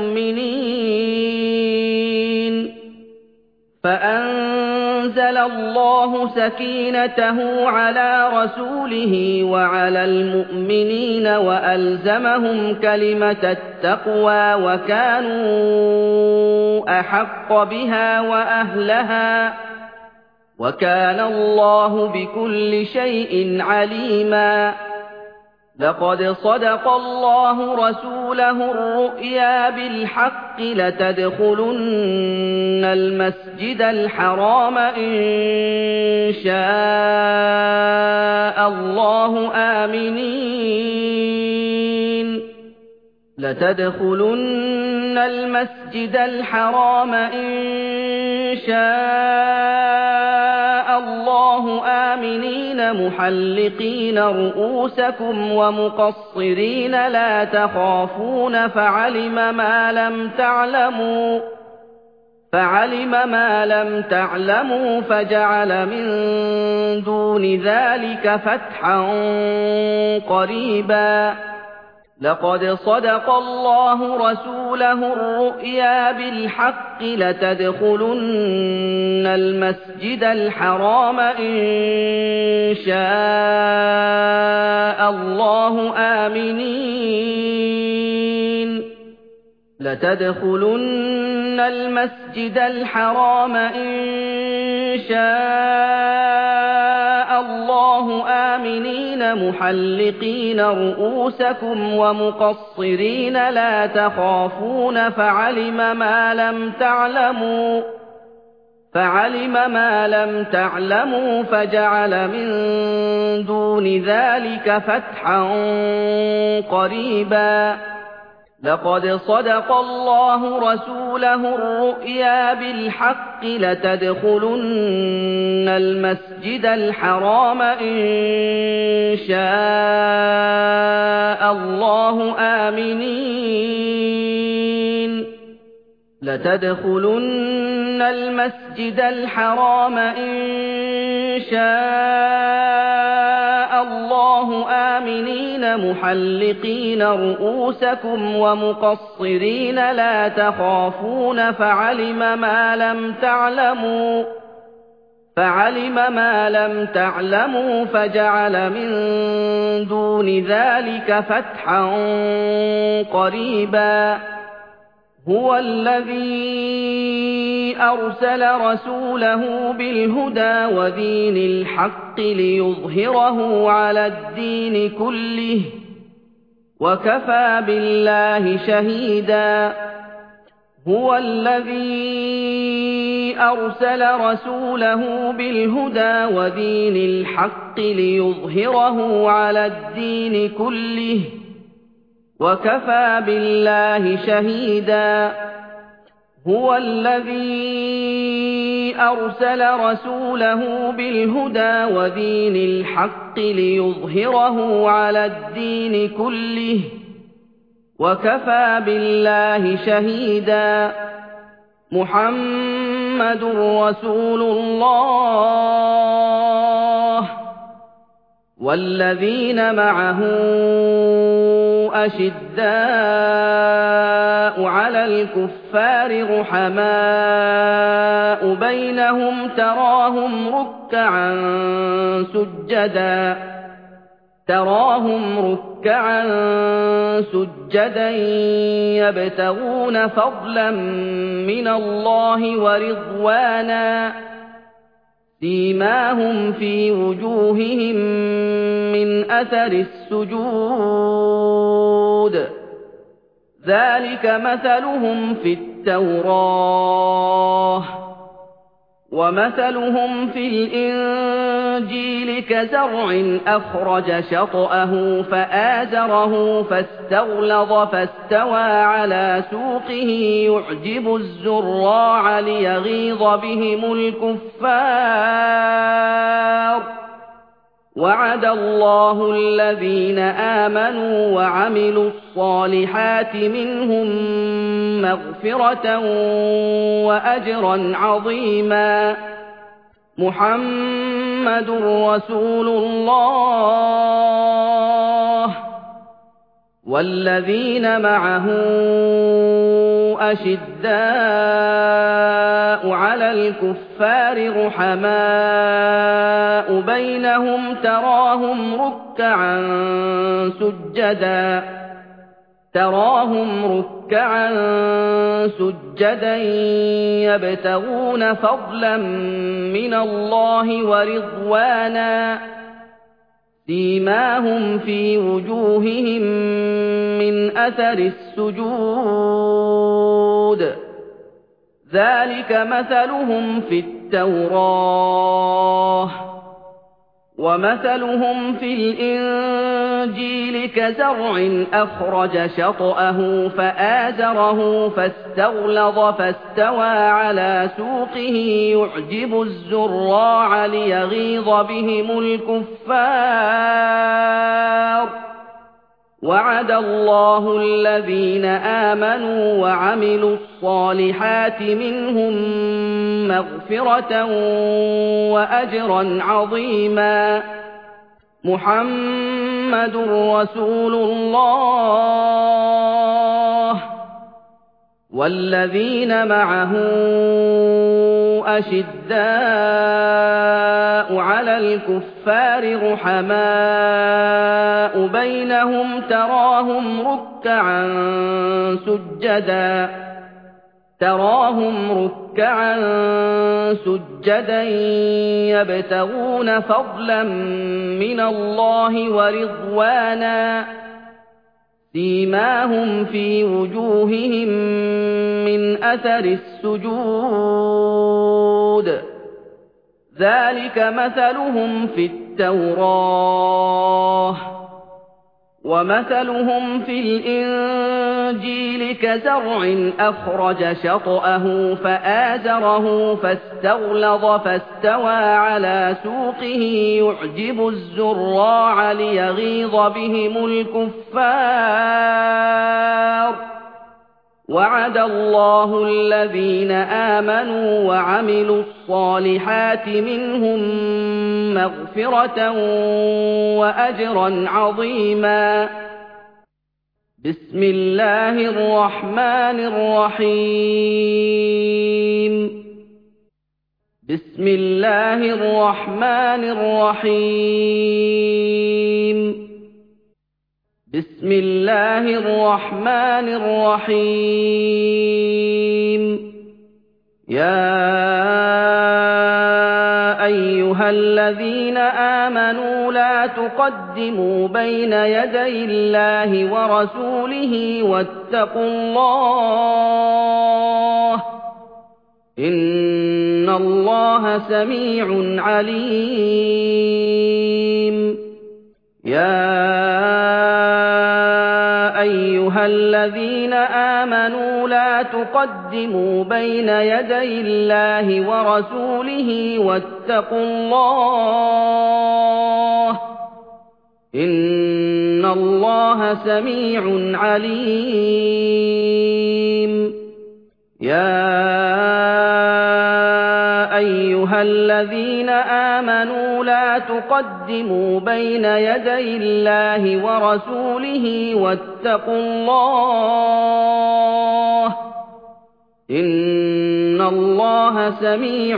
A: الْمُؤْمِنِينَ فَأَنزَلَ اللَّهُ سَكِينَتَهُ عَلَىٰ رَسُولِهِ وَعَلَى الْمُؤْمِنِينَ وَأَلْزَمَهُمْ كَلِمَةَ التَّقْوَىٰ وَكَانُوا أَحَقَّ بِهَا وَأَهْلَهَا ۚ وَكَانَ اللَّهُ بِكُلِّ شَيْءٍ عَلِيمًا لَقَدْ صَدَقَ اللَّهُ رَسُولَهُ الرُّؤْيَا بِالْحَقِّ لَتَدْخُلُنَّ الْمَسْجِدَ الْحَرَامَ إِن شَاءَ اللَّهُ آمِنِينَ لَتَدْخُلُنَّ الْمَسْجِدَ الْحَرَامَ إِن شَاءَ اللَّهُ آمِنِينَ مُحَلِّقِينَ رُءُوسَكُمْ وَمُقَصِّرِينَ لَا تَخَافُونَ فَعَلِمَ مَا لَمْ تَعْلَمُوا فَعَلِمَ مَا لَمْ تَعْلَمُوا فَجَعَلَ مِن دُونِ ذَٰلِكَ فَتْحًا قَرِيبًا لَقَدْ صَدَقَ اللَّهُ رَسُولَهُ الرُّؤْيَا بِالْحَقِّ لَتَدْخُلُنَّ الْمَسْجِدَ الْحَرَامَ إِن شَاءَ اللَّهُ آمِنِينَ لَتَدْخُلُنَّ المسجد الحرام إن شاء الله آمنين محلقين رؤوسكم ومقصرين لا تخافون فعلم ما لم تعلموا فعلم ما لم تعلموا فجعل من دون ذلك فتحا قريبا لقد صدق الله رسوله الرؤيا بالحق لتدخلن المسجد الحرام إن شاء الله آمنين لتدخلن المسجد الحرام إن شاء الله آمنين محلقين رؤوسكم ومقصرين لا تخافون فعلم ما لم تعلموا فعلم ما لم تعلموا فجعل من دون ذلك فتحا قريبا هو الذي أرسل رسوله بالهدى ودين الحق ليظهره على الدين كله وكفى بالله شهيدا هو الذي أرسل رسوله بالهدى ودين الحق ليظهره على الدين كله وكفى بالله شهيدا هو الذي أرسل رسوله بالهدى ودين الحق ليظهره على الدين كله وكفى بالله شهيدا محمد رسول الله والذين معه أشداء على الكفار رحماء بينهم تراهم ركعا سجدا تراهم ركعا سجدا يبتغون فضلا من الله ورضوانا سيماهم في وجوههم من أثر السجود ذلك مثلهم في التوراة ومثلهم في الإنجيل كزرع أخرج شطأه فآزره فاستغلظ فاستوى على سوقه يعجب الزراع ليغيظ بهم الكفار وعد الله الذين آمنوا وعملوا الصالحات منهم مغفرة وأجرا عظيما محمد رسول الله والذين معه أشداء على الكفار رحماء بينهم تراهم ركعا سجدا تراهم ركعا سجدا يبتغون فضلا من الله ورضوانا سيماهم في وجوههم من أثر السجود ذلك مثلهم في التوراة ومثلهم في الإنجيل كزرع أخرج شطأه فآزره فاستغلظ فاستوى على سوقه يعجب الزراع ليغيظ بهم الكفار وعد الله الذين آمنوا وعملوا الصالحات منهم مغفرة وأجرا عظيما محمد رسول الله والذين معه أشداء على الكفار رحماء بينهم تراهم ركعا سجدا تراهم ركعا سجدا يبتغون فضلا من الله ورضوانا سيماهم في وجوههم من أثر السجود ذلك مثلهم في التوراة ومثلهم في الإنجيل كزرع أخرج شطأه فآزره فاستغلظ فاستوى على سوقه يعجب الزراع ليغيظ بهم الكفار وعد الله الذين آمنوا وعملوا الصالحات منهم مغفرة وأجرا عظيما بسم الله الرحمن الرحيم بسم الله الرحمن الرحيم بسم الله الرحمن الرحيم يا أيها الذين آمنوا لا تقدموا بين يدي الله ورسوله واتقوا الله إن الله سميع عليم يا أيها الذين آمنوا لا تقدموا بين يدي الله ورسوله واتقوا الله إن الله سميع عليم يا أيها الذين آمنوا لا تقدموا بين يدي الله ورسوله واتقوا الله إن الله سميع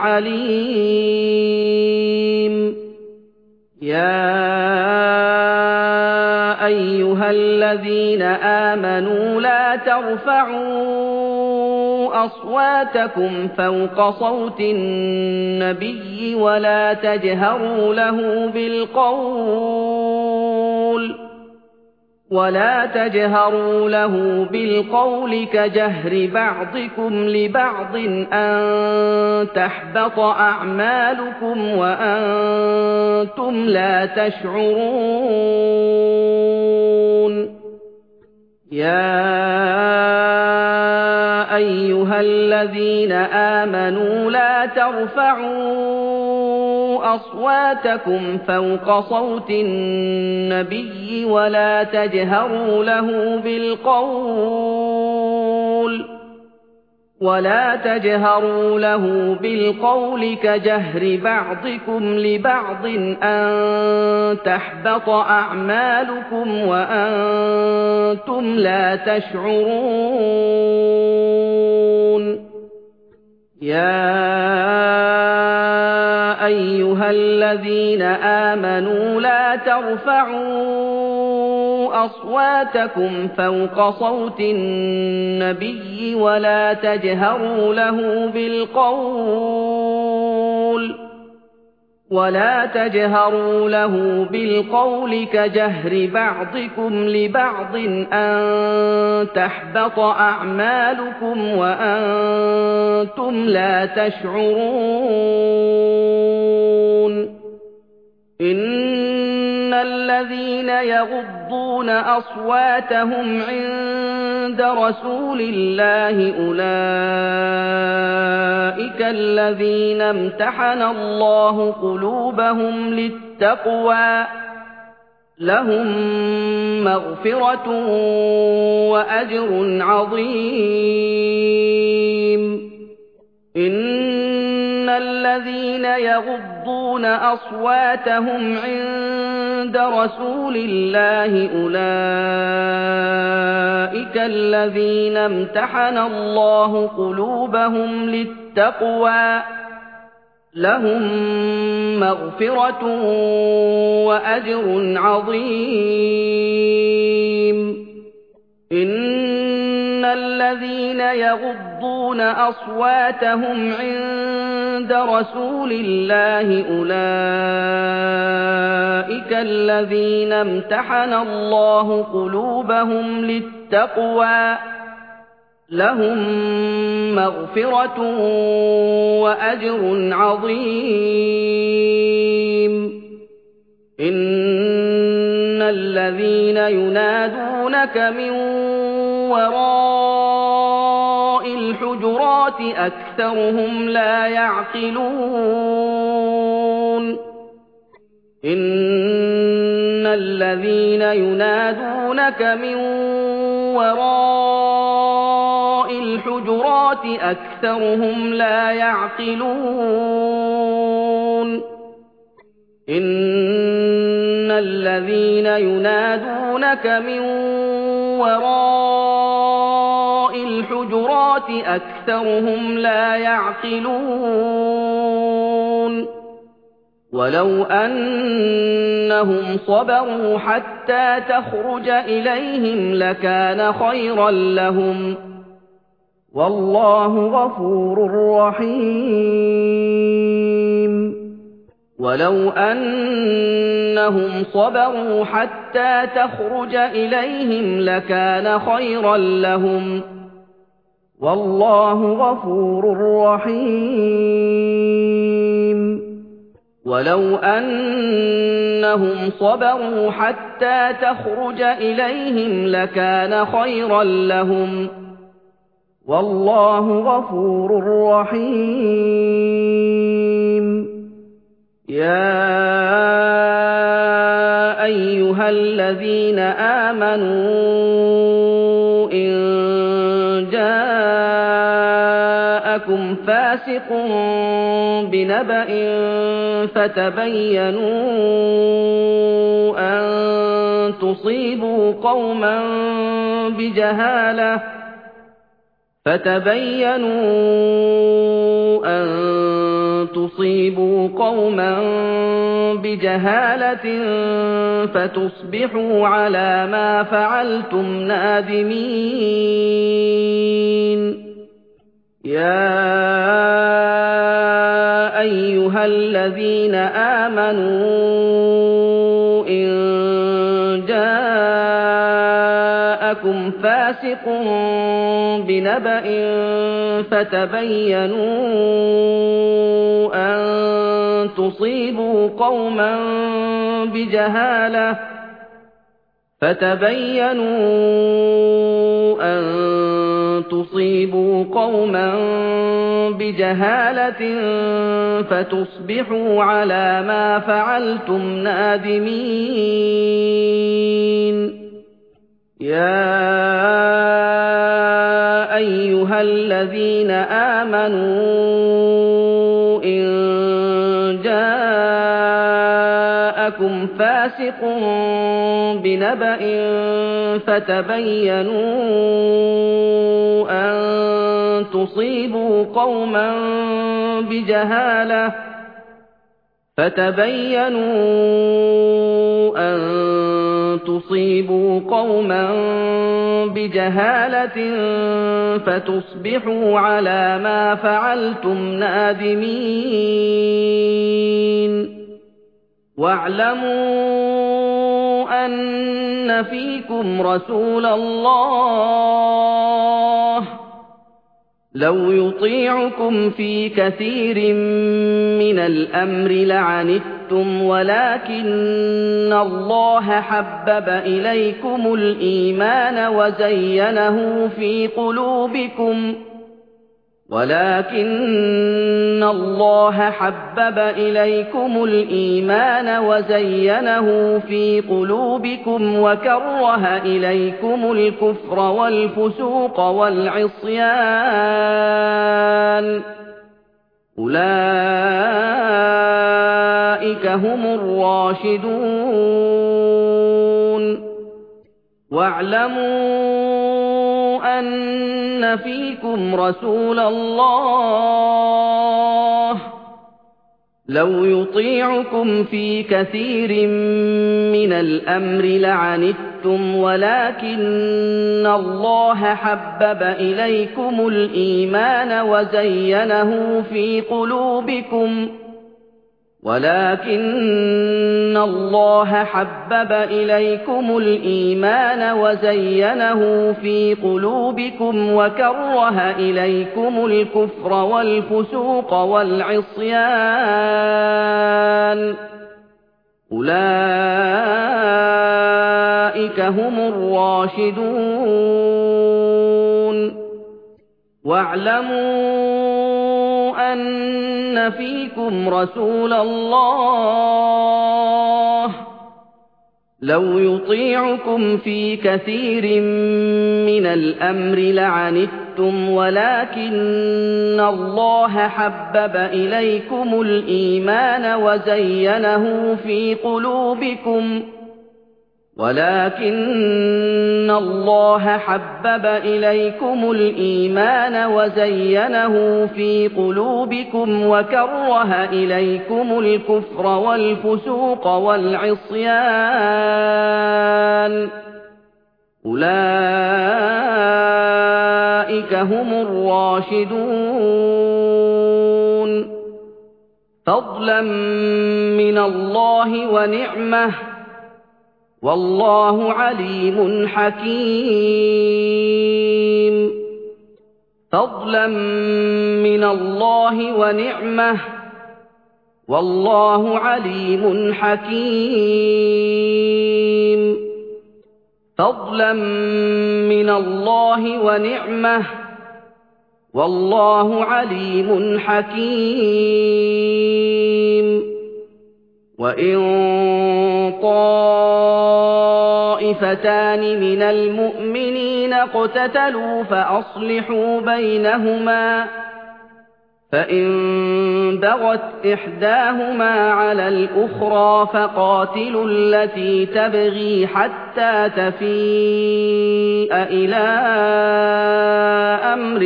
A: عليم يا أيها الذين آمنوا لا ترفعوا أصواتكم فوق صوت النبي ولا تجهروا له بالقول ولا تجهروا له بالقول كجهر بعضكم لبعض أن تحبط أعمالكم وأنتم لا تشعرون يا أيها الذين آمنوا لا ترفعوا أصواتكم فوق صوت النبي ولا تجهروا له بالقول ولا تجهروا له بالقول كجهر بعضكم لبعض أن تحبط أعمالكم وأنتم لا تشعرون يا أيها الذين آمنوا لا ترفعوا أصواتكم فوق صوت النبي ولا تجهروا له بالقول ولا تجهروا له بالقول كجهر بعضكم لبعض أن تحبط أعمالكم وأنتم لا تشعرون إن الذين يغضون أصواتهم عند رسول الله أولئك الذين امتحن الله قلوبهم للتقوى لهم مغفرة وأجر عظيم إن الذين يغضون أصواتهم عند رسول الله أولئك الذين امتحن الله قلوبهم للتقوى لهم مغفرة وأجر عظيم إن الَّذِينَ يَغُضُّونَ أَصْوَاتَهُمْ عِندَ رَسُولِ اللَّهِ أُولَٰئِكَ الَّذِينَ امْتَحَنَ اللَّهُ قُلُوبَهُمْ لِلتَّقْوَىٰ ۚ لَهُم مَّغْفِرَةٌ وَأَجْرٌ عَظِيمٌ إِنَّ الَّذِينَ يُنَادُونَكَ مِن وَرَاءِ الْحُجُرَاتِ أَكْثَرُهُمْ لَا يَعْقِلُونَ إِنَّ الَّذِينَ يُنَادُونَكَ مِن وَرَاءِ الْحُجُرَاتِ أَكْثَرُهُمْ لَا يَعْقِلُونَ إِنَّ الَّذِينَ يُنَادُونَكَ مِن وَرَاءِ الْحُجُرَاتِ أَكْثَرُهُمْ لَا يَعْقِلُونَ وَلَوْ أَنَّهُمْ صَبَرُوا حَتَّىٰ تَخْرُجَ إِلَيْهِمْ لَكَانَ خَيْرًا لَّهُمْ ۚ وَاللَّهُ غَفُورٌ رَّحِيمٌ وَلَوْ أَنَّهُمْ صَبَرُوا حَتَّىٰ تَخْرُجَ إِلَيْهِمْ لَكَانَ خَيْرًا لَّهُمْ ۚ وَاللَّهُ غَفُورٌ رَّحِيمٌ وَلَوْ أَنَّهُمْ صَبَرُوا حَتَّىٰ تَخْرُجَ إِلَيْهِمْ لَكَانَ خَيْرًا لَّهُمْ ۚ وَاللَّهُ غَفُورٌ رَّحِيمٌ يَا أَيُّهَا الَّذِينَ آمَنُوا إِن جَاءَكُمْ فَاسِقٌ بِنَبَإٍ فَتَبَيَّنُوا أَن تُصِيبُوا قَوْمًا بِجَهَالَةٍ فَتَبَيَّنُوا أَن تُصِيبُوا قَوْمًا بِجَهَالَةٍ فَتُصْبِحُوا عَلَىٰ مَا فَعَلْتُمْ نَادِمِينَ يَا أَيُّهَا الَّذِينَ آمَنُوا إِن جَاءَكُمْ فَاسِقٌ بِنَبَإٍ فَتَبَيَّنُوا أَن تُصِيبُوا قَوْمًا بِجَهَالَةٍ فَتَبَيَّنُوا أَن تُصِيبُوا قَوْمًا بِجَهَالَةٍ فَتُصْبِحُوا عَلَىٰ مَا فَعَلْتُمْ نَادِمِينَ يَا أَيُّهَا الَّذِينَ آمَنُوا إِن جَاءَكُمْ فَاسِقٌ بِنَبَإٍ فَتَبَيَّنُوا أَن تُصِيبُوا قَوْمًا بِجَهَالَةٍ فَتَبَيَّنُوا أَن تُصِيبُوا قَوْمًا بِجَهَالَةٍ فَتُصْبِحُوا عَلَىٰ مَا فَعَلْتُمْ نَادِمِينَ وَاعْلَمُوا أَنَّ فِيكُمْ رَسُولَ اللَّهِ لَوْ يُطِيعُكُمْ فِي كَثِيرٍ مِّنَ الْأَمْرِ لَعَنِتُّمْ وَلَٰكِنَّ اللَّهَ حَبَّبَ إِلَيْكُمُ الْإِيمَانَ وَزَيَّنَهُ فِي قُلُوبِكُمْ ولكن الله حبب إليكم الإيمان وزينه في قلوبكم وكره إليكم الكفر والفسوق والعصيان أولئك هم الراشدون واعلموا أن فيكم رسول الله لَوْ يُطِيعُكُمْ فِي كَثِيرٍ مِّنَ الْأَمْرِ لَعَنِتُّمْ وَلَٰكِنَّ اللَّهَ حَبَّبَ إِلَيْكُمُ الْإِيمَانَ وَزَيَّنَهُ فِي قُلُوبِكُمْ ولكن الله حبب إليكم الإيمان وزينه في قلوبكم وكره إليكم الكفر والفسوق والعصيان أولئك هم الراشدون واعلموا أن فيكم رسول الله لو يطيعكم في كثير من الأمر لعنتم ولكن الله حبب إليكم الإيمان وزينه في قلوبكم ولكن الله حبب إليكم الإيمان وزينه في قلوبكم وكره إليكم الكفر والفسوق والعصيان أولئك هم الراشدون فضلا من الله ونعمه والله عليم حكيم فضلا من الله ونعمه والله عليم حكيم فضلا من الله ونعمه والله عليم حكيم وإن طائفتان من المؤمنين اقتتلوا فأصلحوا بينهما فإن بغت إحداهما على الأخرى فقاتلوا التي تبغي حتى تفيء إلى أمر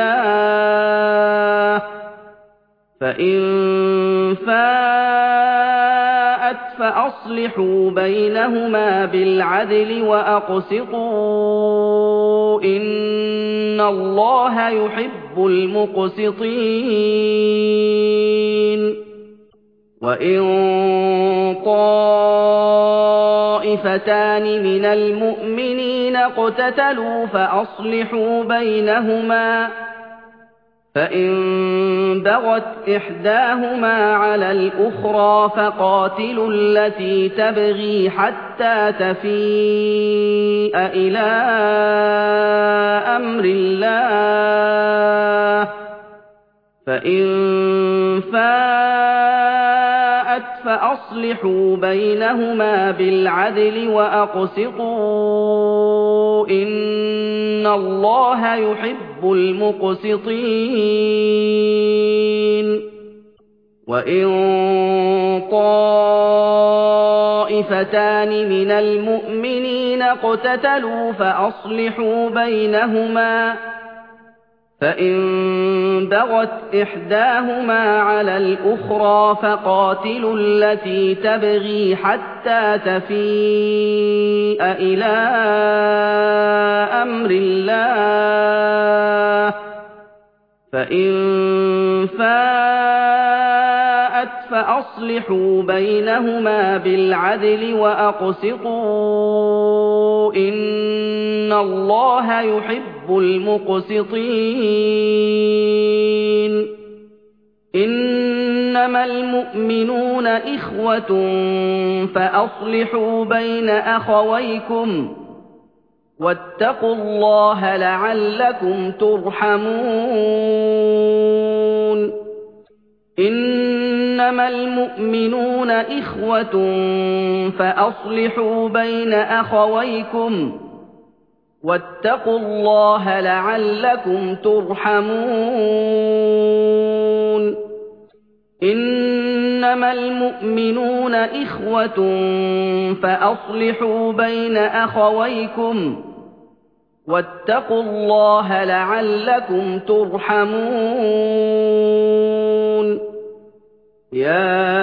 A: الله فإن فاءت فأصلحوا بينهما بالعدل وأقسطوا إن الله يحب المقسطين وإن طائفتان من المؤمنين اقتتلوا فأصلحوا بينهما فإن بغت إحداهما على الأخرى فقاتلوا التي تبغي حتى تفيء إلى أمر الله فإن فاءت فأصلحوا بينهما بالعدل وأقسطوا إن الله يحب المقسطين وإن طائفتان من المؤمنين اقتتلوا فأصلحوا بينهما فإن بغت إحداهما على الأخرى فقاتلوا التي تبغي حتى تفيء إلى أمر الله فإن فاءت فأصلحوا بينهما بالعدل وأقسطوا إن الله يحب المقسطين إنما المؤمنون إخوة فأصلحوا بين أخويكم واتقوا الله لعلكم ترحمون إنما المؤمنون إخوة فأصلحوا بين أخويكم واتقوا الله لعلكم ترحمون إنما المؤمنون إخوة فأصلحوا بين أخويكم واتقوا الله لعلكم ترحمون يَا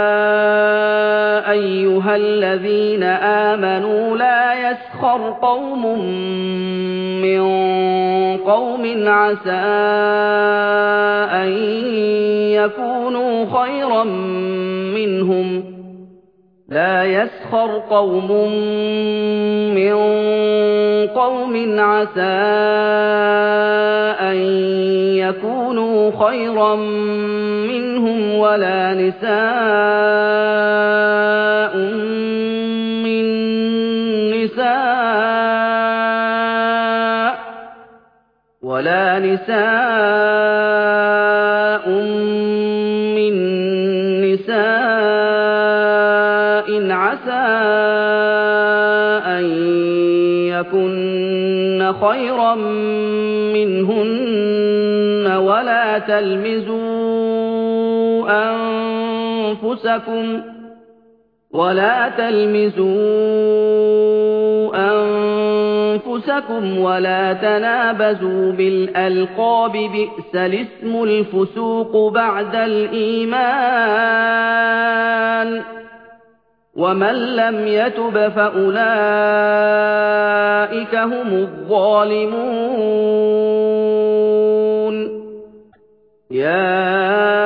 A: أَيُّهَا الَّذِينَ آمَنُوا لَا يَسْخَرْ قَوْمٌ مِّن قَوْمٍ عَسَىٰ أَن يَكُونُوا خَيْرًا مِّنْهُمْ ۖ لا يسخر قوم من قوم عسى أن يكونوا خيرا منهم ولا نساء من نساء ولا نساء من نساء عسى أن يكن خيرا منهن ولا تلمزوا أنفسكم ولا تلمزوا أنفسكم ولا تنابزوا بالألقاب بئس الاسم الفسوق بعد الإيمان ومن لم يتب فأولئك هم الظالمون يا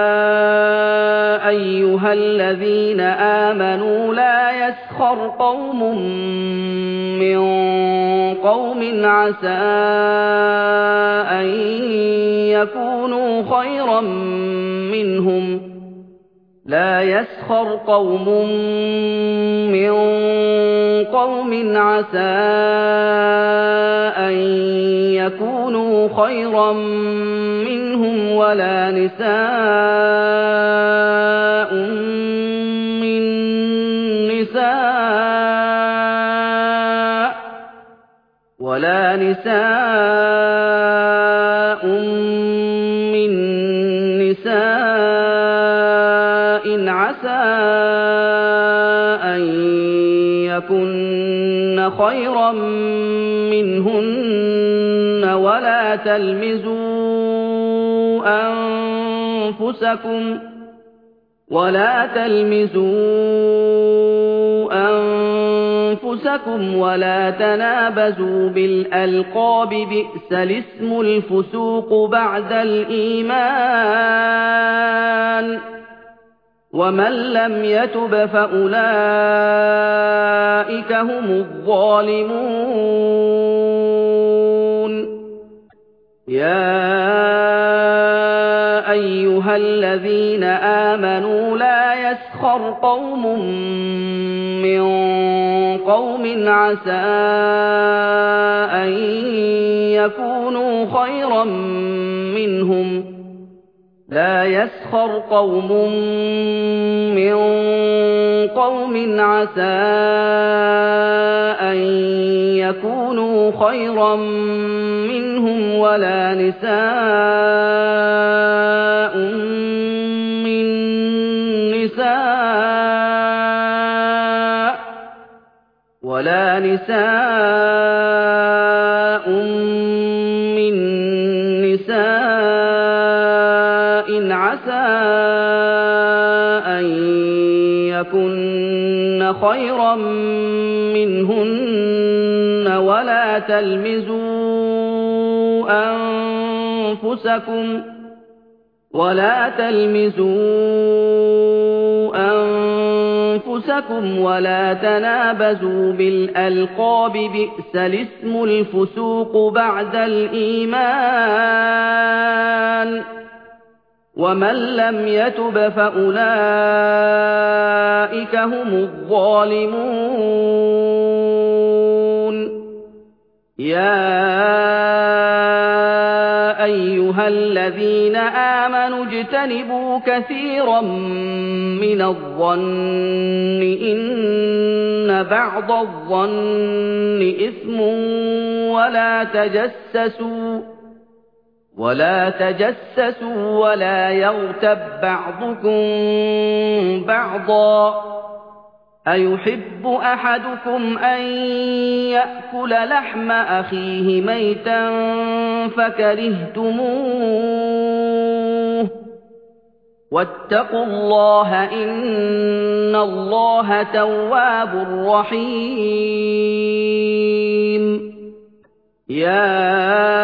A: أيها الذين آمنوا لا يسخر قوم من قوم عسى أن يكونوا خيرا منهم لا يسخر قوم من قوم عسى أن يكونوا خيرا منهم ولا نساء من نساء ولا نساء من نساء عسى أن يكن خيرا منهن ولا تلمزوا أنفسكم ولا تلمزوا أنفسكم ولا تنابزوا بالألقاب بئس الاسم الفسوق بعد الإيمان ومن لم يتب فأولئك هم الظالمون يا أيها الذين آمنوا لا يسخر قوم من قوم عسى أن يكونوا خيرا منهم لا يسخر قوم من قوم عسى أن يكونوا خيرا منهم ولا نساء من نساء ولا نساء من نساء عسى أن يكن خيرا منهن ولا تلمزوا أنفسكم ولا تلمزوا أنفسكم ولا تنابزوا بالألقاب بئس الاسم الفسوق بعد الإيمان ومن لم يتب فأولئك هم الظالمون يا أيها الذين آمنوا اجتنبوا كثيرا من الظن إن بعض الظن إثم ولا تجسسوا ولا تجسسوا ولا يغتب بعضكم بعضا أيحب أحدكم أن يأكل لحم أخيه ميتا فكرهتموه واتقوا الله إن الله تواب رحيم يا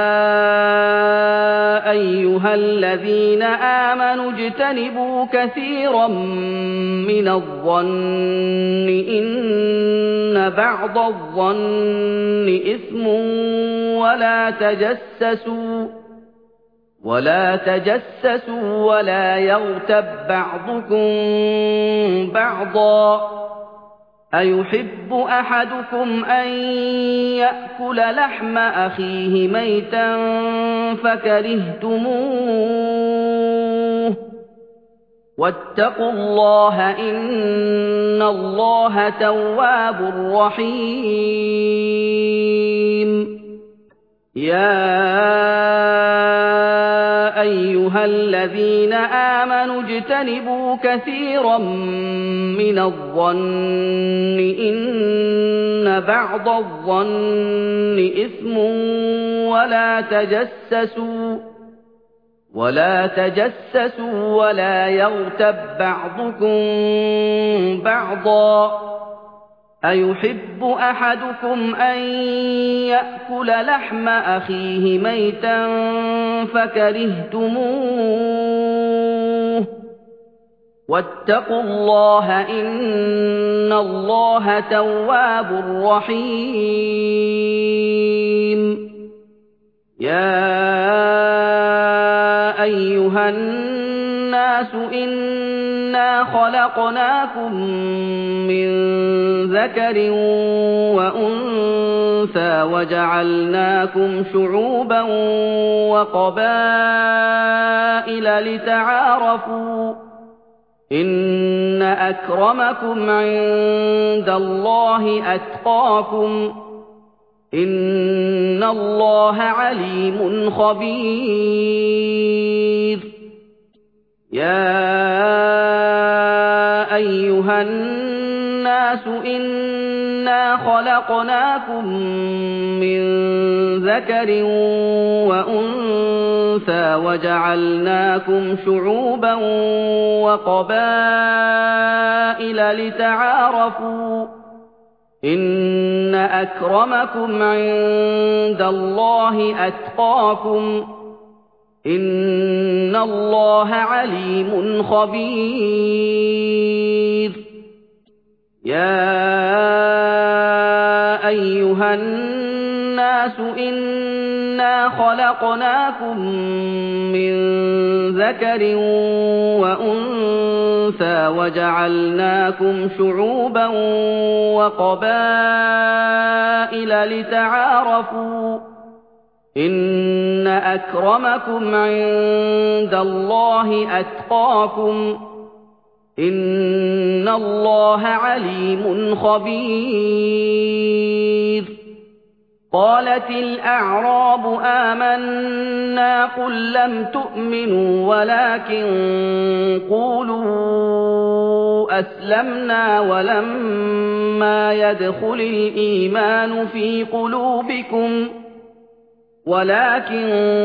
A: أيها الذين آمنوا اجتنبوا كثيرا من الظن إن بعض الظن إثم ولا تجسسوا ولا تجسسوا ولا يغتب بعضكم بعضا أيحب أحدكم أن يأكل لحم أخيه ميتا فكرهتموه واتقوا الله إن الله تواب رحيم يا أيها الذين آمنوا اجتنبوا كثيرا من الظن إن بعض الظن إثم ولا تجسسوا ولا تجسسوا ولا يغتب بعضكم بعضا أيحب أحدكم أن يأكل لحم أخيه ميتا فكرهتموه واتقوا الله إن الله تواب رحيم يا أيها الناس إنا خلقناكم من ذكر وأنثى وجعلناكم شعوبا وقبائل لتعارفوا إن أكرمكم عند الله أتقاكم إن الله عليم خبير يا أيها الناس إنا خلقناكم من ذكر وأنثى وجعلناكم شعوبا وقبائل لتعارفوا إن أكرمكم عند الله أتقاكم إن الله عليم خبير يا أيها الناس إنا خلقناكم من ذكر وأنثى وجعلناكم شعوبا وقبائل لتعارفوا إن أكرمكم عند الله أتقاكم إن الله عليم خبير قالت الأعراب آمنا قل لم تؤمنوا ولكن قولوا أسلمنا ولما يدخل الإيمان في قلوبكم ولكن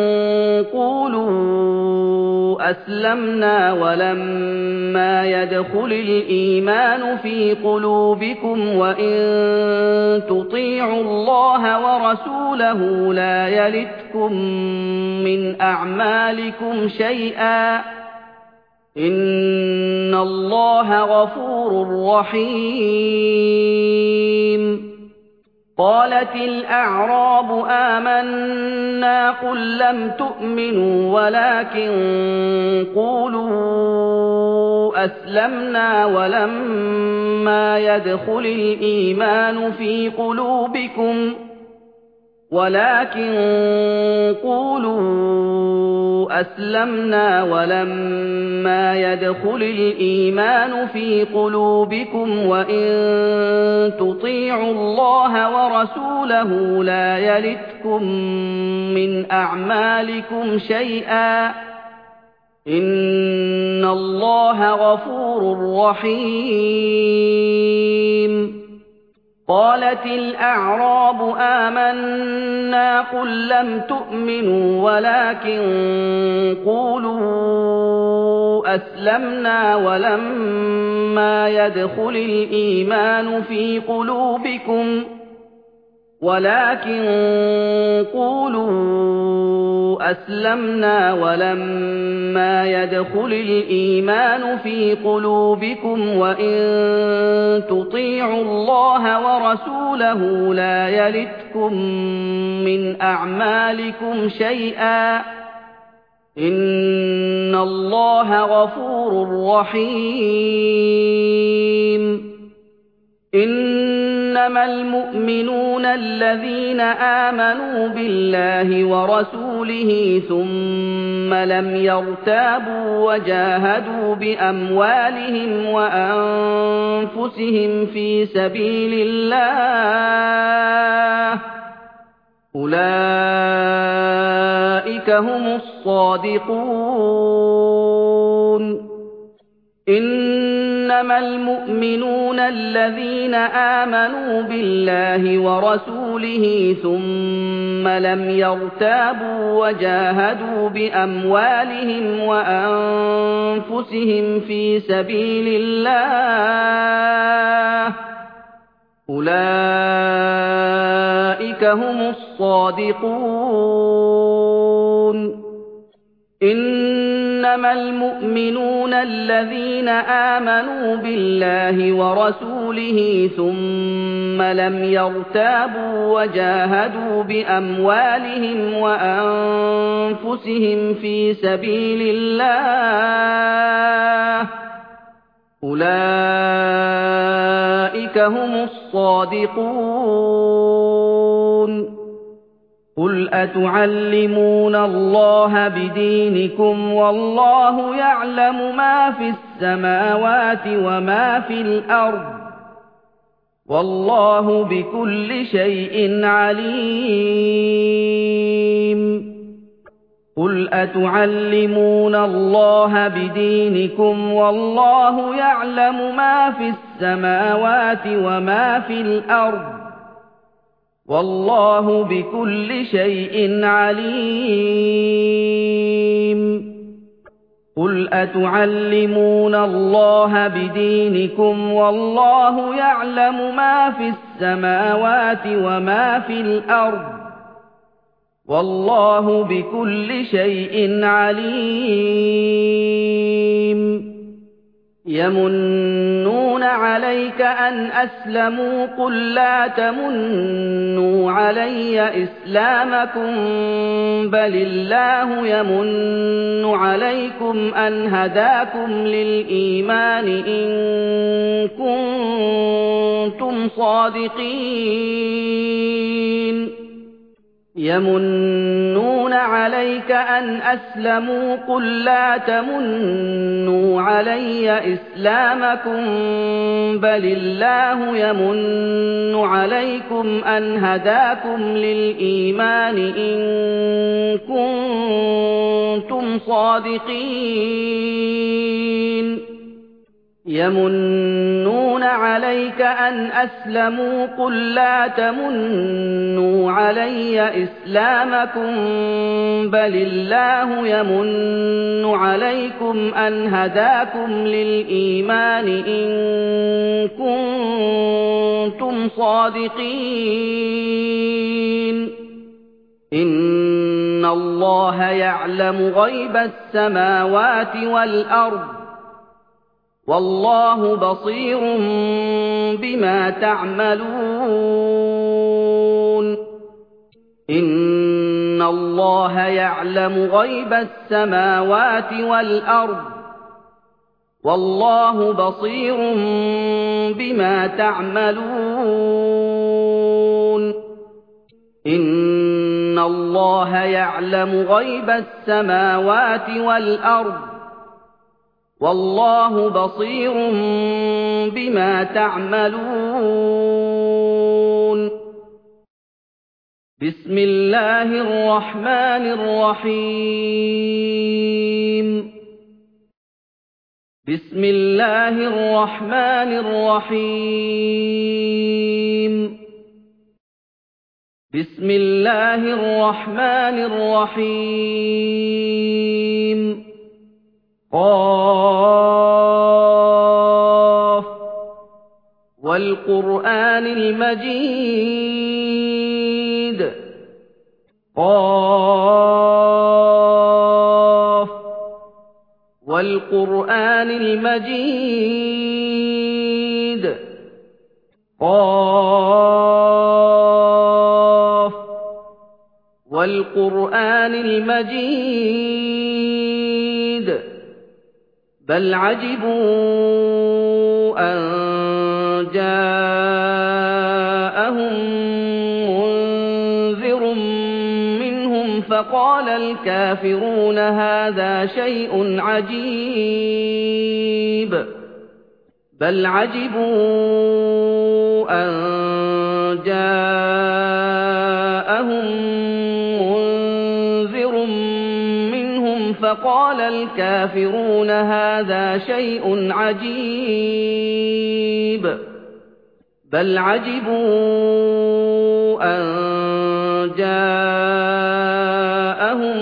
A: قولوا أسلمنا ولما يدخل الإيمان في قلوبكم وإن تطيعوا الله ورسوله لا يلتكم من أعمالكم شيئا إن الله غفور رحيم قالت الأعراب آمنا قل لم تؤمنوا ولكن قولوا أسلمنا ولما يدخل الإيمان في قلوبكم ولكن قولوا أسلمنا ولما يدخل الإيمان في قلوبكم وإن تطيعوا الله ورسوله لا يلتكم من أعمالكم شيئا إن الله غفور رحيم قالت الأعراب آمنا قل لم تؤمنوا ولكن قولوا أسلمنا ولما يدخل الإيمان في قلوبكم ولكن قولوا أسلمنا ولما يدخل الإيمان في قلوبكم وإن تطيعوا الله ورسوله لا يلتكم من أعمالكم شيئا إن الله غفور رحيم. إنما المؤمنون الذين آمنوا بالله ورسوله ثم لم يرتابوا وجاهدوا بأموالهم وأنفسهم في سبيل الله أولئك هم الصادقون. إنما المؤمنون الذين آمنوا بالله ورسوله ثم لم يرتابوا وجاهدوا بأموالهم وأنفسهم في سبيل الله أولئك هم الصادقون. إنما المؤمنون الذين آمنوا بالله ورسوله ثم لم يرتابوا وجاهدوا بأموالهم وأنفسهم في سبيل الله أولئك هم الصادقون. قل أتعلمون الله بدينكم والله يعلم ما في السماوات وما في الأرض والله بكل شيء عليم. قل أتعلمون الله بدينكم والله يعلم ما في السماوات وما في الأرض والله بكل شيء عليم. قل أتعلمون الله بدينكم والله يعلم ما في السماوات وما في الأرض والله بكل شيء عليم. يمنون عليك أن أسلموا قل لا تمنوا علي إسلامكم بل الله يمن عليكم أن هداكم للإيمان إن كنتم صادقين. يمنون عليك أن أسلموا قل لا تمنوا علي إسلامكم بل الله يمن عليكم أن هداكم للإيمان إن كنتم صادقين. يمنون عليك أن أسلموا قل لا تمنوا علي إسلامكم بل الله يمن عليكم أن هداكم للإيمان إن كنتم صادقين. إن الله يعلم غيب السماوات والأرض والله بصير بما تعملون. إن الله يعلم غيب السماوات والأرض والله بصير بما تعملون. إن الله يعلم غيب السماوات والأرض والله بصير بما تعملون. بسم الله الرحمن الرحيم. بسم الله الرحمن الرحيم. بسم الله الرحمن الرحيم. قاف والقرآن المجيد قاف والقرآن المجيد قاف والقرآن المجيد بل عجبوا أن جاءهم منذر منهم فقال الكافرون هذا شيء عجيب بل عجبوا أن جاءهم منذر منهم فقال الكافرون هذا شيء عجيب بل عجبوا أن جاءهم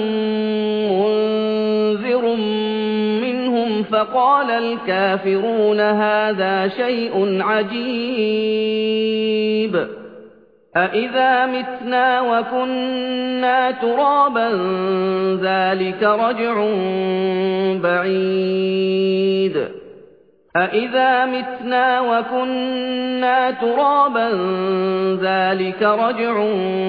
A: منذر منهم فقال الكافرون هذا شيء عجيب أإذا متنا وكنا ترابا ذلك رجع بعيد أإذا متنا وكنا ترابا ذلك رجع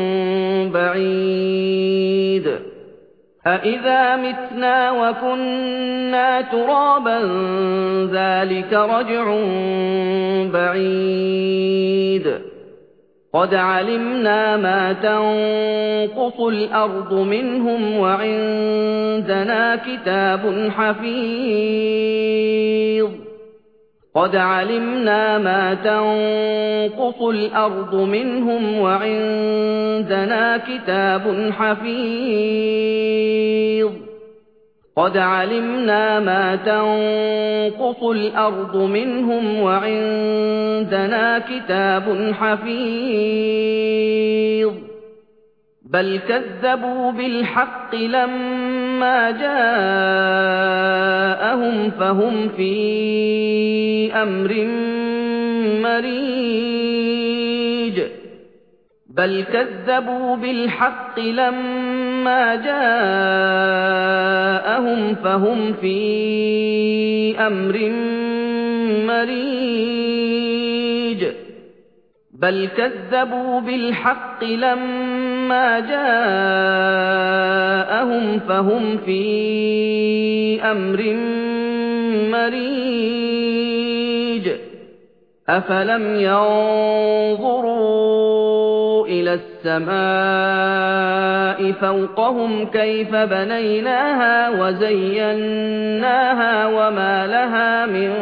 A: بعيد أإذا متنا وكنا ترابا ذلك رجع بعيد قد علمنا ما تنقص الأرض منهم وعندنا كتاب حفيظ قد علمنا ما تنقص الأرض منهم وعندنا كتاب حفيظ قد علمنا ما تنقص الأرض منهم وعندنا كتاب حفيظ بل كذبوا بالحق لما جاءهم فهم في أمر مريج بل كذبوا بالحق لما جاءهم فهم في أمر مريج بل كذبوا بالحق لما جاءهم فهم في أمر مريج أفلم ينظروا إلى السماء فوقهم كيف بنيناها وزيناها وما لها من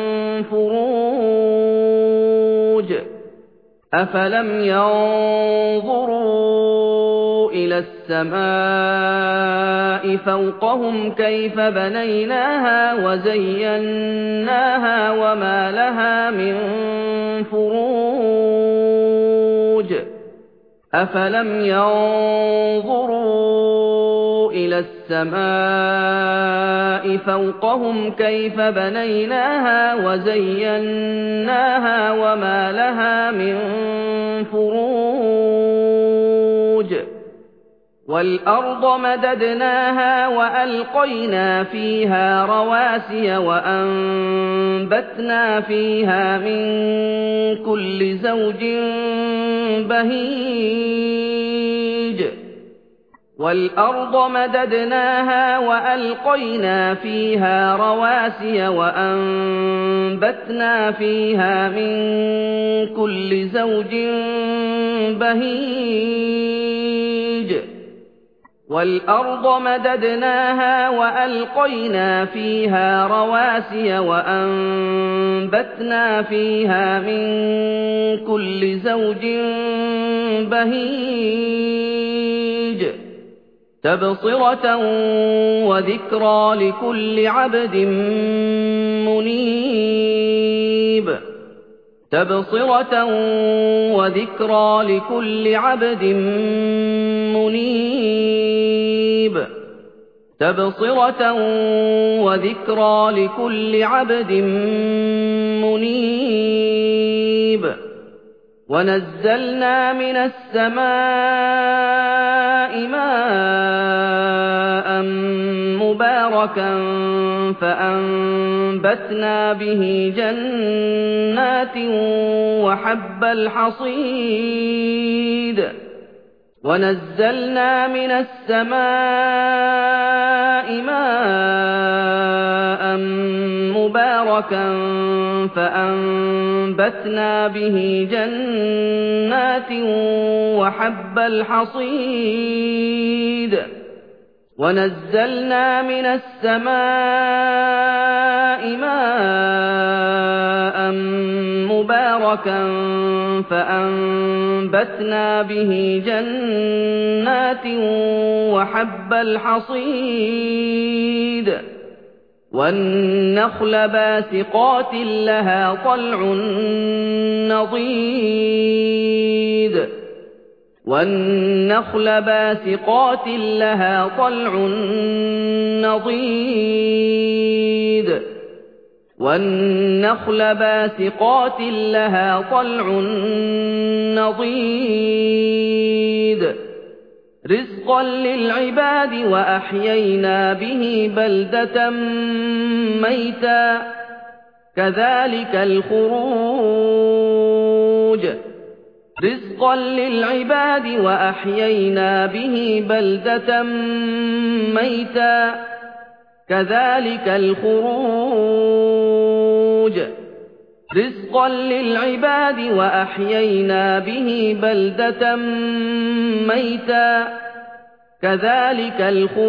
A: فروج أفلم ينظروا إلى السماء فوقهم كيف بنيناها وزيناها وما لها من فروج أفلم ينظروا إلى السماء فوقهم كيف بنيناها وزيناها وما لها من فروج والأرض مددناها وألقينا فيها رواسي وأنبتنا فيها من كل زوج بهيج والأرض مددناها وألقينا فيها رواسي وأنبتنا فيها من كل زوج بهيج والأرض مددناها وألقينا فيها رواسي وأنبتنا فيها من كل زوج بهيج تبصرة وذكرى لكل عبد منيب تبصرة وذكرى لكل عبد منيب تَبْصِرَةً وَذِكْرَىٰ لِكُلِّ عَبْدٍ مُّنِيبٍ وَنَزَّلْنَا مِنَ السَّمَاءِ مَاءً مُّبَارَكًا فَأَنبَتْنَا بِهِ جَنَّاتٍ وَحَبَّ الْحَصِيدِ وَنَزَّلْنَا مِنَ السَّمَاءِ مَاءً مُّبَارَكًا فَأَنبَتْنَا بِهِ جَنَّاتٍ وَحَبَّ الْحَصِيدِ وَنَزَّلْنَا مِنَ السَّمَاءِ مَاءً مُّبَارَكًا فَأَنبَتْنَا بِهِ جَنَّاتٍ وَحَبَّ الْحَصِيدِ وَالنَّخْلَ بَاسِقَاتٍ لَّهَا طَلْعٌ نَّضِيدٌ وَالنَّخْلَ بَاسِقَاتٍ لَّهَا طَلْعٌ نَّضِيدٌ وَالنَّخْلَ بَاسِقَاتٍ لَّهَا طَلْعٌ نَّضِيدٌ رِزْقًا لِّلْعِبَادِ وَأَحْيَيْنَا بِهِ بَلْدَةً مَّيْتًا كَذَٰلِكَ الْخُرُوجُ رِزْقًا لِّلْعِبَادِ وَأَحْيَيْنَا بِهِ بَلْدَةً مَّيْتًا كَذَٰلِكَ الْخُرُوجُ رِزْقًا لِّلْعِبَادِ وَأَحْيَيْنَا بِهِ بَلْدَةً مَّيْتًا كَذَٰلِكَ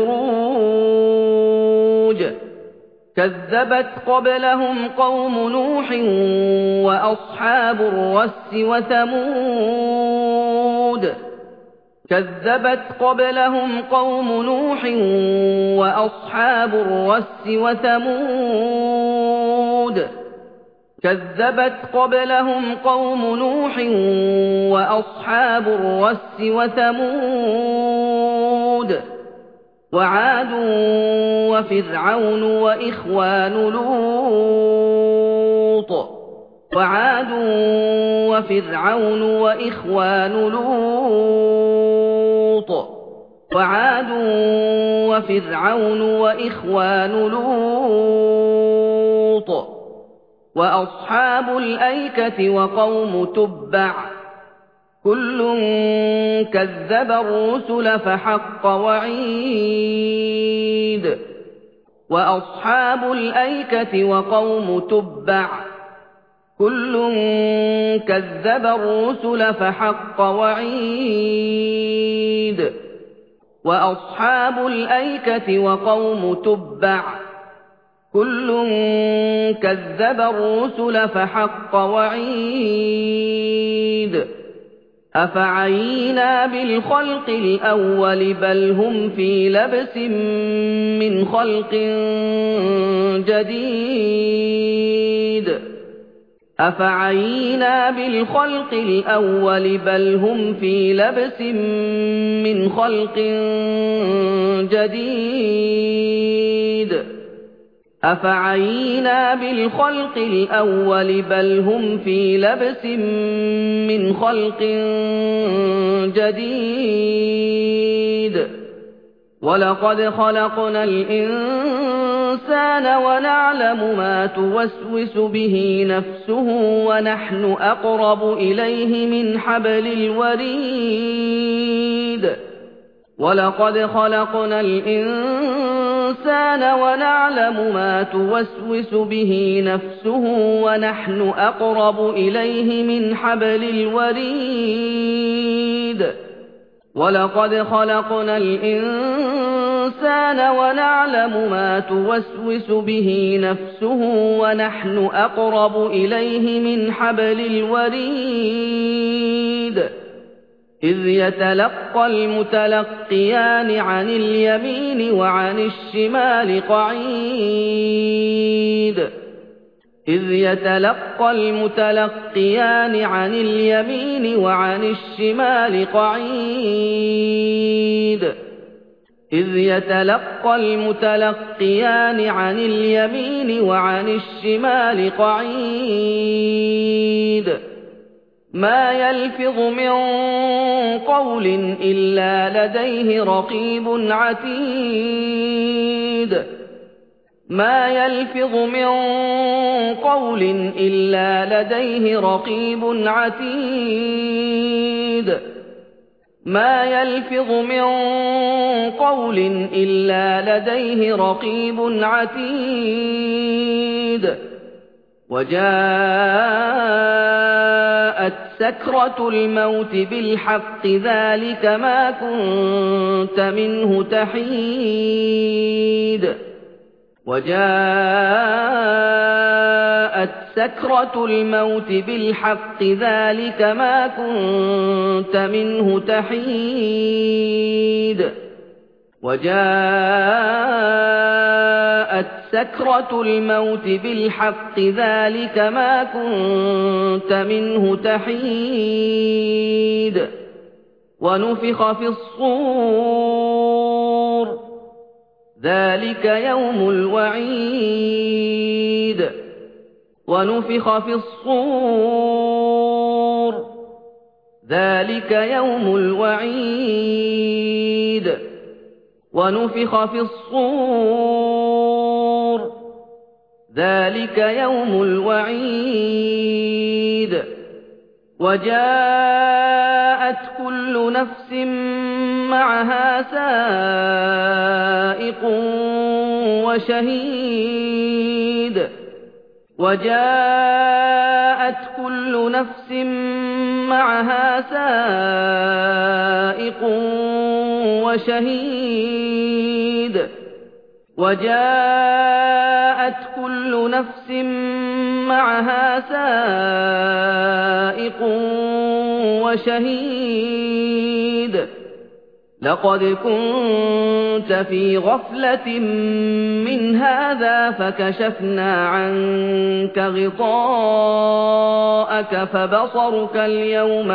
A: الْخُرُوجُ كَذَّبَتْ قَبْلَهُمْ قَوْمُ نُوحٍ وَأَصْحَابُ الرَّسِّ وَثَمُودُ كَذَّبَتْ قَبْلَهُمْ قَوْمُ نُوحٍ وَأَصْحَابُ الرَّسِّ وَثَمُودُ كَذَّبَتْ قَبْلَهُمْ قَوْمُ نُوحٍ وَأَصْحَابُ الرَّسِّ وَثَمُودُ وَعَادٌ وَفِرْعَوْنُ وَإِخْوَانُ لُوطٍ وَعَادٌ وَفِرْعَوْنُ وَإِخْوَانُ لُوطٍ وَعَادٌ وَفِرْعَوْنُ وَإِخْوَانُ لُوطٍ وَأَصْحَابُ الْأَيْكَةِ وَقَوْمُ تُبَّعٍ كُلٌّ كَذَّبَ الرُّسُلَ فَحَقَّ وَعِيدِ وَأَصْحَابُ الْأَيْكَةِ وَقَوْمُ تُبَّعٍ كُلٌّ كَذَّبَ الرُّسُلَ فَحَقَّ وَعِيدِ وَأَصْحَابُ الْأَيْكَةِ وَقَوْمُ تُبَّعٍ كُلٌّ كَذَّبَ الرُّسُلَ فَحَقَّ وَعِيدِ أَفَعَيِينَا بِالْخَلْقِ الْأَوَّلِ بَلْ هُمْ فِي لَبْسٍ مِّنْ خَلْقٍ جَدِيدٍ أَفَعَيِينَا بِالْخَلْقِ الْأَوَّلِ بَلْ هُمْ فِي لَبْسٍ مِّنْ خَلْقٍ جَدِيدٍ أَفَعَيِينَا بِالْخَلْقِ الْأَوَّلِ بَلْ هُمْ فِي لَبْسٍ مِّنْ خَلْقٍ جَدِيدٍ وَلَقَدْ خَلَقْنَا الْإِنسَانَ وَنَعْلَمُ مَا تُوَسْوِسُ بِهِ نَفْسُهُ وَنَحْنُ أَقْرَبُ إِلَيْهِ مِنْ حَبْلِ الْوَرِيدِ وَلَقَدْ خَلَقْنَا الْإِنسَانَ وَنَعْلَمُ مَا تُوَسْوِسُ بِهِ نَفْسُهُ وَنَحْنُ أَقْرَبُ إِلَيْهِ مِنْ حَبْلِ الْوَرِيدِ وَلَقَدْ خَلَقْنَا الْإِنسَانَ وَنَعْلَمُ مَا تُوَسْوِسُ بِهِ نَفْسُهُ وَنَحْنُ أَقْرَبُ إِلَيْهِ مِنْ حَبْلِ الْوَرِيدِ إِذْ يَتَلَقَّى الْمُتَلَقِّيَانِ عَنِ الْيَمِينِ وَعَنِ الشِّمَالِ قَعِيدٌ إِذْ يَتَلَقَّى الْمُتَلَقِّيَانِ عَنِ الْيَمِينِ وَعَنِ الشِّمَالِ قَعِيدٌ إذ يتلقى المتلقيان عن اليمين وعن الشمال قعيد ما يلفظ من قول إلا لديه رقيب عتيد ما يلفظ من قول إلا لديه رقيب عتيد ما يلفظ من قول إلا لديه رقيب عتيد وجاءت سكرة الموت بالحق ذلك ما كنت منه تحيد وجاءت سكرة الموت بالحق ذلك ما كنت منه تحيد وجاءت سكرة الموت بالحق ذلك ما كنت منه تحيد ونفخ في الصور ذلك يوم الوعيد ونفخ في الصور ذلك يوم الوعيد ونفخ في الصور ذلك يوم الوعيد وجاءت كل نفس معها سائق وشهيد وجاءت كل نفس معها سائق وشهيد وجاءت كل نفس معها سائق وشهيد لقد كنت في غفلة من هذا فكشفنا عنك غطاءك فبصرك اليوم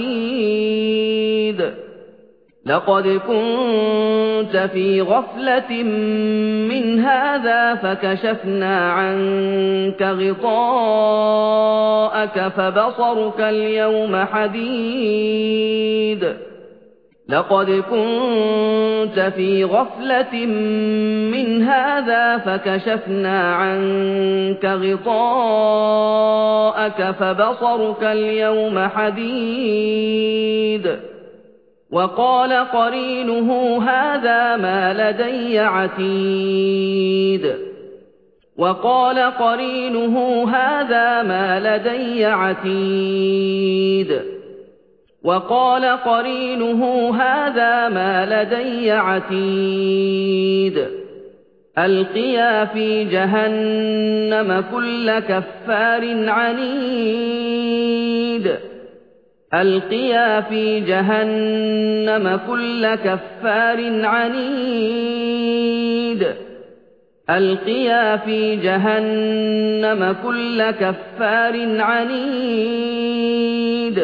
A: حديد لقد كنت في غفلة من هذا فكشفنا عنك غطاءك فبصرك اليوم حديد لقد كنت في غفلة من هذا فكشفنا عنك غطاءك فبصرك اليوم حديد وقال قرينه هذا ما لدي عتيد وقال قرينه هذا ما لدي عتيد وقال قرينه هذا ما لدي عتيد ألقيا في جهنم كل كفار عنيد ألقيا في جهنم كل كفار عنيد ألقيا في جهنم كل كفار عنيد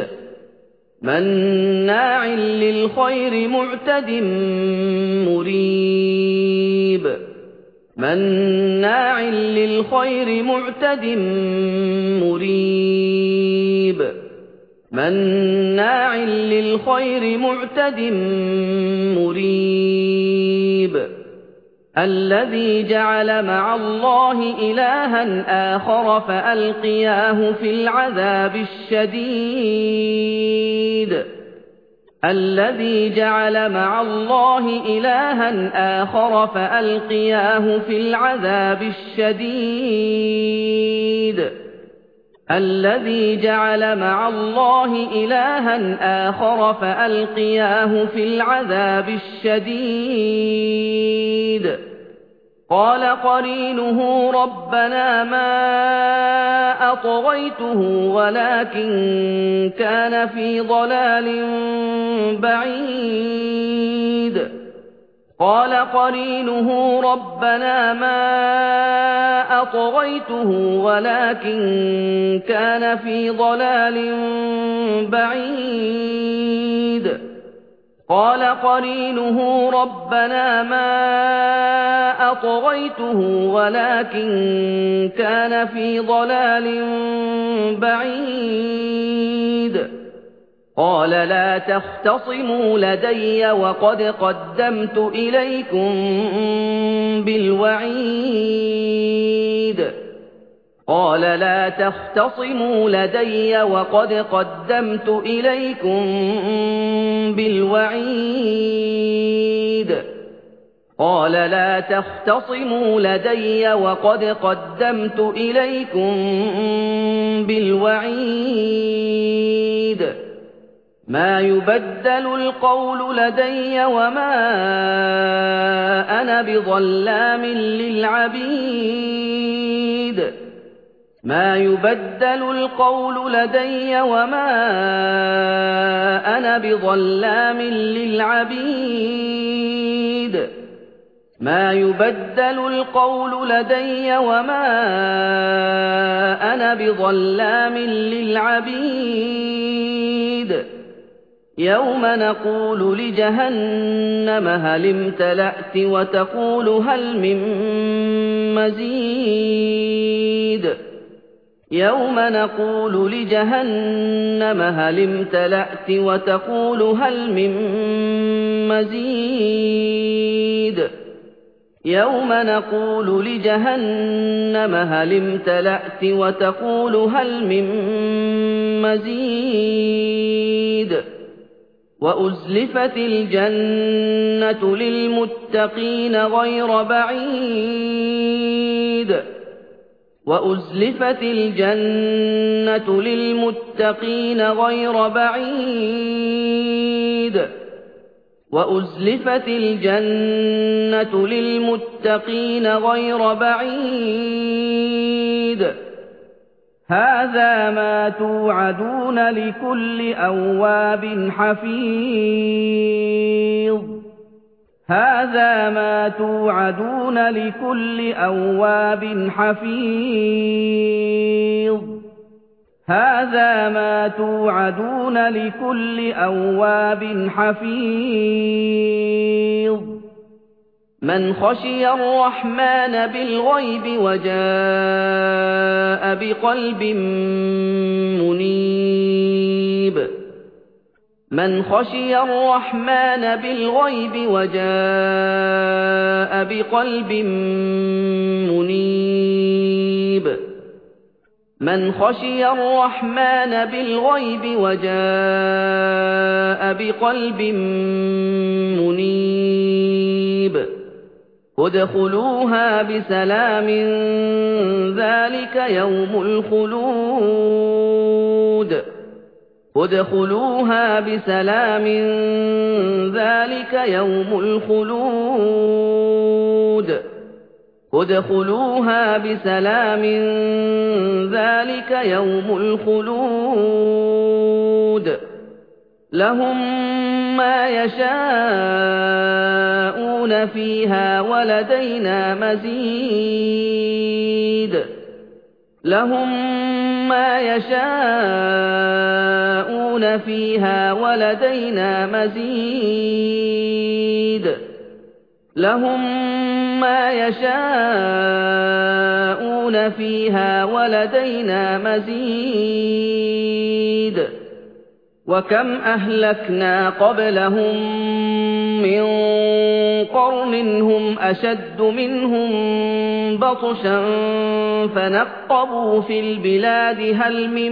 A: مناع للخير معتد مريب مناع للخير معتد مريب مناع للخير معتد مريب الذي جعل مع الله إلها آخر فألقياه في العذاب الشديد الذي جعل مع الله إلها آخر فألقياه في العذاب الشديد الذي جعل مع الله إلها آخر فألقياه في العذاب الشديد قال قرينه ربنا ما أطغيته ولكن كان في ضلال بعيد قال قرينه ربنا ما أطغيته ولكن كان في ضلال بعيد قال قرينه ربنا ما أطغيته ولكن كان في ضلال بعيد قال لا تختصموا لدي وقد قدمت إليكم بالوعيد قال لا تختصموا لدي وقد قدمت إليكم بالوعيد قال لا تختصموا لدي وقد قدمت إليكم بالوعيد ما يبدل القول لدي وما أنا بظلام للعبيد ما يبدل القول لدي وما أنا بظلام للعبيد ما يبدل القول لدي وما أنا بظلام للعبيد يوم نقول لجهنم هل امتلأت وتقول هل من مزيد يوم نقول لجهنم هل امتلأت وتقول هل من مزيد يوم نقول لجهنم هل امتلأت وتقول هل من مزيد وأزلفت الجنة للمتقين غير بعيد وأزلفت الجنة للمتقين غير بعيد وأزلفت الجنة للمتقين غير بعيد هذا ما توعدون لكل أواب حفيظ هذا ما توعدون لكل أواب حفيظ هذا ما توعدون لكل أواب حفيظ من خشي الرحمن بالغيب وجاء بقلب منيب من خشي الرحمن بالغيب وجاء بقلب منيب من خشي الرحمن بالغيب وجاء بقلب منيب ادخلوها بسلام ذلك يوم الخلود ادخلوها بسلام ذلك يوم الخلود ادخلوها بسلام ذلك يوم الخلود لهم ما يشاءون فيها ولدينا مزيد لهم ما يشاءون فيها ولدينا مزيد لهم ما يشاءون فيها ولدينا مزيد وكم أهلكنا قبلهم من قرن هم أشد منهم بطشا فنقبوا في البلاد هل من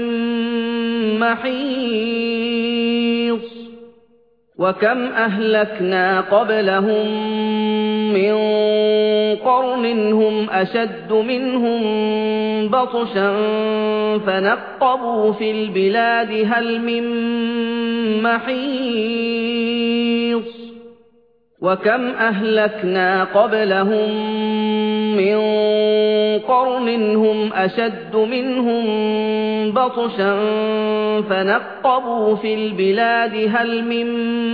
A: محيص وكم أهلكنا قبلهم من قرن هم أشد منهم بطشا فنقبوا في البلاد هل من محيص وكم أهلكنا قبلهم من قرن هم أشد منهم بطشا فنقبوا في البلاد هل من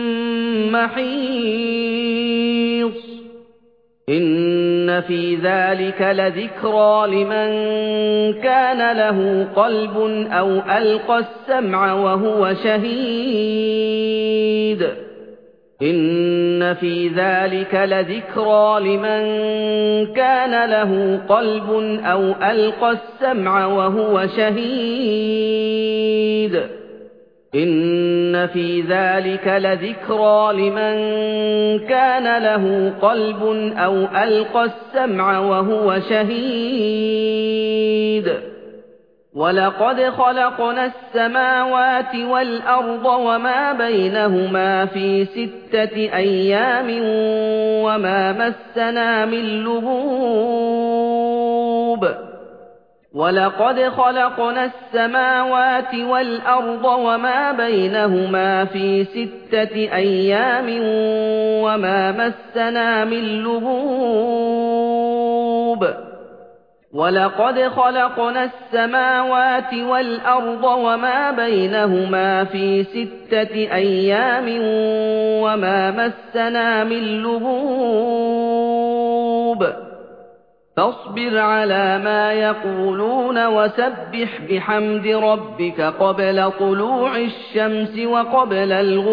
A: محيص إن في ذلك لذكرى لمن كان له قلب أو ألقى السمع وهو شهيد إِنَّ فِي ذَلِكَ لَذِكْرَىٰ لِمَن كَانَ لَهُ قَلْبٌ أَوْ أَلْقَى السَّمْعَ وَهُوَ شَهِيدٌ إِنَّ فِي ذَلِكَ لَذِكْرَىٰ لِمَن كَانَ لَهُ قَلْبٌ أَوْ أَلْقَى السَّمْعَ وَهُوَ شَهِيدٌ وَلَقَدْ خَلَقْنَا السَّمَاوَاتِ وَالْأَرْضَ وَمَا بَيْنَهُمَا فِي سِتَّةِ أَيَّامٍ وَمَا مَسَّنَا مِن لُّغُوبٍ وَلَقَدْ خَلَقْنَا السَّمَاوَاتِ وَالْأَرْضَ وَمَا بَيْنَهُمَا فِي سِتَّةِ أَيَّامٍ وَمَا مَسَّنَا مِن لُّغُوبٍ وَلَقَدْ خَلَقْنَا السَّمَاوَاتِ وَالْأَرْضَ وَمَا بَيْنَهُمَا فِي سِتَّةِ أَيَّامٍ وَمَا مَسَّنَا مِن لُّغُوبٍ فاصبر على ما يقولون وسبح بحمد ربك قبل طلوع الشمس وقبل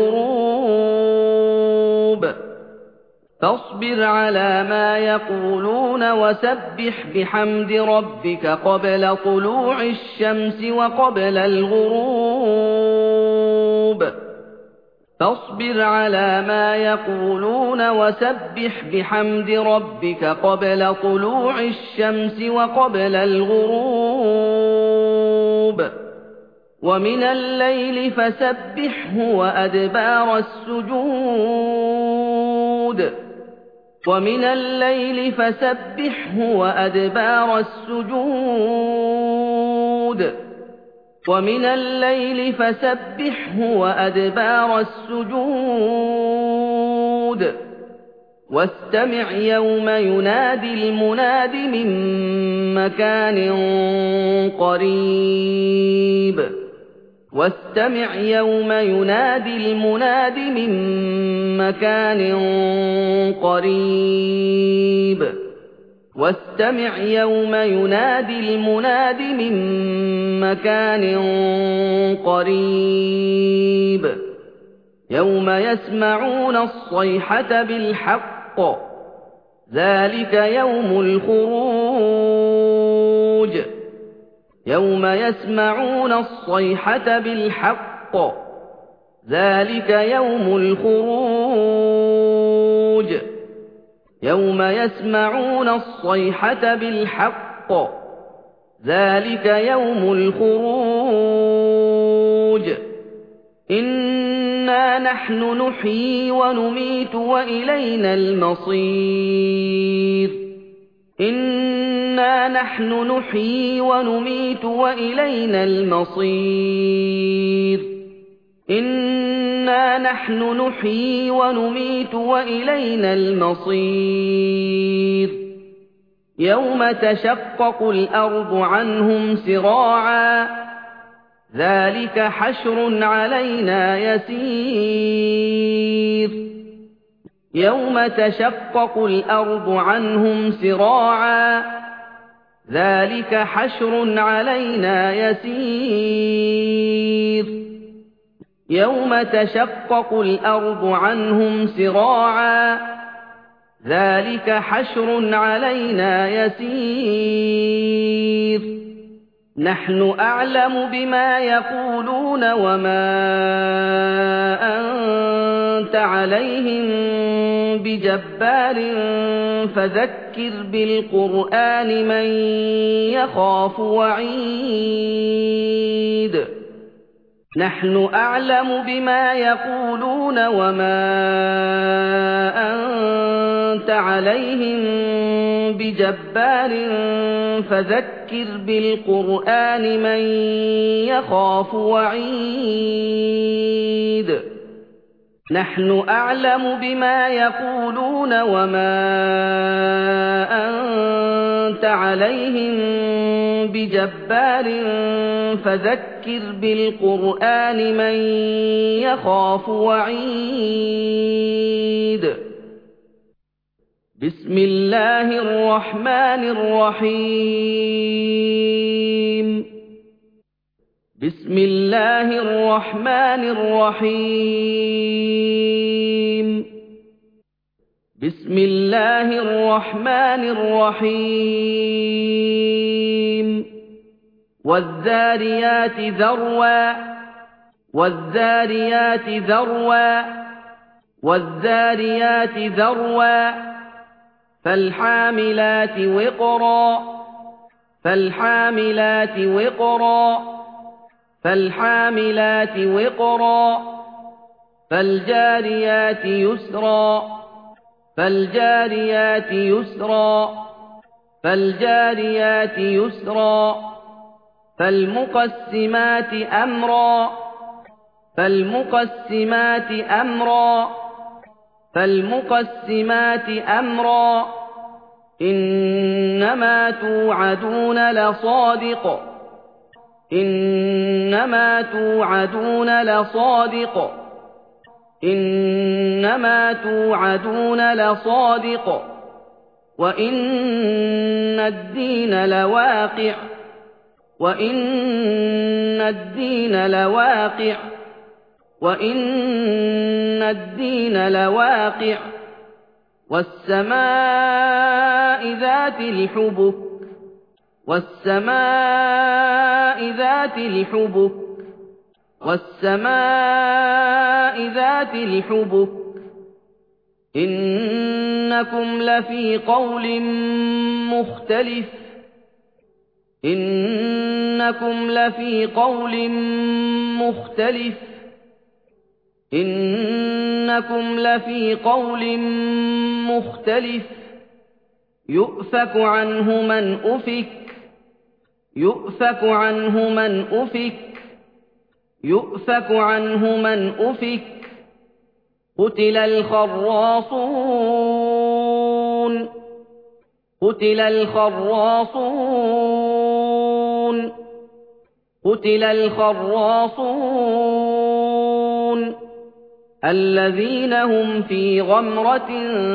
A: الغروب فاصبر على ما يقولون وسبح بحمد ربك قبل طلوع الشمس وقبل الغروب فاصبر على ما يقولون وسبح بحمد ربك قبل طلوع الشمس وقبل الغروب ومن الليل فسبحه وأدبار السجود ومن الليل فسبحه وأدبار السجود ومن الليل فسبحه وأدبار السجود واستمع يوم ينادي المناد من مكان قريب واستمع يوم ينادي المناد من مكان قريب واستمع يوم ينادي المناد من مكان قريب يوم يسمعون الصيحة بالحق ذلك يوم الخروج يوم يسمعون الصيحة بالحق ذلك يوم الخروج يوم يسمعون الصيحة بالحق ذلك يوم الخروج إنا نحن نحيي ونميت وإلينا المصير إنا نحن نحيي ونميت وإلينا المصير إنا نحن نحيي ونميت وإلينا المصير يوم تشقق الأرض عنهم سراعا ذلك حشر علينا يسير يوم تشقق الأرض عنهم سراعا ذلك حشر علينا يسير يوم تشقق الأرض عنهم سراعا ذلك حشر علينا يسير نحن أعلم بما يقولون وما أنت عليهم بجبار فذكر بالقرآن من يخاف وعيد نحن أعلم بما يقولون وما أنت عليهم بجبار فذكر بالقرآن من يخاف وعيد نحن أعلم بما يقولون وما أنت عليهم بجبار فذكر بالقرآن من يخاف وعيد بسم الله الرحمن الرحيم بسم الله الرحمن الرحيم بسم الله الرحمن الرحيم والذاريات ذروا والذاريات ذروا والذاريات ذروا فالحاملات وقرا فالحاملات وقرا فالحاملات وقرا فالجاريات يسرا فالجاريات يسرا فالجاريات يسرا فالمقسمات أمرا فالمقسمات أمرا فالمقسمات أمرا إنما توعدون لصادق إنما توعدون لصادق إنما توعدون لصادق وإن الدين لواقع وإن الدين لواقع وإن الدين لواقع والسماء ذات الحبك والسماء ذات الحبك والسماء ذات الحبك إنكم لفي قول مختلف إنكم لفي قول مختلف إنكم لفي قول مختلف يؤفك عنه من أفك يؤفك عنه من أفك يؤفك عنه من أفك قتل الخراصون قتل الخراصون قتل الخراصون الذين هم في غمرة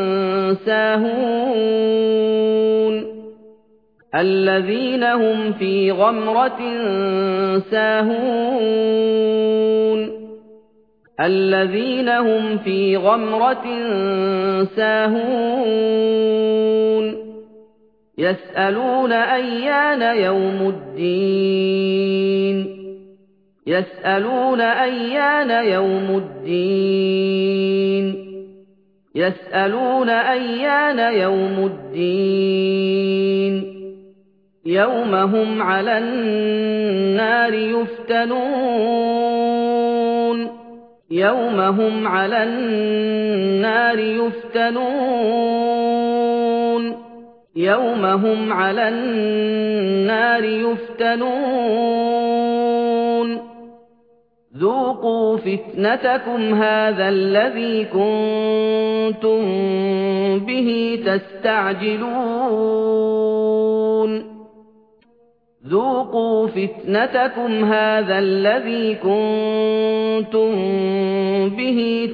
A: ساهون الذين هم في غمرة ساهون الذين هم في غمرة ساهون يسألون أيان يوم الدين يسألون أيان يوم الدين يسألون أيان يوم الدين يوم هم على النار يفتنون يوم هم على النار يفتنون يوم هم على النار يفتنون ذوقوا فتنتكم هذا الذي كنتم به تستعجلون ذوقوا فتنتكم هذا الذي كنتم به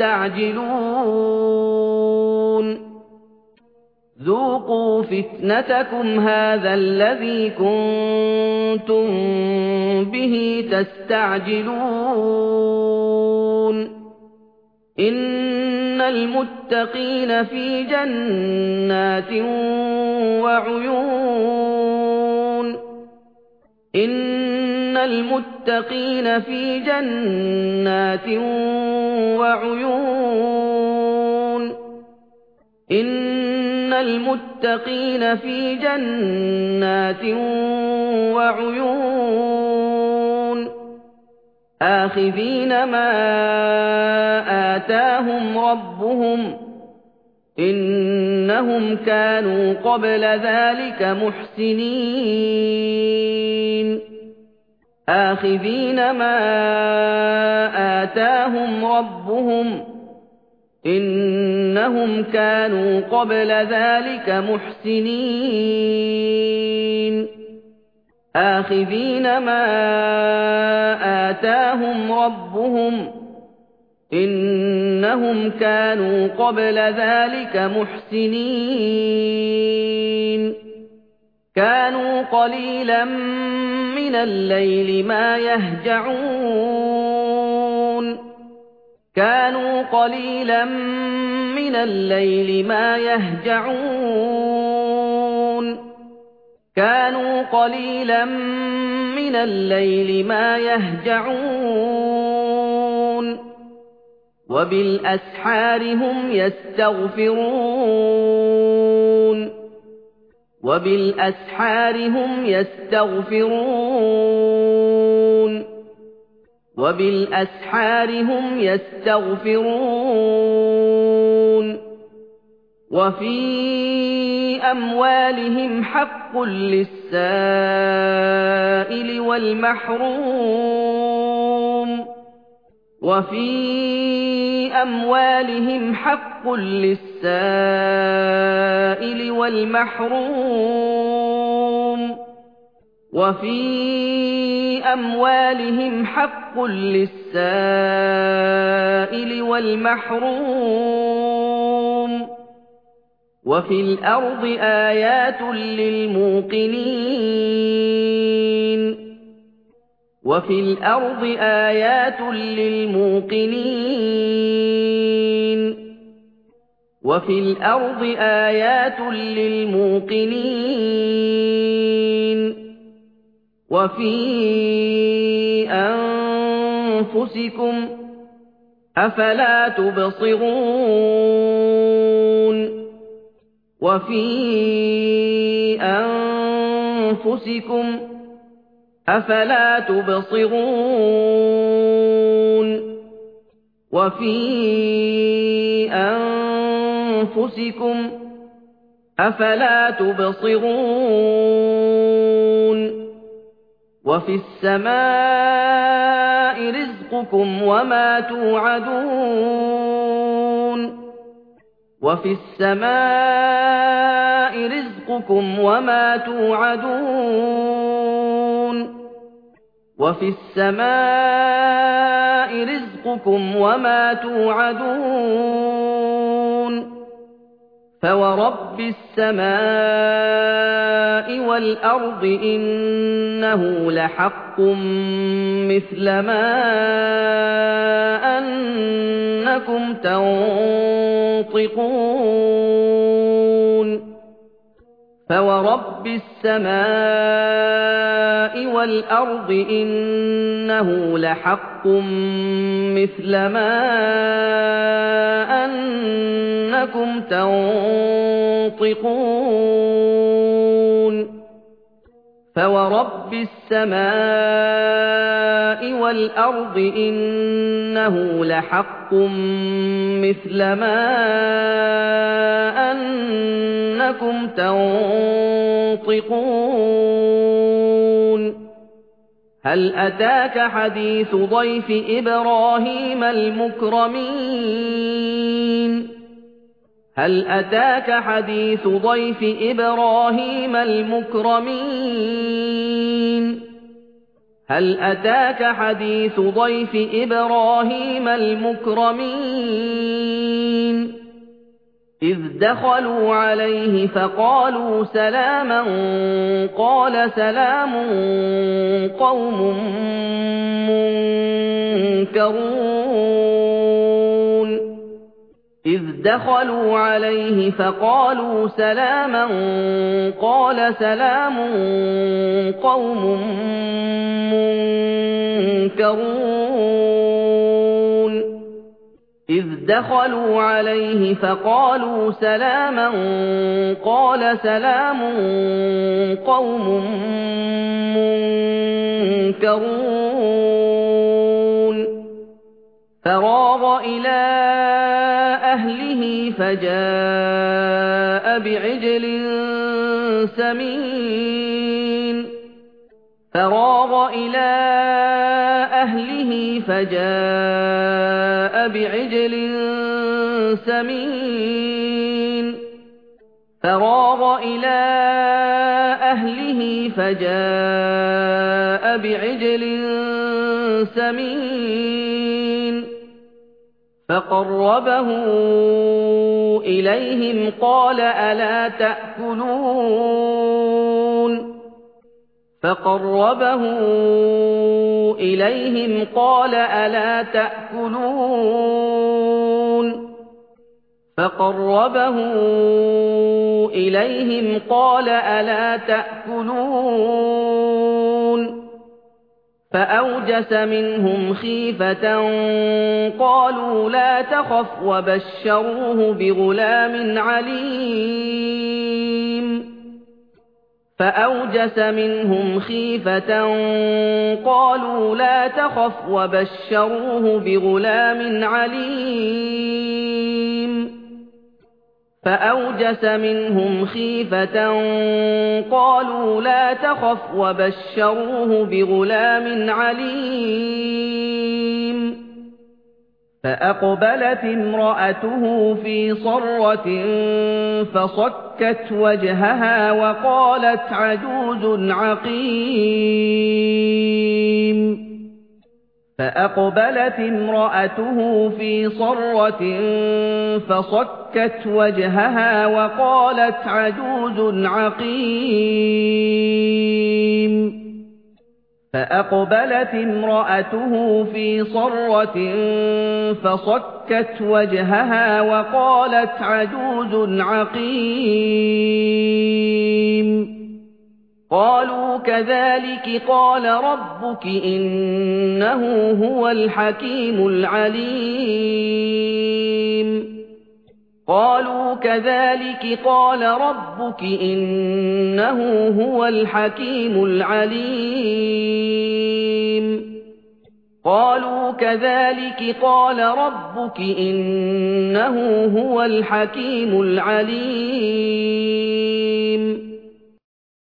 A: تستعجلون ذوقوا فتنتكم هذا الذي كنتم به تستعجلون إن المتقين في جنات وعيون إن المتقين في جنات وعيون إن المتقين في جنات وعيون آخذين ما آتاهم ربهم إنهم كانوا قبل ذلك محسنين آخذين ما آتاهم ربهم إنهم كانوا قبل ذلك محسنين آخذين ما آتاهم ربهم إنهم كانوا قبل ذلك محسنين كانوا قليلا من الليل ما يهجعون كانوا قليلا من الليل ما يهجعون كانوا قليلا من الليل ما يهجعون وبالأسحار هم يستغفرون وبالأسحار هم يستغفرون وبالأسحار هم يستغفرون وفي أموالهم حق للسائل والمحروم وفي أموالهم حق للسائل والمحروم وفي أموالهم حق للسائل والمحروم وفي الأرض آيات للموقنين وفي الأرض آيات للموقنين وفي الأرض آيات للموقنين وفي أنفسكم أفلا تبصرون وفي أنفسكم أفلا تبصرون وفي أنفسكم أفلا تبصرون وفي السماء رزقكم وما توعدون وفي السماء رزقكم وما توعدون وفي السماء رزقكم وما توعدون فورب السماء والأرض إنه لحق مثل ما أنكم تنطقون فورب السماء والأرض إنه لحق مثل ما أنكم تنطقون فورب السماء والأرض إنه لحق مثل ما أنكم تنطقون هل أتاك حديث ضيف إبراهيم المكرمين هل أتاك حديث ضيف إبراهيم المكرمين هل أتاك حديث ضيف إبراهيم المكرمين إذ دخلوا عليه فقالوا سلاما قال سلام قوم منكرون إذ دخلوا عليه فقالوا سلاما قال سلام قوم منكرون إذ دخلوا عليه فقالوا سلاما قال سلام قوم منكرون فراغ إلى أهله فجاء بعجل سمين فراغ إلى أهله فجاء بعجل سمين فراغ إلى أهله فجاء بعجل سمين فقربه إليهم قال ألا تأكلون فَقَرَّبَهُ إِلَيْهِمْ قَالَ أَلَا تَأْكُلُونَ فَقَرَّبَهُ إِلَيْهِمْ قَالَ أَلَا تَأْكُلُونَ فَأَوْجَسَ مِنْهُمْ خِيفَةً قَالُوا لَا تَخَفْ وَبَشَّرُوهُ بِغُلَامٍ عَلِيمٍ فَأَوْجَسَ مِنْهُمْ خِيفَةً قَالُوا لَا تَخَفْ وَبَشَّرُوهُ بِغُلَامٍ عَلِيمٍ فَأَوْجَسَ مِنْهُمْ خِيفَةً قَالُوا لَا تَخَفْ وَبَشَّرُوهُ بِغُلَامٍ عَلِيمٍ فَأَقْبَلَتِ امْرَأَتُهُ فِي صَرَّةٍ فَصَكَّتْ وَجْهَهَا وَقَالَتْ عَجُوزٌ عَقِيمٌ فَأَقْبَلَتِ امْرَأَتُهُ فِي صَرَّةٍ فَصَكَّتْ وَجْهَهَا وَقَالَتْ عَجُوزٌ عَقِيمٌ فَأَقْبَلَتِ امْرَأَتُهُ فِي صَرَّةٍ فَصَكَّتْ وَجْهَهَا وَقَالَتْ عَجُوزٌ عَقِيمٌ قَالُوا كَذَٰلِكِ قَالَ رَبُّكِ إِنَّهُ هُوَ الْحَكِيمُ الْعَلِيمُ قَالُوا كَذَٰلِكِ قَالَ رَبُّكِ إِنَّهُ هُوَ الْحَكِيمُ الْعَلِيمُ قَالُوا كَذَٰلِكِ قَالَ رَبُّكِ إِنَّهُ هُوَ الْحَكِيمُ الْعَلِيمُ